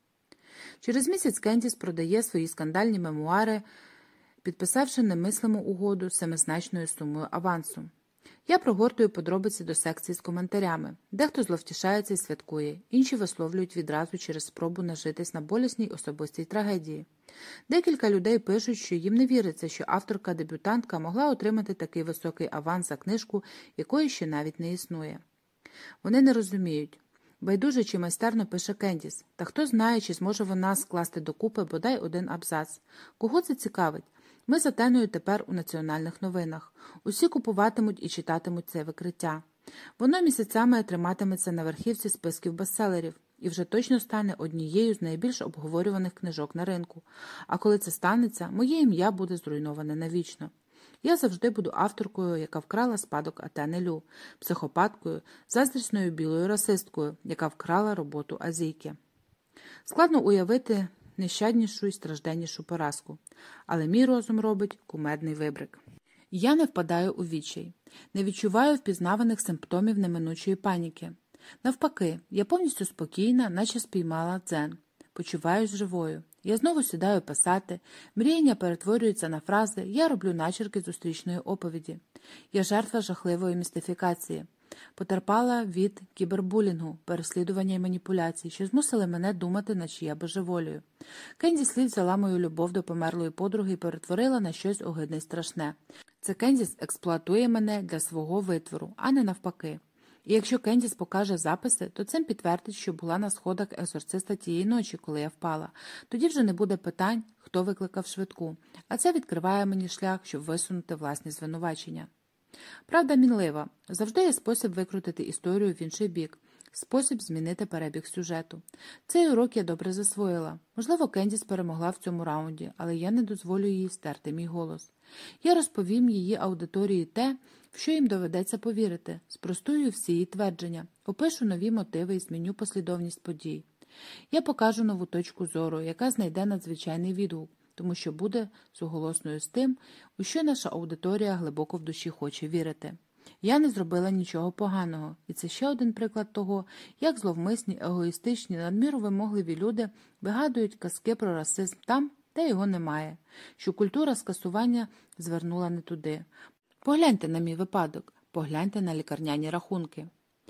Через місяць Кендіс продає свої скандальні мемуари, підписавши немислиму угоду з семизначною сумою авансу. Я прогортую подробиці до секції з коментарями. Дехто зловтішається і святкує, інші висловлюють відразу через спробу нажитись на болісній особистій трагедії. Декілька людей пишуть, що їм не віриться, що авторка-дебютантка могла отримати такий високий аванс за книжку, якої ще навіть не існує. Вони не розуміють. Байдуже чи майстерно пише Кендіс, та хто знає, чи зможе вона скласти докупи бодай один абзац. Кого це цікавить? Ми з Атеною тепер у національних новинах. Усі купуватимуть і читатимуть це викриття. Воно місяцями триматиметься на верхівці списків бестселерів і вже точно стане однією з найбільш обговорюваних книжок на ринку. А коли це станеться, моє ім'я буде зруйноване навічно. Я завжди буду авторкою, яка вкрала спадок Атени Лю, психопаткою, заздрісною білою расисткою, яка вкрала роботу Азійки. Складно уявити нещаднішу і стражденнішу поразку, але мій розум робить кумедний вибрик. Я не впадаю у відчай, не відчуваю впізнаваних симптомів неминучої паніки. Навпаки, я повністю спокійна, наче спіймала дзен. Почуваюсь живою. Я знову сідаю писати, мріяння перетворюються на фрази, я роблю начерки зустрічної оповіді. Я жертва жахливої містифікації. Потерпала від кібербулінгу, переслідування і маніпуляцій, що змусили мене думати, наче я божеволію. Кендіс Лі взяла мою любов до померлої подруги і перетворила на щось огидне й страшне. Це Кендіс експлуатує мене для свого витвору, а не навпаки. І якщо Кендіс покаже записи, то цим підтвердить, що була на сходах екзорциста тієї ночі, коли я впала. Тоді вже не буде питань, хто викликав швидку, а це відкриває мені шлях, щоб висунути власні звинувачення. Правда мінлива. Завжди є спосіб викрутити історію в інший бік, спосіб змінити перебіг сюжету. Цей урок я добре засвоїла. Можливо, Кендіс перемогла в цьому раунді, але я не дозволю їй стерти мій голос. Я розповім її аудиторії те, в що їм доведеться повірити, спростую всі її твердження, опишу нові мотиви і зміню послідовність подій. Я покажу нову точку зору, яка знайде надзвичайний відгук, тому що буде суголосною з тим, у що наша аудиторія глибоко в душі хоче вірити. Я не зробила нічого поганого, і це ще один приклад того, як зловмисні, егоїстичні, надміру вимогливі люди вигадують казки про расизм там, де його немає, що культура скасування звернула не туди. Погляньте на мій випадок, погляньте на лікарняні рахунки.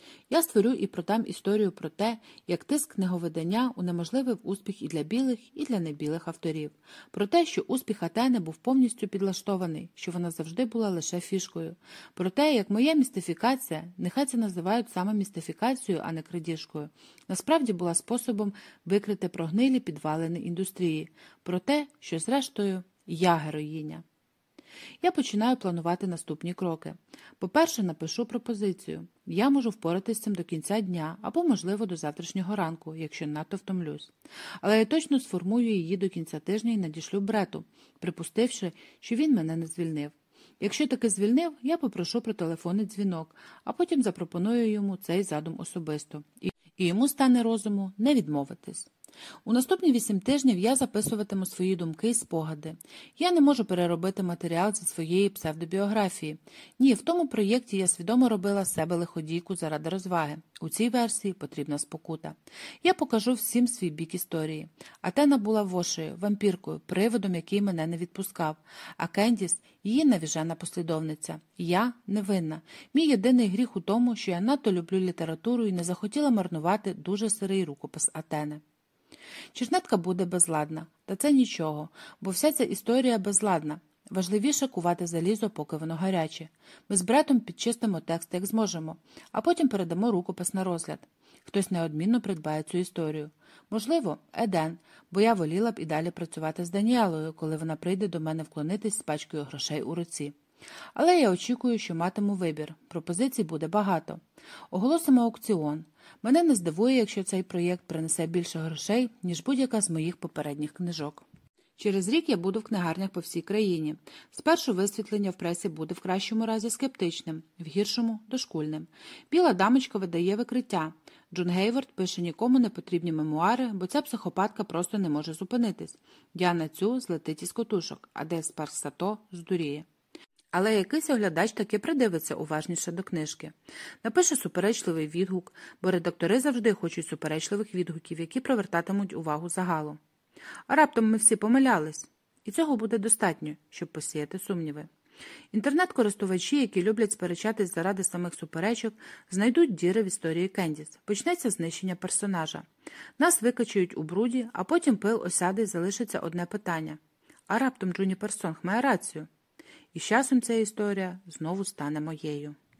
Я створю і продам історію про те, як тиск книговидання унеможливив успіх і для білих, і для небілих авторів. Про те, що успіх Атени був повністю підлаштований, що вона завжди була лише фішкою. Про те, як моя містифікація, нехай це називають саме містифікацією, а не крадіжкою, насправді була способом викрити прогнилі підвалини індустрії. Про те, що зрештою я героїня. Я починаю планувати наступні кроки. По-перше, напишу пропозицію. Я можу впоратись з цим до кінця дня або, можливо, до завтрашнього ранку, якщо надто втомлюсь. Але я точно сформую її до кінця тижня і надішлю Брету, припустивши, що він мене не звільнив. Якщо таки звільнив, я попрошу про телефонний дзвінок, а потім запропоную йому цей задум особисто. І йому стане розуму не відмовитись. У наступні 8 тижнів я записуватиму свої думки і спогади. Я не можу переробити матеріал зі своєї псевдобіографії. Ні, в тому проєкті я свідомо робила з себе лиходійку заради розваги. У цій версії потрібна спокута. Я покажу всім свій бік історії. Атена була вошею, вампіркою, привидом, який мене не відпускав. А Кендіс – її навіжена послідовниця. Я – невинна. Мій єдиний гріх у тому, що я надто люблю літературу і не захотіла марнувати дуже сирий рукопис Атени. Чернетка буде безладна. Та це нічого, бо вся ця історія безладна. Важливіше кувати залізо, поки воно гаряче. Ми з братом підчистимо текст, як зможемо, а потім передамо рукопис на розгляд. Хтось неодмінно придбає цю історію. Можливо, Еден, бо я воліла б і далі працювати з Даніелою, коли вона прийде до мене вклонитись з пачкою грошей у руці. Але я очікую, що матиму вибір. Пропозицій буде багато. Оголосимо аукціон. Мене не здивує, якщо цей проєкт принесе більше грошей, ніж будь-яка з моїх попередніх книжок. Через рік я буду в книгарнях по всій країні. Спершу висвітлення в пресі буде в кращому разі скептичним, в гіршому – дошкульним. Біла дамочка видає викриття. Джон Гейвард пише нікому не потрібні мемуари, бо ця психопатка просто не може зупинитись. Діана Цю злетить із котушок, а Де Спарсато здуріє. Але якийсь оглядач таки придивиться уважніше до книжки. Напише суперечливий відгук, бо редактори завжди хочуть суперечливих відгуків, які привертатимуть увагу загалу. А раптом ми всі помилялись. І цього буде достатньо, щоб посіяти сумніви. Інтернет-користувачі, які люблять сперечатись заради самих суперечок, знайдуть діри в історії Кендіс. Почнеться знищення персонажа. Нас викачують у бруді, а потім пил осяде і залишиться одне питання. А раптом Джуніпер Сонг має рацію? І з часом ця історія знову стане моєю.